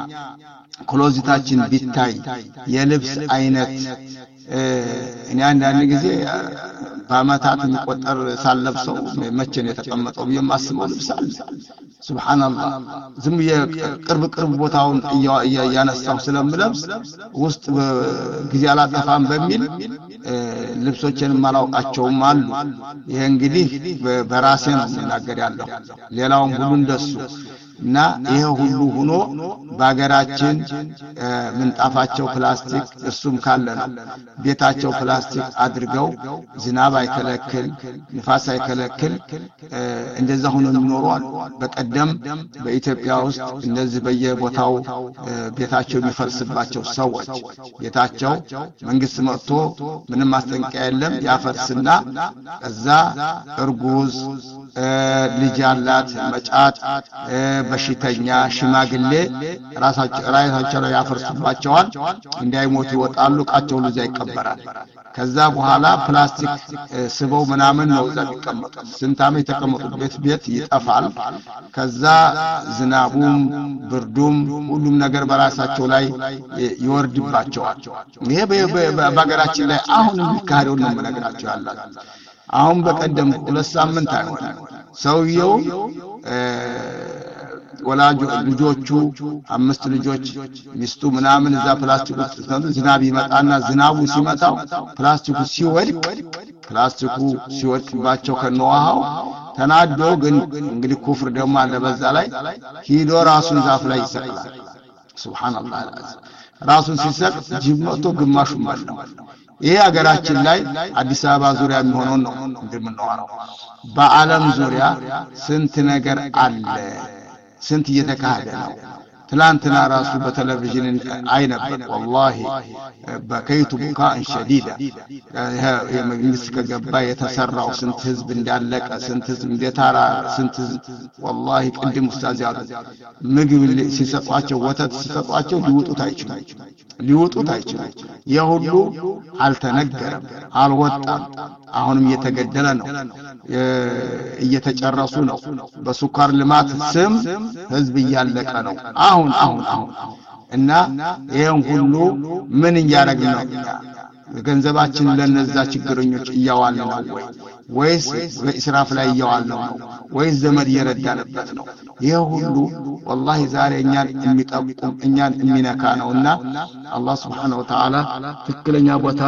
ክሎዚታችን ቢታይ የልብስ አይነት እኔ አንዳንድ ጊዜ በአመታት የሚቆጠር ሳለብሰው መቼ ነው የተቀመጠው የማስበው ልብስ አለ ሱብሃንአላህ ዝም የቅርብ ቅርብ ቦታውን ያነሳው ስለምለብስ ውስጥ ጊዜ አላጠፋም በሚል ልብሶችን ማላውቃቸውም አሉ ይሄ እንግዲህ በራሴ ነው የምናገር ያለው ሌላውም ሁሉ እንደሱ እና ይሄ ሁሉ ሆኖ ባገራችን ምንጣፋቸው ፕላስቲክ እሱም ካለ ነው ቤታቸው ፕላስቲክ አድርገው ዝናብ አይከለክል ንፋስ አይከለክል እንደዛ ሆኖ የሚኖሩ በቀደም በኢትዮጵያ ውስጥ እንደዚህ በየቦታው ቤታቸው የሚፈርስባቸው ሰዎች ቤታቸው መንግስት መጥቶ ምንም ማስጠንቀቂያ የለም ያፈርስና እዛ እርጉዝ ልጅ ያላት መጫት በሽተኛ ሽማግሌ ራሳቸው ራሳቸው ላይ ያፈርሱባቸዋል እንዳይሞቱ ይወጣሉ ቃቸው ልጅ አይቀበራል ከዛ በኋላ ፕላስቲክ ስበው ምናምን ነው እዛ ይቀመጡ ስንት ዓመት የተቀመጡበት ቤት ይጠፋል ከዛ ዝናቡም ብርዱም ሁሉም ነገር በራሳቸው ላይ ይወርድባቸዋል ይሄ በአገራችን ላይ አሁን ቢካሄደው ነው መነግራቸው ያላል አሁን በቀደም ሁለት ሳምንት አይሆን ሰውየው ወላጆ ልጆቹ አምስት ልጆች ሚስቱ ምናምን እዛ ፕላስቲክ ውስጥ ዝናብ ይመጣና ዝናቡ ሲመጣው ፕላስቲኩ ሲወድቅ ፕላስቲኩ ሲወድቅባቸው ከነዋሃው ተናዶ ግን እንግዲህ ኩፍር ደግሞ አለ በዛ ላይ ሂዶ ራሱን ዛፍ ላይ ይሰቅላል ሱብሃንአላህ ራሱን ሲሰቅ ጅምቶ ግማሹ ማለት ይሄ ሀገራችን ላይ አዲስ አበባ ዙሪያ የሚሆነው ነው እንደምንዋራው በአለም ዙሪያ ስንት ነገር አለ ስንት እየተካሄደ ነው ትላንትና ራሱ በቴሌቪዥን አይነበር والله በከይቱ ቡካን ሸዲዳ የመንግስት ከገባ የተሰራው ስንት ህዝብ እንዳለቀ ስንት ህዝብ እንደታራ ስንት والله ቅድም ኡስታዝ ያሉ ምግብ ሲሰጧቸው ወተት ሲሰጧቸው ሊወጡት አይችሉም ሊወጡት አይችሉም የሁሉ አልተነገረም አልወጣም አሁንም እየተገደለ ነው እየተጨረሱ ነው በሱካር ልማት ስም ህዝብ እያለቀ ነው አሁን አሁን አሁን እና ይሄን ሁሉ ምን እያረግን ነው ገንዘባችን ለነዛ ችግረኞች እያዋልን ነው ወይ ወይስ በእስራፍ ላይ እያዋልን ነው ወይስ ዘመድ እየረዳንበት ነው ይሄ ሁሉ والله ዛሬ እኛን የሚጠቁም እኛን የሚነካ ነውና አላህ Subhanahu Wa Ta'ala ትክክለኛ ቦታ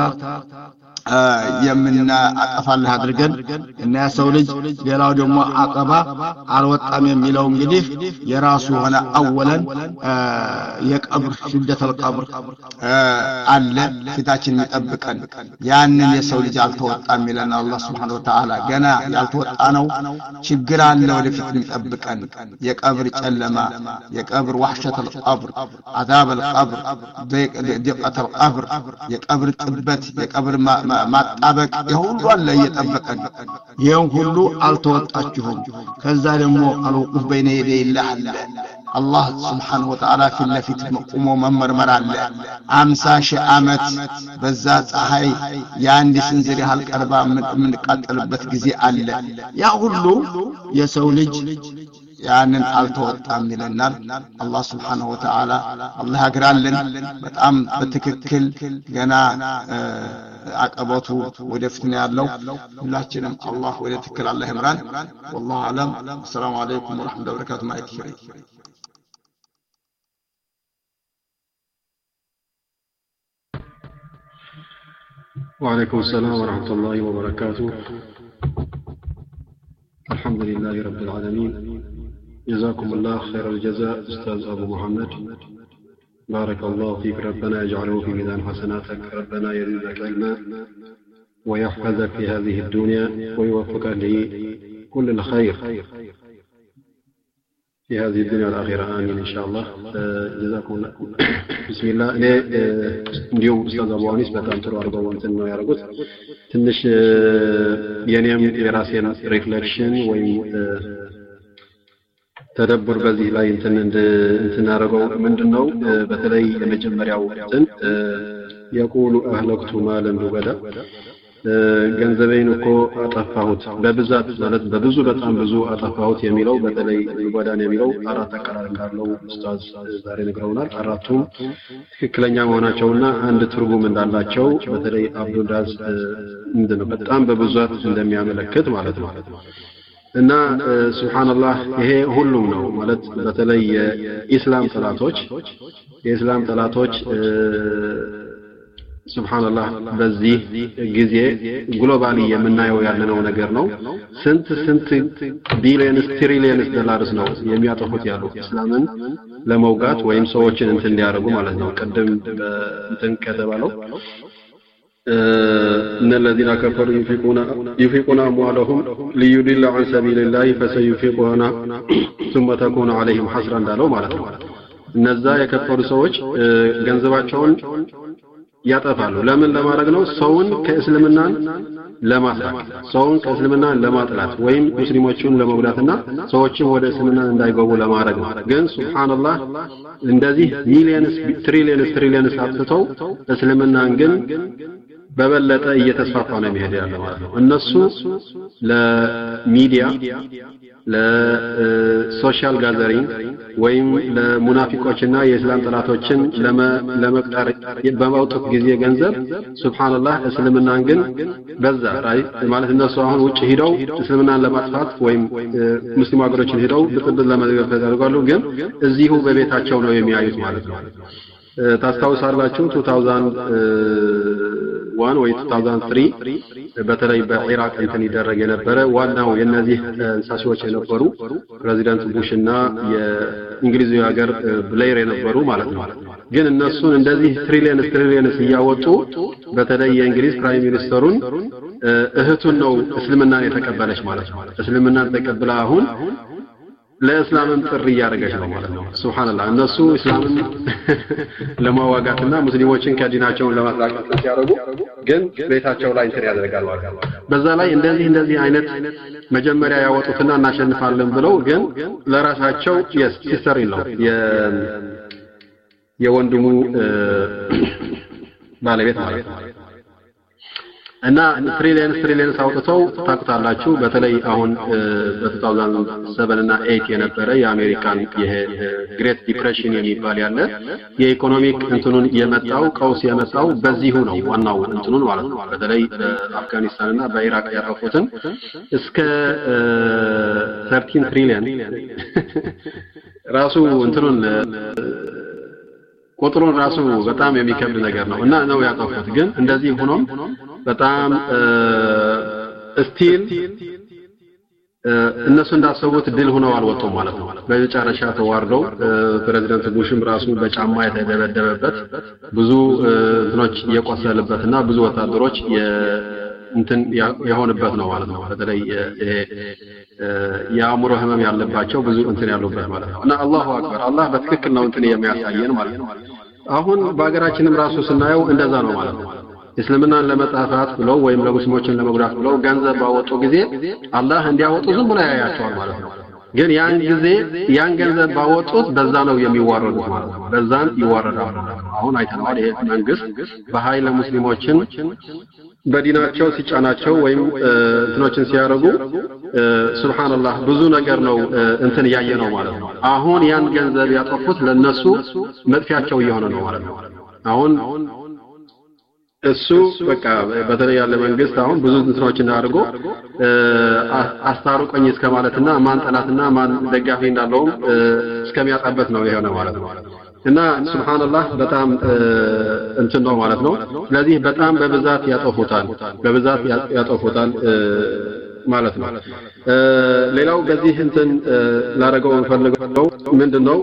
የምንና አቀፋለህ አድርገን እና ያሰው ልጅ ሌላው ደግሞ አቀባ አልወጣም የሚለው እንግዲህ የራሱ ሆነ አወለን የቀብር ሽደተ القبر አለ ፊታችን የሚጠብቀን ያንን የሰው ልጅ አልተወጣም ይለና አላህ Subhanahu Wa Ta'ala ገና ያልተወጣ ነው ችግር አለ ወደፊት የሚጠብቀን የቀብር ጨለማ የቀብር ወህሸተ القبر عذاب القبر ضيقة القبر የቀብር ጥበት የቀብር ማጣበቅ የሁሉ አለ እየጠበቀን ይሄን ሁሉ አልተወጣችሁም ከዛ ደግሞ አልወቁፍ በይነ የደይ አላህ Subhanahu Wa Ta'ala ፊት ለፊት ቆሞ መመርመር አለ አምሳ ሺህ ዓመት በዛ ፀሐይ ያንድ ስንዝር ያህል ቀርባ የምንቃጠልበት ጊዜ አለ ያ ሁሉ የሰው ልጅ ያንን አልተወጣም ይለናል አላህ Subhanahu Wa Ta'ala አላህ ያግራልን በጣም በትክክል ገና አቀበቱ ወደፊት ነው ያለው ሁላችንም አላህ ወደ ትክክል አላህ ይምራን والله اعلم السلام عليكم ورحمه الله وبركاته ማይክ وعليكم السلام ورحمة الله وبركاته. الحمد لله رب العالمين. جزاكم الله خير الجزاء أستاذ أبو محمد. بارك الله فيك. ربنا يجعله في ميزان حسناتك. ربنا يزيدك علما ويحفظك في هذه الدنيا ويوفقك لكل الخير في هذه الدنيا والآخرة. آمين إن شاء الله. جزاكم الله. بسم الله. أنا اليوم أستاذ أبو أنيس بتاعم ترى أربعة وانتن يا رجل تنش ينام يراسين ريفلكشن وين تدبر بذي لا ينتن انتن أرجو من دنو بتلاقي مجمع وقتن يقول أهلكت مالا بغدا ገንዘቤን እኮ አጠፋሁት በብዛት ማለት በብዙ በጣም ብዙ አጠፋሁት የሚለው በተለይ ጎዳና የሚለው አራት አቀራር እንዳለው ኡስታዝ ዛሬ ነግረውናል። አራቱም ትክክለኛ መሆናቸውና አንድ ትርጉም እንዳላቸው በተለይ አብዱላዝ እንደነ በጣም በብዛት እንደሚያመለክት ማለት ነው። እና ሱብሃንአላህ ይሄ ሁሉም ነው ማለት በተለይ የኢስላም ጠላቶች የኢስላም ጠላቶች ሱብሃንአላህ በዚህ ጊዜ ግሎባሊ የምናየው ያለነው ነገር ነው። ስንት ስንት ቢሊየንስ ትሪሊየንስ ዶላርስ ነው የሚያጠፉት ያሉ እስላምን ለመውጋት ወይም ሰዎችን እንትን እንዲያደርጉ ማለት ነው። ቀደም እንትን ከተባለው ان الذين كفروا ينفقون ينفقون اموالهم ليضل عن سبيل الله فسينفقونها ثم تكون عليهم حسرا እንዳለው ማለት ነው። እነዛ የከፈሩ ሰዎች ገንዘባቸውን ያጠፋሉ። ለምን ለማድረግ ነው? ሰውን ከእስልምናን ለማስራቅ፣ ሰውን ከእስልምናን ለማጥላት ወይም ሙስሊሞችን ለመጉዳትና ሰዎችን ወደ እስልምና እንዳይገቡ ለማድረግ ነው። ግን ሱብሃንአላህ እንደዚህ ሚሊየንስ ትሪሊየንስ ትሪሊየንስ አጥተው እስልምናን ግን በበለጠ እየተስፋፋ ነው የሚሄድ ያለው ማለት ነው። እነሱ ለሚዲያ ለሶሻል ጋዘሪንግ ወይም ለሙናፊቆችና የእስላም ጠላቶችን ለመቅጠር በማውጣት ጊዜ ገንዘብ ሱብሃንአላህ እስልምናን ግን በዛ ራይ ማለት እነሱ አሁን ውጭ ሄደው እስልምናን ለማጥፋት ወይም ሙስሊም ሀገሮችን ሄደው ብጥብጥ ለማድረግ ያደርጋሉ። ግን እዚሁ በቤታቸው ነው የሚያዩት ማለት ነው። ታስታውሳላችሁ ሁለት ሺህ አንድ ወይ ሁለት ሺህ ሶስት በተለይ በኢራቅ እንትን ይደረግ የነበረ ዋናው የነዚህ እንሳሲዎች የነበሩ ፕሬዚዳንት ቡሽ እና የእንግሊዝ ሀገር ብሌር የነበሩ ማለት ነው። ግን እነሱን እንደዚህ ትሪሊየንስ ትሪሊየንስ እያወጡ በተለይ የእንግሊዝ ፕራይም ሚኒስተሩን እህቱን ነው እስልምናን የተቀበለች ማለት ነው። እስልምናን ተቀብላ አሁን ለእስላምም ጥሪ ያደረገች ነው ማለት ነው። ሱብሃንአላህ እነሱ እስላምን ለማዋጋትና ሙስሊሞችን ከዲናቸው ለማስላቀቅ ሲያደርጉ ግን ቤታቸው ላይ እንትን ያደርጋሉ ማለት ነው። በዛ ላይ እንደዚህ እንደዚህ አይነት መጀመሪያ ያወጡትና እናሸንፋለን ብለው ግን ለራሳቸው yes ሲስተር ይለው የ የወንድሙ ባለቤት ማለት ነው እና ትሪሊየንስ ትሪሊየንስ አውጥተው ታቁታላችሁ። በተለይ አሁን በ2007 እና ኤይት የነበረ የአሜሪካን የግሬት ዲፕሬሽን የሚባል ያለ የኢኮኖሚክ እንትኑን የመጣው ቀውስ የመጣው በዚሁ ነው። ዋናው እንትኑን ማለት ነው። በተለይ በአፍጋኒስታን እና በኢራቅ ያጠፉትን እስከ thirteen ትሪሊየን ራሱ እንትኑን ቁጥሩን ራሱ በጣም የሚከብድ ነገር ነው እና ነው ያጠፉት። ግን እንደዚህ ሆኖም በጣም ስቲል እነሱ እንዳሰቡት ድል ሆነው አልወጡም ማለት ነው። በመጨረሻ ተዋርደው ፕሬዚዳንት ቡሽም ራሱ በጫማ የተደበደበበት ብዙ እንትኖች የቆሰለበትና ብዙ ወታደሮች እንትን የሆነበት ነው ማለት ነው። በተለይ የአእምሮ ህመም ያለባቸው ብዙ እንትን ያሉበት ማለት ነው። እና አላሁ አክበር አላህ በትክክል ነው እንትን የሚያሳየን ማለት ነው። አሁን በአገራችንም ራሱ ስናየው እንደዛ ነው ማለት ነው። እስልምናን ለመጣፋት ብለው ወይም ለሙስሊሞችን ለመጉዳት ብለው ገንዘብ ባወጡ ጊዜ አላህ እንዲያወጡ ዝም ብሎ ያያቸዋል ማለት ነው። ግን ያን ጊዜ ያን ገንዘብ ባወጡት በዛ ነው የሚዋረዱት ማለት ነው። በዛን ይዋረዳሉ። አሁን አይተናል። ይሄ መንግስት በኃይለ ሙስሊሞችን በዲናቸው ሲጫናቸው ወይም እንትኖችን ሲያረጉ ሱብሃንአላህ ብዙ ነገር ነው እንትን ያየ ነው ማለት ነው። አሁን ያን ገንዘብ ያጠፉት ለነሱ መጥፊያቸው እየሆነ ነው ማለት ነው። አሁን እሱ በቃ በተለይ ያለ መንግስት አሁን ብዙ እንትኖችን አድርጎ አስታርቆኝ እስከማለትና ማን ጠላትና ማን ደጋፊ እንዳለውም እስከሚያጣበት ነው የሆነ ማለት ነው። እና ሱብሃንአላህ በጣም እንትን ነው ማለት ነው ስለዚህ በጣም በብዛት ያጠፉታል በብዛት ያጠፉታል ማለት ነው ሌላው በዚህ እንትን ላረገው እንፈልገው ምንድነው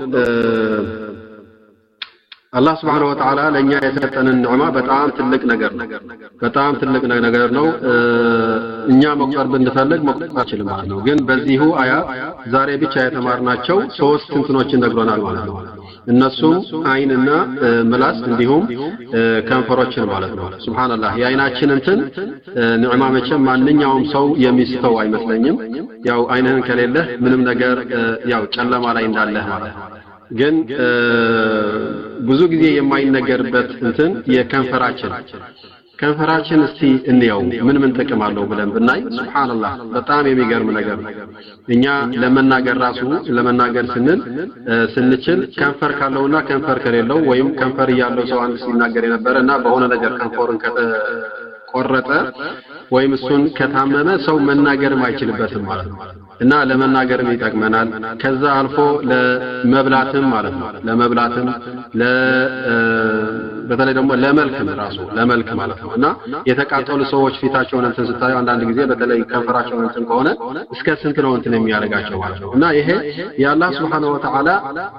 አላህ Subhanahu Wa Ta'ala ለኛ የሰጠንን ኒዕማ በጣም ትልቅ ነገር ነው በጣም ትልቅ ነገር ነው እኛ መቁጠር ብንፈልግ መቁጠር አንችልም ማለት ነው ግን በዚሁ አያ ዛሬ ብቻ የተማርናቸው ሶስት እንትኖችን ነግሮናል ማለት ነው እነሱም አይንና ምላስ እንዲሁም ከንፈሮችን ማለት ነው ሱብሃንአላህ የአይናችን እንትን ኒዕማ መቼም ማንኛውም ሰው የሚስተው አይመስለኝም ያው አይንህን ከሌለ ምንም ነገር ያው ጨለማ ላይ እንዳለህ ማለት ነው ግን ብዙ ጊዜ የማይነገርበት እንትን የከንፈራችን ከንፈራችን እስቲ እንየው ምን ምን ጥቅም አለው ብለን ብናይ ሱብሃንአላህ በጣም የሚገርም ነገር ነው እኛ ለመናገር ራሱ ለመናገር ስንል ስንችል ከንፈር ካለውና ከንፈር ከሌለው ወይም ከንፈር ያለው ሰው አንድ ሲናገር የነበረና በሆነ ነገር ከንፈሩን ቆረጠ ወይም እሱን ከታመመ ሰው መናገር ማይችልበትም ማለት ነው እና ለመናገርም ይጠቅመናል ከዛ አልፎ ለመብላትም ማለት ነው ለመብላትም ለ በተለይ ደግሞ ለመልክም ራሱ ለመልክ ማለት ነው እና የተቃጠሉ ሰዎች ፊታቸውን እንትን ስታዩ አንዳንድ ጊዜ በተለይ ከንፈራቸው እንትን ከሆነ እስከ ስንት ነው እንትን የሚያረጋቸው ማለት ነው እና ይሄ የአላህ Subhanahu Wa Ta'ala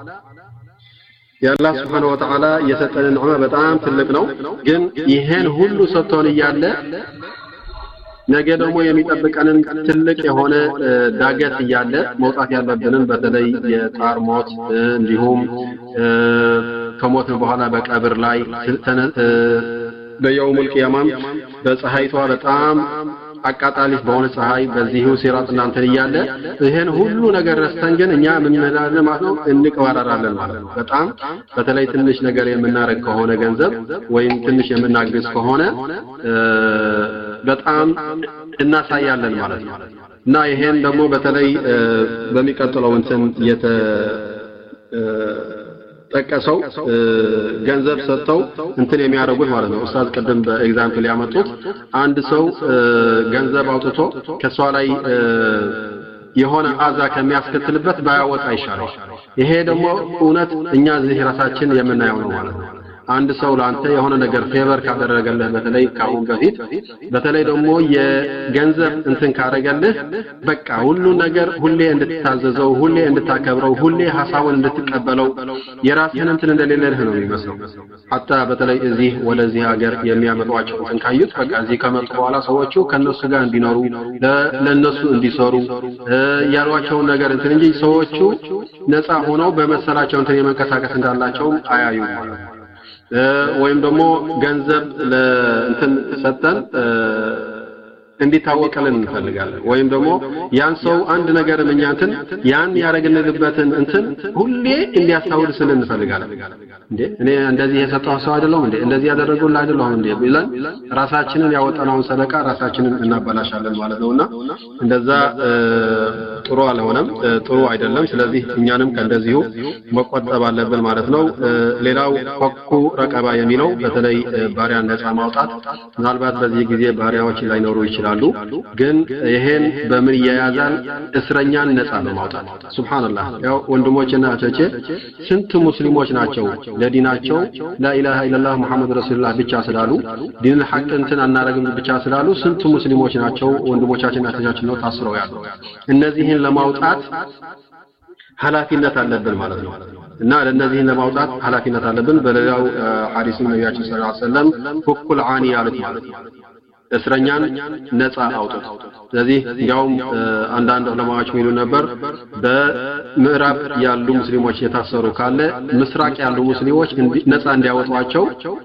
የአላህ Subhanahu Wa Ta'ala የሰጠን ኒዕማ በጣም ትልቅ ነው ግን ይሄን ሁሉ ሰጥቶን እያለ ነገ ደግሞ የሚጠብቀንን ትልቅ የሆነ ዳገት እያለ መውጣት ያለብንን በተለይ የጣር ሞት እንዲሁም ከሞትን በኋላ በቀብር ላይ በየውሙል ቂያማም በፀሐይቷ በጣም አቃጣሊ በሆነ ፀሐይ በዚሁ ሲራጥ እናንተን እያለ ይሄን ሁሉ ነገር ረስተን ግን እኛ ምን እንላለን ማለት ነው እንቀባራራለን ማለት ነው በጣም በተለይ ትንሽ ነገር የምናረግ ከሆነ ገንዘብ ወይም ትንሽ የምናግዝ ከሆነ በጣም እናሳያለን ማለት ነው እና ይሄን ደግሞ በተለይ በሚቀጥለው እንትን የተ ጠቀሰው ገንዘብ ሰጥተው እንትን የሚያደርጉት ማለት ነው ኡስታዝ ቀደም በኤግዛምፕል ያመጡት አንድ ሰው ገንዘብ አውጥቶ ከሷ ላይ የሆነ አዛ ከሚያስከትልበት ባያወጣ ይሻላል ይሄ ደግሞ እውነት እኛ እዚህ ራሳችን የምናየው ነው ማለት ነው አንድ ሰው ላንተ የሆነ ነገር ፌቨር ካደረገልህ በተለይ ካሁን በፊት በተለይ ደግሞ የገንዘብ እንትን ካደረገልህ በቃ ሁሉ ነገር ሁሌ እንድትታዘዘው ሁሌ እንድታከብረው ሁሌ ሐሳቡን እንድትቀበለው የራስህን እንትን እንደሌለህ ነው የሚመስለው hatta በተለይ እዚህ ወደዚህ ሀገር የሚያመጧቸው እንትን ካዩት በቃ እዚህ ከመጡ በኋላ ሰዎቹ ከነሱ ጋር እንዲኖሩ ለነሱ እንዲሰሩ ያሏቸው ነገር እንትን እንጂ ሰዎቹ ነፃ ሆነው በመሰላቸው እንትን የመንቀሳቀስ እንዳላቸው አያዩ ወይም ደግሞ ገንዘብ ለእንትን ሰጠን እንዲታወቀልን እንፈልጋለን ወይም ደግሞ ያን ሰው አንድ ነገር ምኛንትን ያን ያረግንልበትን እንትን ሁሌ እንዲያስታውስልን እንፈልጋለን እንዴ እኔ እንደዚህ የሰጠው ሰው አይደለም እንዴ እንደዚህ ያደረጉልን አይደለም እንዴ ብለን ራሳችንን ያወጣነውን ሰደቃ ራሳችንን እናበላሻለን ማለት ነውና እንደዛ ጥሩ አልሆነም ጥሩ አይደለም ስለዚህ እኛንም ከእንደዚሁ መቆጠብ አለብን ማለት ነው ሌላው ፈኩ ረቀባ የሚለው በተለይ ባሪያን ነፃ ማውጣት ምናልባት በዚህ ጊዜ ባሪያዎች ላይኖሩ ይችላሉ ግን ይሄን በምን ያያዛል እስረኛን ነፃ በማውጣት ሱብሃንአላህ ያው ወንድሞችና እህቶቼ ስንት ሙስሊሞች ናቸው ለዲናቸው ላኢላሃ ኢላላህ ሙሐመድ ረሱልላህ ብቻ ስላሉ ዲን ሐቅ እንትን አናረግም ብቻ ስላሉ ስንት ሙስሊሞች ናቸው ወንድሞቻችንና እህቶቻችን ነው ታስረው ያሉ እነዚህን ለማውጣት ኃላፊነት አለብን ማለት ነው እና ለነዚህን ለማውጣት ኃላፊነት አለብን በሌላው ሐዲስ ነብያችን ሰለላሁ ዐለይሂ ወሰለም ሁኩል አኒ ያሉት ማለት ነው እስረኛን ነፃ አውጡት ስለዚህ ያውም አንዳንድ ዑለማዎች የሚሉ ነበር በምዕራብ ያሉ ሙስሊሞች የታሰሩ ካለ ምስራቅ ያሉ ሙስሊሞች ነፃ እንዲያወጧቸው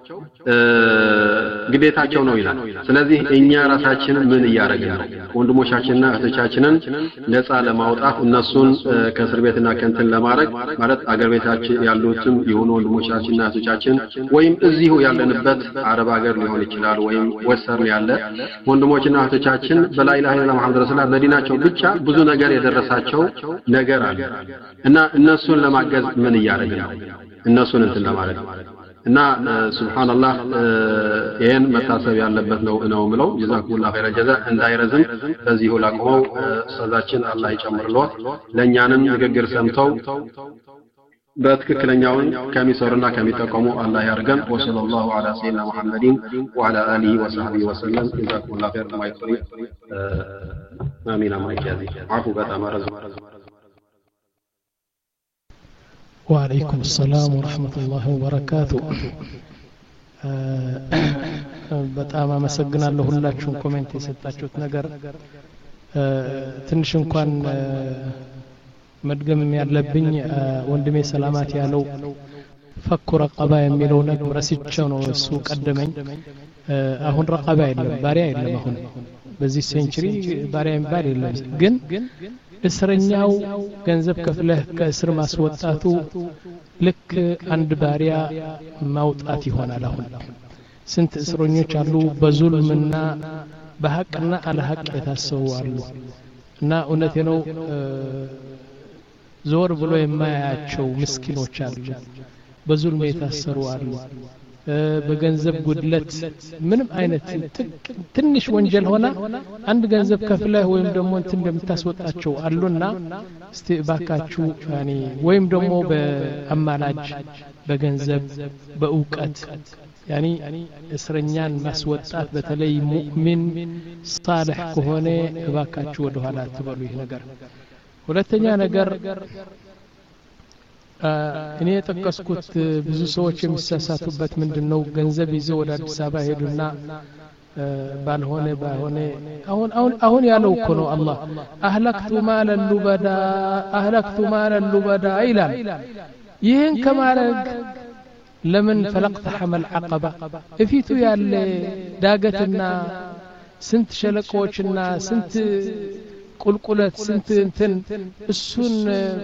ግዴታቸው ነው ይላል ስለዚህ እኛ ራሳችን ምን ያያረጋል ወንድሞቻችንና እህቶቻችንን ነፃ ለማውጣት እነሱን ከእስር ቤትና ከንትን ለማድረግ ማለት አገር ቤታችን ያሉትም የሆኑ ወንድሞቻችንና እህቶቻችን ወይም እዚሁ ያለንበት አረብ ሀገር ሊሆን ይችላል ወይም ወስተርን ያለ ወንድሞችና እህቶቻችን በላይ ኢላሃ ኢላላህ ሙሐመድ ረሱላህ በዲናቸው ብቻ ብዙ ነገር የደረሳቸው ነገር አለ እና እነሱን ለማገዝ ምን ያያረጋል እነሱን እንትን ለማድረግ እና ሱብሃንአላህ ይሄን መታሰብ ያለበት ነው ነው ምለው ጀዛኩሙላህ ኸይረ ጀዛ እንዳይረዝም በዚሁ ላቆመው ኡስታዛችን አላህ ይጨምርልዎት ለኛንም ንግግር ሰምተው በትክክለኛውን ከሚሰሩና ከሚጠቀሙ አላህ ያርገን። ወሰለላሁ ዐላ ሰይድና ሙሐመድን ወዐላ አሊሂ ወሰህቢሂ ወሰለም። ጀዛኩሙላሁ ኸይር። ማይክሪ አሚና ማይኪያዚ አፉ በጣም አረዝ وعليكم السلام ورحمة الله وبركاته በጣም አመሰግናለሁ ሁላችሁም ኮሜንት የሰጣችሁት ነገር ትንሽ እንኳን መድገም ያለብኝ ወንድሜ ሰላማት ያለው ፈኩ ረቀባ የሚለው ነገር ረስቼው ነው እሱ ቀደመኝ አሁን ረቀባ የለም ባሪያ የለም አሁን በዚህ ሴንቸሪ ባሪያ የሚባል የለም ግን እስረኛው ገንዘብ ከፍለህ ከእስር ማስወጣቱ ልክ አንድ ባሪያ ማውጣት ይሆናል አሁን ስንት እስረኞች አሉ በዙልምና በሐቅና አለሐቅ የታሰሩ አሉ እና እውነቴ ነው ዞር ብሎ የማያቸው ምስኪኖች አሉ በዙልም የታሰሩ አሉ በገንዘብ ጉድለት ምንም አይነት ትንሽ ወንጀል ሆና አንድ ገንዘብ ከፍለህ ወይም ደግሞ እንት እንደምታስወጣቸው አሉና እስቲ ባካችሁ ያኒ ወይም ደግሞ በአማላጅ በገንዘብ በእውቀት ያኒ እስረኛን ማስወጣት በተለይ ሙእሚን صالح ከሆነ ባካችሁ ወደ ኋላ አትበሉ ይሄ ነገር ሁለተኛ ነገር እኔ የጠቀስኩት ብዙ ሰዎች የሚሳሳቱበት ምንድነው ገንዘብ ይዘው ወደ አዲስ አበባ ሄዱና ባልሆነ ባልሆነ አሁን አሁን አሁን ያለው እኮ ነው አላህ አህለክቱ ማለ ሉበዳ አህለክቱ ማለ ሉበዳ ይላል ይህን ከማረግ ለምን ፈለቅተ ሐመል ዐቀባ እፊቱ ያለ ዳገትና ስንት ሸለቆችና ስንት ቁልቁለት ስንት እንትን እሱን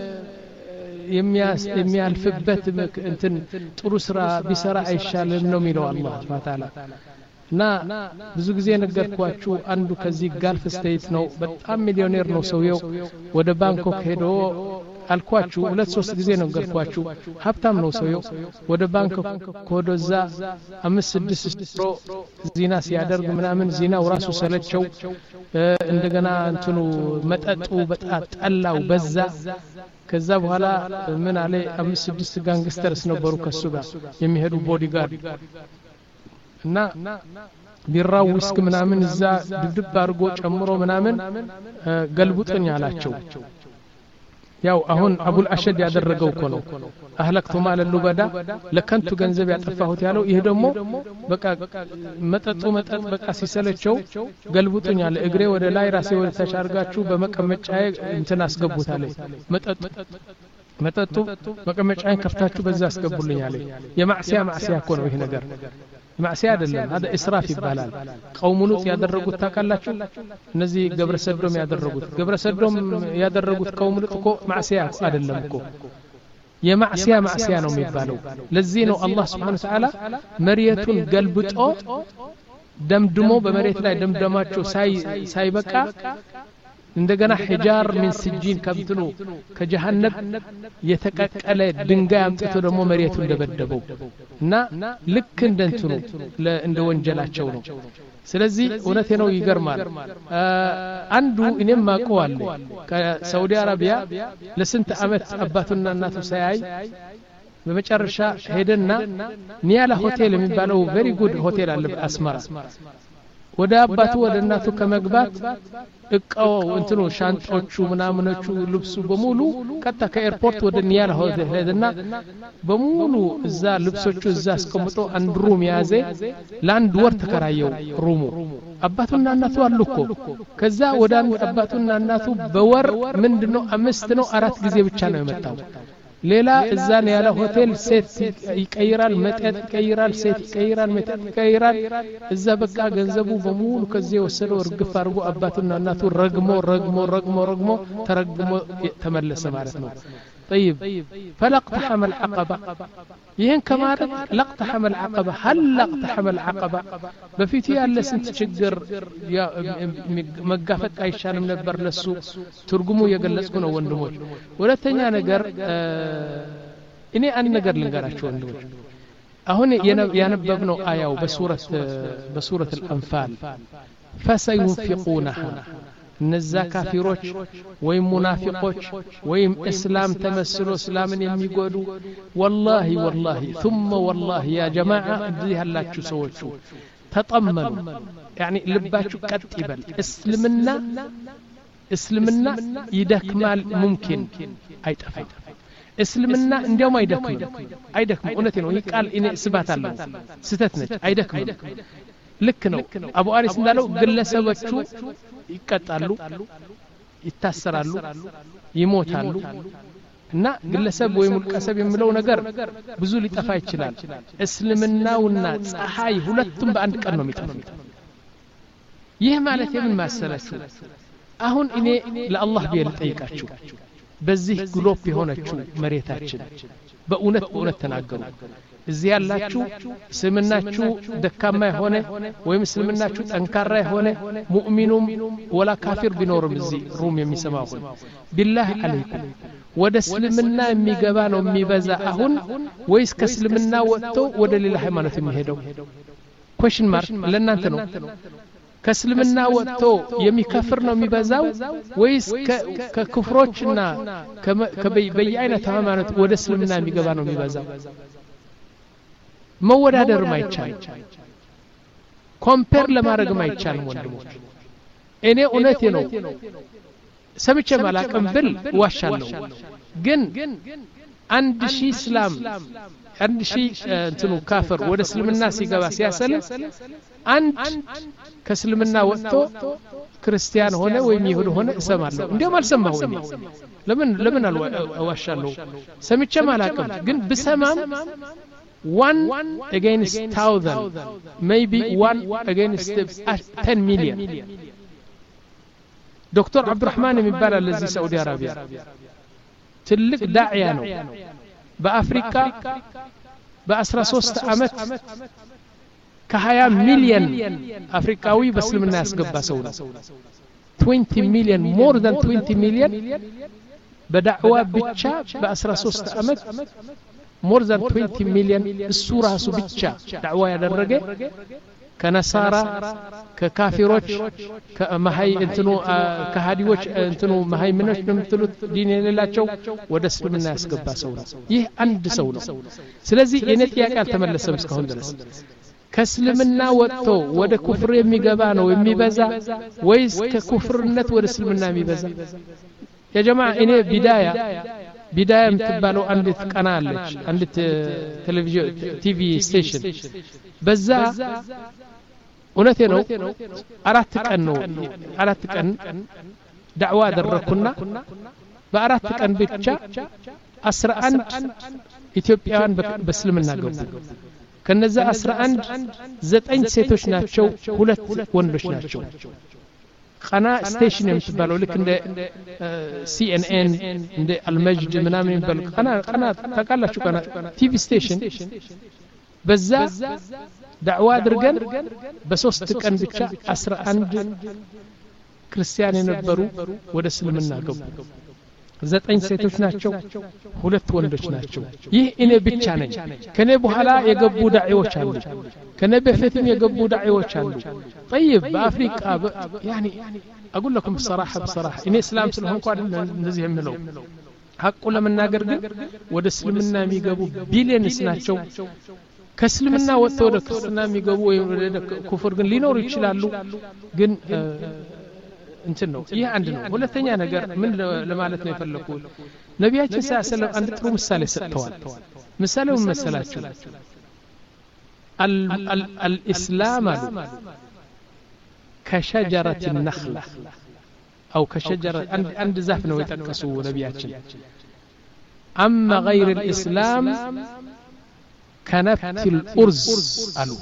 የሚያስ የሚያልፍበት እንትን ጥሩ ስራ ቢሰራ አይሻልም ነው የሚለው አላህ Subhanahu Ta'ala እና ብዙ ጊዜ ነገርኳችሁ አንዱ ከዚህ ጋልፍ ስቴት ነው በጣም ሚሊዮኔር ነው ሰውየው ወደ ባንኮክ ሄዶ አልኳችሁ ሁለት ሶስት ጊዜ ነገርኳችሁ ሀብታም ነው ሰውየው ወደ ባንኮክ ኮዶዛ አምስት ስድስት ሮ ዚና ሲያደርግ ምናምን ዚናው ራሱ ሰለቸው እንደገና እንትኑ መጠጡ በጣም ጠላው በዛ ከዛ በኋላ ምን አለ አምስት ስድስት ጋንግስተርስ ነበሩ ከሱ ጋር የሚሄዱ ቦዲጋርድ እና ቢራው ውስክ ምናምን እዛ ድብድብ አድርጎ ጨምሮ ምናምን ገልቡጥኝ አላቸው ያው አሁን አቡል አሸድ ያደረገው እኮ ነው አህለክቱ ማለ ሉበዳ ለከንቱ ገንዘብ ያጠፋሁት ያለው ይሄ ደግሞ በቃ መጠጡ መጠጥ በቃ ሲሰለቸው ገልቡጥኝ አለ እግሬ ወደ ላይ ራሴ ወደ ተሻርጋችሁ በመቀመጫዬ እንትን አስገቡታለ መጠጥ መጠጡ መቀመጫዬን ከፍታችሁ በዛ አስገቡልኝ አለ የማዕሲያ ማዕሲያ እኮ ነው ይሄ ነገር ማዕሲያ አይደለም هذا اسراف ይባላል ቀውሙ ሉጥ ያደረጉት ታውቃላችሁ እነዚህ ገብረ ሰዶም ያደረጉት ገብረ ሰዶም ያደረጉት ቀውሙ ሉጥ እኮ ማዕሲያ አይደለም እኮ የማዕሲያ ማዕሲያ ነው የሚባለው ለዚህ ነው አላህ Subhanahu Ta'ala መሪየቱን ገልብጦ ደምድሞ በመሬት ላይ ደምደማቸው ሳይ ሳይበቃ እንደገና ሒጃር من سجين ከብትኑ ከጀሃነም የተቀቀለ ድንጋይ አምጥቶ ደግሞ መሬቱን ደበደበው እና ልክ እንደንትኑ እንደ ወንጀላቸው ነው ስለዚህ እውነቴ ነው ይገርማል አንዱ እኔም ማቀዋል ከሳውዲ አረቢያ ለስንት አመት አባቱና እናቱ ሳያይ በመጨረሻ ሄደና ኒያላ ሆቴል የሚባለው very good ሆቴል አለ በአስመራ ወደ አባቱ ወደ እናቱ ከመግባት እቃው እንትኑ ሻንጦቹ ምናምኖቹ ልብሱ በሙሉ ቀጣ ከኤርፖርት ወደ ኒያላ ሆቴል ሄደና በሙሉ እዛ ልብሶቹ እዛ አስቀምጦ አንድ ሩም ያዘ ለአንድ ወር ተከራየው ሩሙ አባቱና እናቱ አሉኮ ከዛ ወደ አባቱና እናቱ በወር ምንድነው አምስት ነው አራት ጊዜ ብቻ ነው የመጣው ሌላ እዛን ያለ ሆቴል ሴት ይቀይራል መጠጥ ይቀይራል ሴት ይቀይራል መጠጥ ይቀይራል እዛ በቃ ገንዘቡ በሙሉ ከዚህ ወሰደው እርግፍ አድርጎ አባቱና እናቱ ረግሞ ረግሞ ረግሞ ረግሞ ተረግሞ ተመለሰ ማለት ነው طيب فلقتحم العقبة ይህን ከማድረግ لقتحم العقبة هل لقتحم العقبة በፊት ያለ ስንት ችግር መጋፈጥ አይሻልም ነበር ለሱ ትርጉሙ የገለጽኩ ነው ወንድሞች ሁለተኛ ነገር እኔ አንድ ነገር ልንገራችሁ ወንድሞች አሁን ያነበብነው አያው በሱረት በሱረት الانفال فسينفقونها እነዛ ካፊሮች ወይም ሙናፊቆች ወይም እስላም ተመስሎ እስላምን የሚጎዱ والله والله ثم والله يا جماعه እዚህ ያላችሁ ሰዎች ተጠመኑ يعني ልባችሁ ቀጥ ይበል እስልምና እስልምና ይደክማል ممكن አይጠፋም እስልምና እንዲያውም አይደክም አይደክም እውነቴ ነው ይህ ቃል እኔ ስባት አለው ስተት ነች አይደክም ልክ ነው አቡ አሪስ እንዳለው ግለሰቦቹ ይቀጣሉ ይታሰራሉ ይሞታሉ እና ግለሰብ ወይ ሙልቀሰብ የሚለው ነገር ብዙ ሊጠፋ ይችላል እስልምናውና ፀሐይ ሁለቱም በአንድ ቀን ነው የሚጠፉት ይህ ማለት የምን ማሰላችሁ አሁን እኔ ለአላህ ቢል ጠይቃችሁ በዚህ ግሎብ የሆነችው መሬታችን በእውነት በእውነት ተናገሩ እዚህ ያላችሁ እስልምናችሁ ደካማ የሆነ ወይም እስልምናችሁ ጠንካራ የሆነ ሙእሚኑም ወላ ካፊር ቢኖርም እዚህ ሩም የሚሰማው ቢላህ አለይኩም ወደ እስልምና የሚገባ ነው የሚበዛ አሁን ወይስ ከእስልምና ወጥቶ ወደ ሌላ ሃይማኖት የሚሄደው question mark ለእናንተ ነው ከእስልምና ወጥቶ የሚከፍር ነው የሚበዛው ወይስ ከክፍሮችና ከበየአይነት ሃይማኖት ወደ እስልምና የሚገባ ነው የሚበዛው መወዳደር ማይቻል ኮምፔር ለማድረግ ማይቻል ወንድሞች እኔ እውነቴ ነው ሰምቼ ማላቀም ብል ዋሻለሁ ግን አንድ ሺህ እስላም አንድ ሺህ እንትኑ ካፍር ወደ እስልምና ሲገባ ሲያሰልም አንድ ከእስልምና ወጥቶ ክርስቲያን ሆነ ወይም ይሁድ ሆነ እሰማለሁ እንዴም አልሰማሁኝ ለምን ለምን አልዋሻለሁ ሰምቼ ማላቀም ግን ብሰማም one against thousand maybe one against ten million دكتور عبد الرحمن የሚባል ለዚህ ሳዑዲ አረቢያ ትልቅ ዳዕያ ነው በአፍሪካ በ13 አመት ከ20 ሚሊዮን አፍሪካዊ በእስልምና ያስገባ ሰው ነው twenty million more than twenty million በዳዕዋ ብቻ በ13 አመት more than twenty million እሱ ራሱ ብቻ ዳዕዋ ያደረገ ከነሳራ ከካፊሮች ከመሃይ እንትኑ ከሃዲዎች እንትኑ መሃይምኖች ንምትሉት ዲን የሌላቸው ወደ እስልምና ያስገባ ሰው ነው ይህ አንድ ሰው ነው ስለዚህ የኔ ጥያቄ አልተመለሰም እስካሁን ድረስ ከእስልምና ወጥቶ ወደ ኩፍር የሚገባ ነው የሚበዛ ወይስ ከኩፍርነት ወደ እስልምና የሚበዛ يا جماعه እኔ ቢዳያ ቢዳያ የምትባለው አንዲት ቀና አለች አንዲት ቴሌቪዥን ቲቪ ስቴሽን በዛ እውነቴ ነው አራት ቀን ነው አራት ቀን ዳዕዋ አደረኩና በአራት ቀን ብቻ አስራ አንድ ኢትዮጵያውያን በእስልምና ገቡ ከነዛ አስራ አንድ ዘጠኝ ሴቶች ናቸው ሁለት ወንዶች ናቸው ቀና ስቴሽን የምትባለው ልክ እንደ ሲኤንኤን እንደ አልመጅድ ምናምን የሚባለው ቀና ቀና ታውቃላችሁ ቀና ቲቪ ስቴሽን በዛ ዳዕዋ አድርገን በሶስት ቀን ብቻ አስራ አንድ ክርስቲያን የነበሩ ወደ እስልምና ገቡ ዘጠኝ ሴቶች ናቸው ሁለት ወንዶች ናቸው ይህ እኔ ብቻ ነኝ ከኔ በኋላ የገቡ ዳዒዎች አሉ ከኔ በፊትም የገቡ ዳዒዎች አሉ طيب በአፍሪካ يعني اقول لكم بصراحه بصراحه እኔ እስላም ስለሆንኩ አይደል እንደዚህ የምለው ሐቁ ለመናገር ግን ወደ እስልምና የሚገቡ ቢሊየንስ ናቸው ከእስልምና ወጥተው ወደ ክርስትና የሚገቡ ወይ ወደ ኩፍር ግን ሊኖሩ ይችላሉ ግን እንትን ነው ይሄ አንድ ነው ሁለተኛ ነገር ምን ለማለት ነው የፈለኩት ነብያችን ሰለላሁ ዐለይሂ ወሰለም አንድ ጥሩ ምሳሌ ሰጥተዋል ምሳሌው መሰላችሁ الاسلام كشجره النخل او كشجره عند ዛፍ ነው የጠቀሱ ነብያችን اما غير الاسلام كنبت الارز قالوا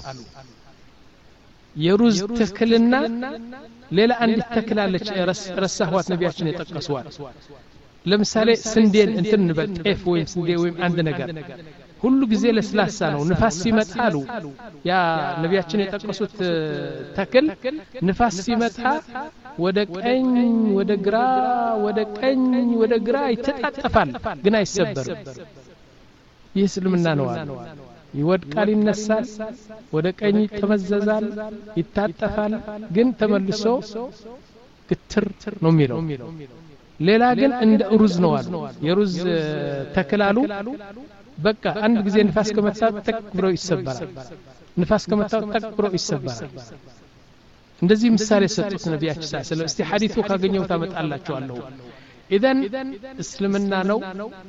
የሩዝ ተክልና ሌላ አንድ ተክላለች ረሳህዋት ነብያችን የጠቀሱዋል ለምሳሌ ስንዴን እንትን እንበል ጤፍ ወይም ስንዴ ወይም አንድ ነገር ሁሉ ጊዜ ለስላሳ ነው ንፋስ ሲመጣሉ ያ ነብያችን የጠቀሱት ተክል ንፋስ ሲመጣ ወደ ቀኝ ወደ ግራ ወደ ቀኝ ወደ ግራ ይተጣጠፋል ግን አይሰበርም ይህ እስልምና ነው አለ ይወድቃል ይነሳል ወደ ቀኝ ይተመዘዛል ይታጠፋል ግን ተመልሶ ክትር ነው የሚለው ሌላ ግን እንደ ሩዝ ነው አሉ የሩዝ ተክላሉ በቃ አንድ ጊዜ ንፋስ ከመታ ተክብሮ ይሰበራል ንፋስ ከመታ ተክብሮ ይሰበራል እንደዚህ ምሳሌ ሰጡት ነብያችን ሰለላሁ ዐለይሂ ወሰለም እስቲ ሐዲሱ ካገኘው ታመጣላችኋለሁ ኢዘን እስልምና ነው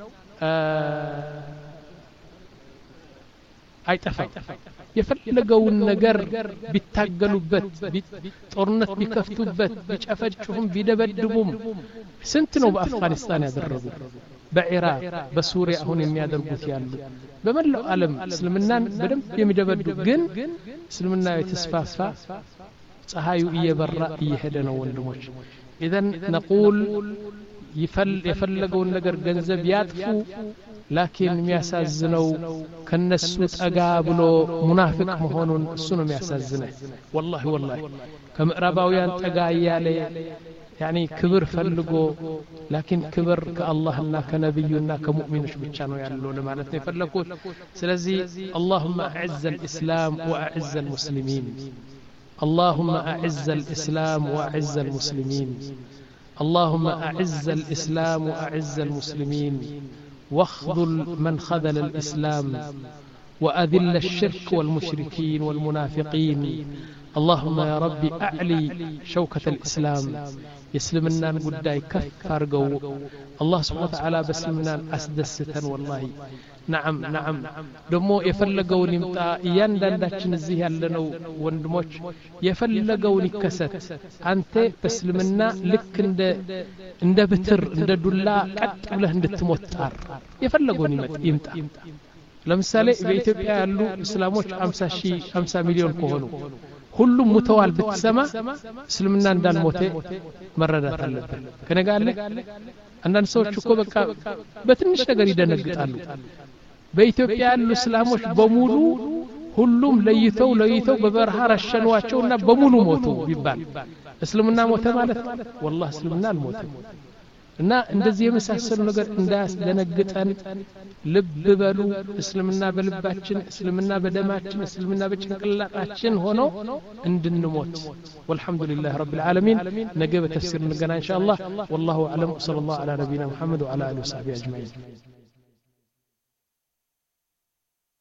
አይጠፋም የፈለገውን ነገር ቢታገሉበት ጦርነት ቢከፍቱበት ቢጨፈጭፉም ቢደበድቡም ስንት ነው በአፍጋኒስታን ያደረጉ በኢራቅ በሱሪያ አሁን የሚያደርጉት ያሉ በመላው ዓለም እስልምናን በደንብ የሚደበድቡ ግን እስልምና የተስፋፋ ፀሐዩ እየበራ እየሄደ ነው ወንድሞች ኢዘን ነቁል የፈለገውን ነገር ገንዘብ ያጥፉ ላኪን የሚያሳዝነው ከነሱ ጠጋ ብሎ ሙናፊቅ መሆኑን እሱ ነው የሚያሳዝነው والله والله ከምዕራባውያን ጠጋ ያለ يعني ክብር ፈልጎ ላኪን ክብር ከአላህና ከነብዩና ከሙእሚኖች ብቻ ነው ያለው ለማለት ነው የፈለኩት ስለዚህ اللهم اعز الاسلام واعز المسلمين اللهم اعز الاسلام واعز المسلمين اللهم اعز الاسلام واعز المسلمين واخذل من خذل الإسلام وأذل الشرك والمشركين والمنافقين اللهم يا ربي أعلي شوكة الإسلام يسلمنا نقداي كفار قو الله سبحانه وتعالى بسلمنا أسدستا والله نعم نعم دمو يفلقوا نمتا يندن داتشن الزيها لنو وندموش يفلقوا نكست أنت بسلمنا لك اند اند بتر اند دولا قد وله اند تموتار يفلقوا نمتا لمثالي بإثيوبيا ያሉ እስላሞች خمسين ሚሊዮን ከሆኑ ሁሉም ሙተዋል በተሰማ እስልምና እንዳልሞተ መረዳት አለበት ከነጋለ አንዳንድ ሰዎች እኮ በቃ በትንሽ ነገር ይደነግጣሉ በኢትዮጵያ ያሉ እስላሞች በሙሉ ሁሉም ለይተው ለይተው በበረሃ ረሸኗቸውና በሙሉ ሞቱ ቢባል እስልምና ሞተ ማለት والله እስልምና አልሞተም እና እንደዚህ የመሳሰሉ ነገር እንዳያስደነግጠን ልብ በሉ እስልምና በልባችን እስልምና በደማችን እስልምና በጭንቅላታችን ሆኖ እንድንሞት والحمد لله رب العالمين ነገ በተፍሲር እንገናኝ ኢንሻአላህ والله اعلم صلى الله على نبينا محمد وعلى اله وصحبه اجمعين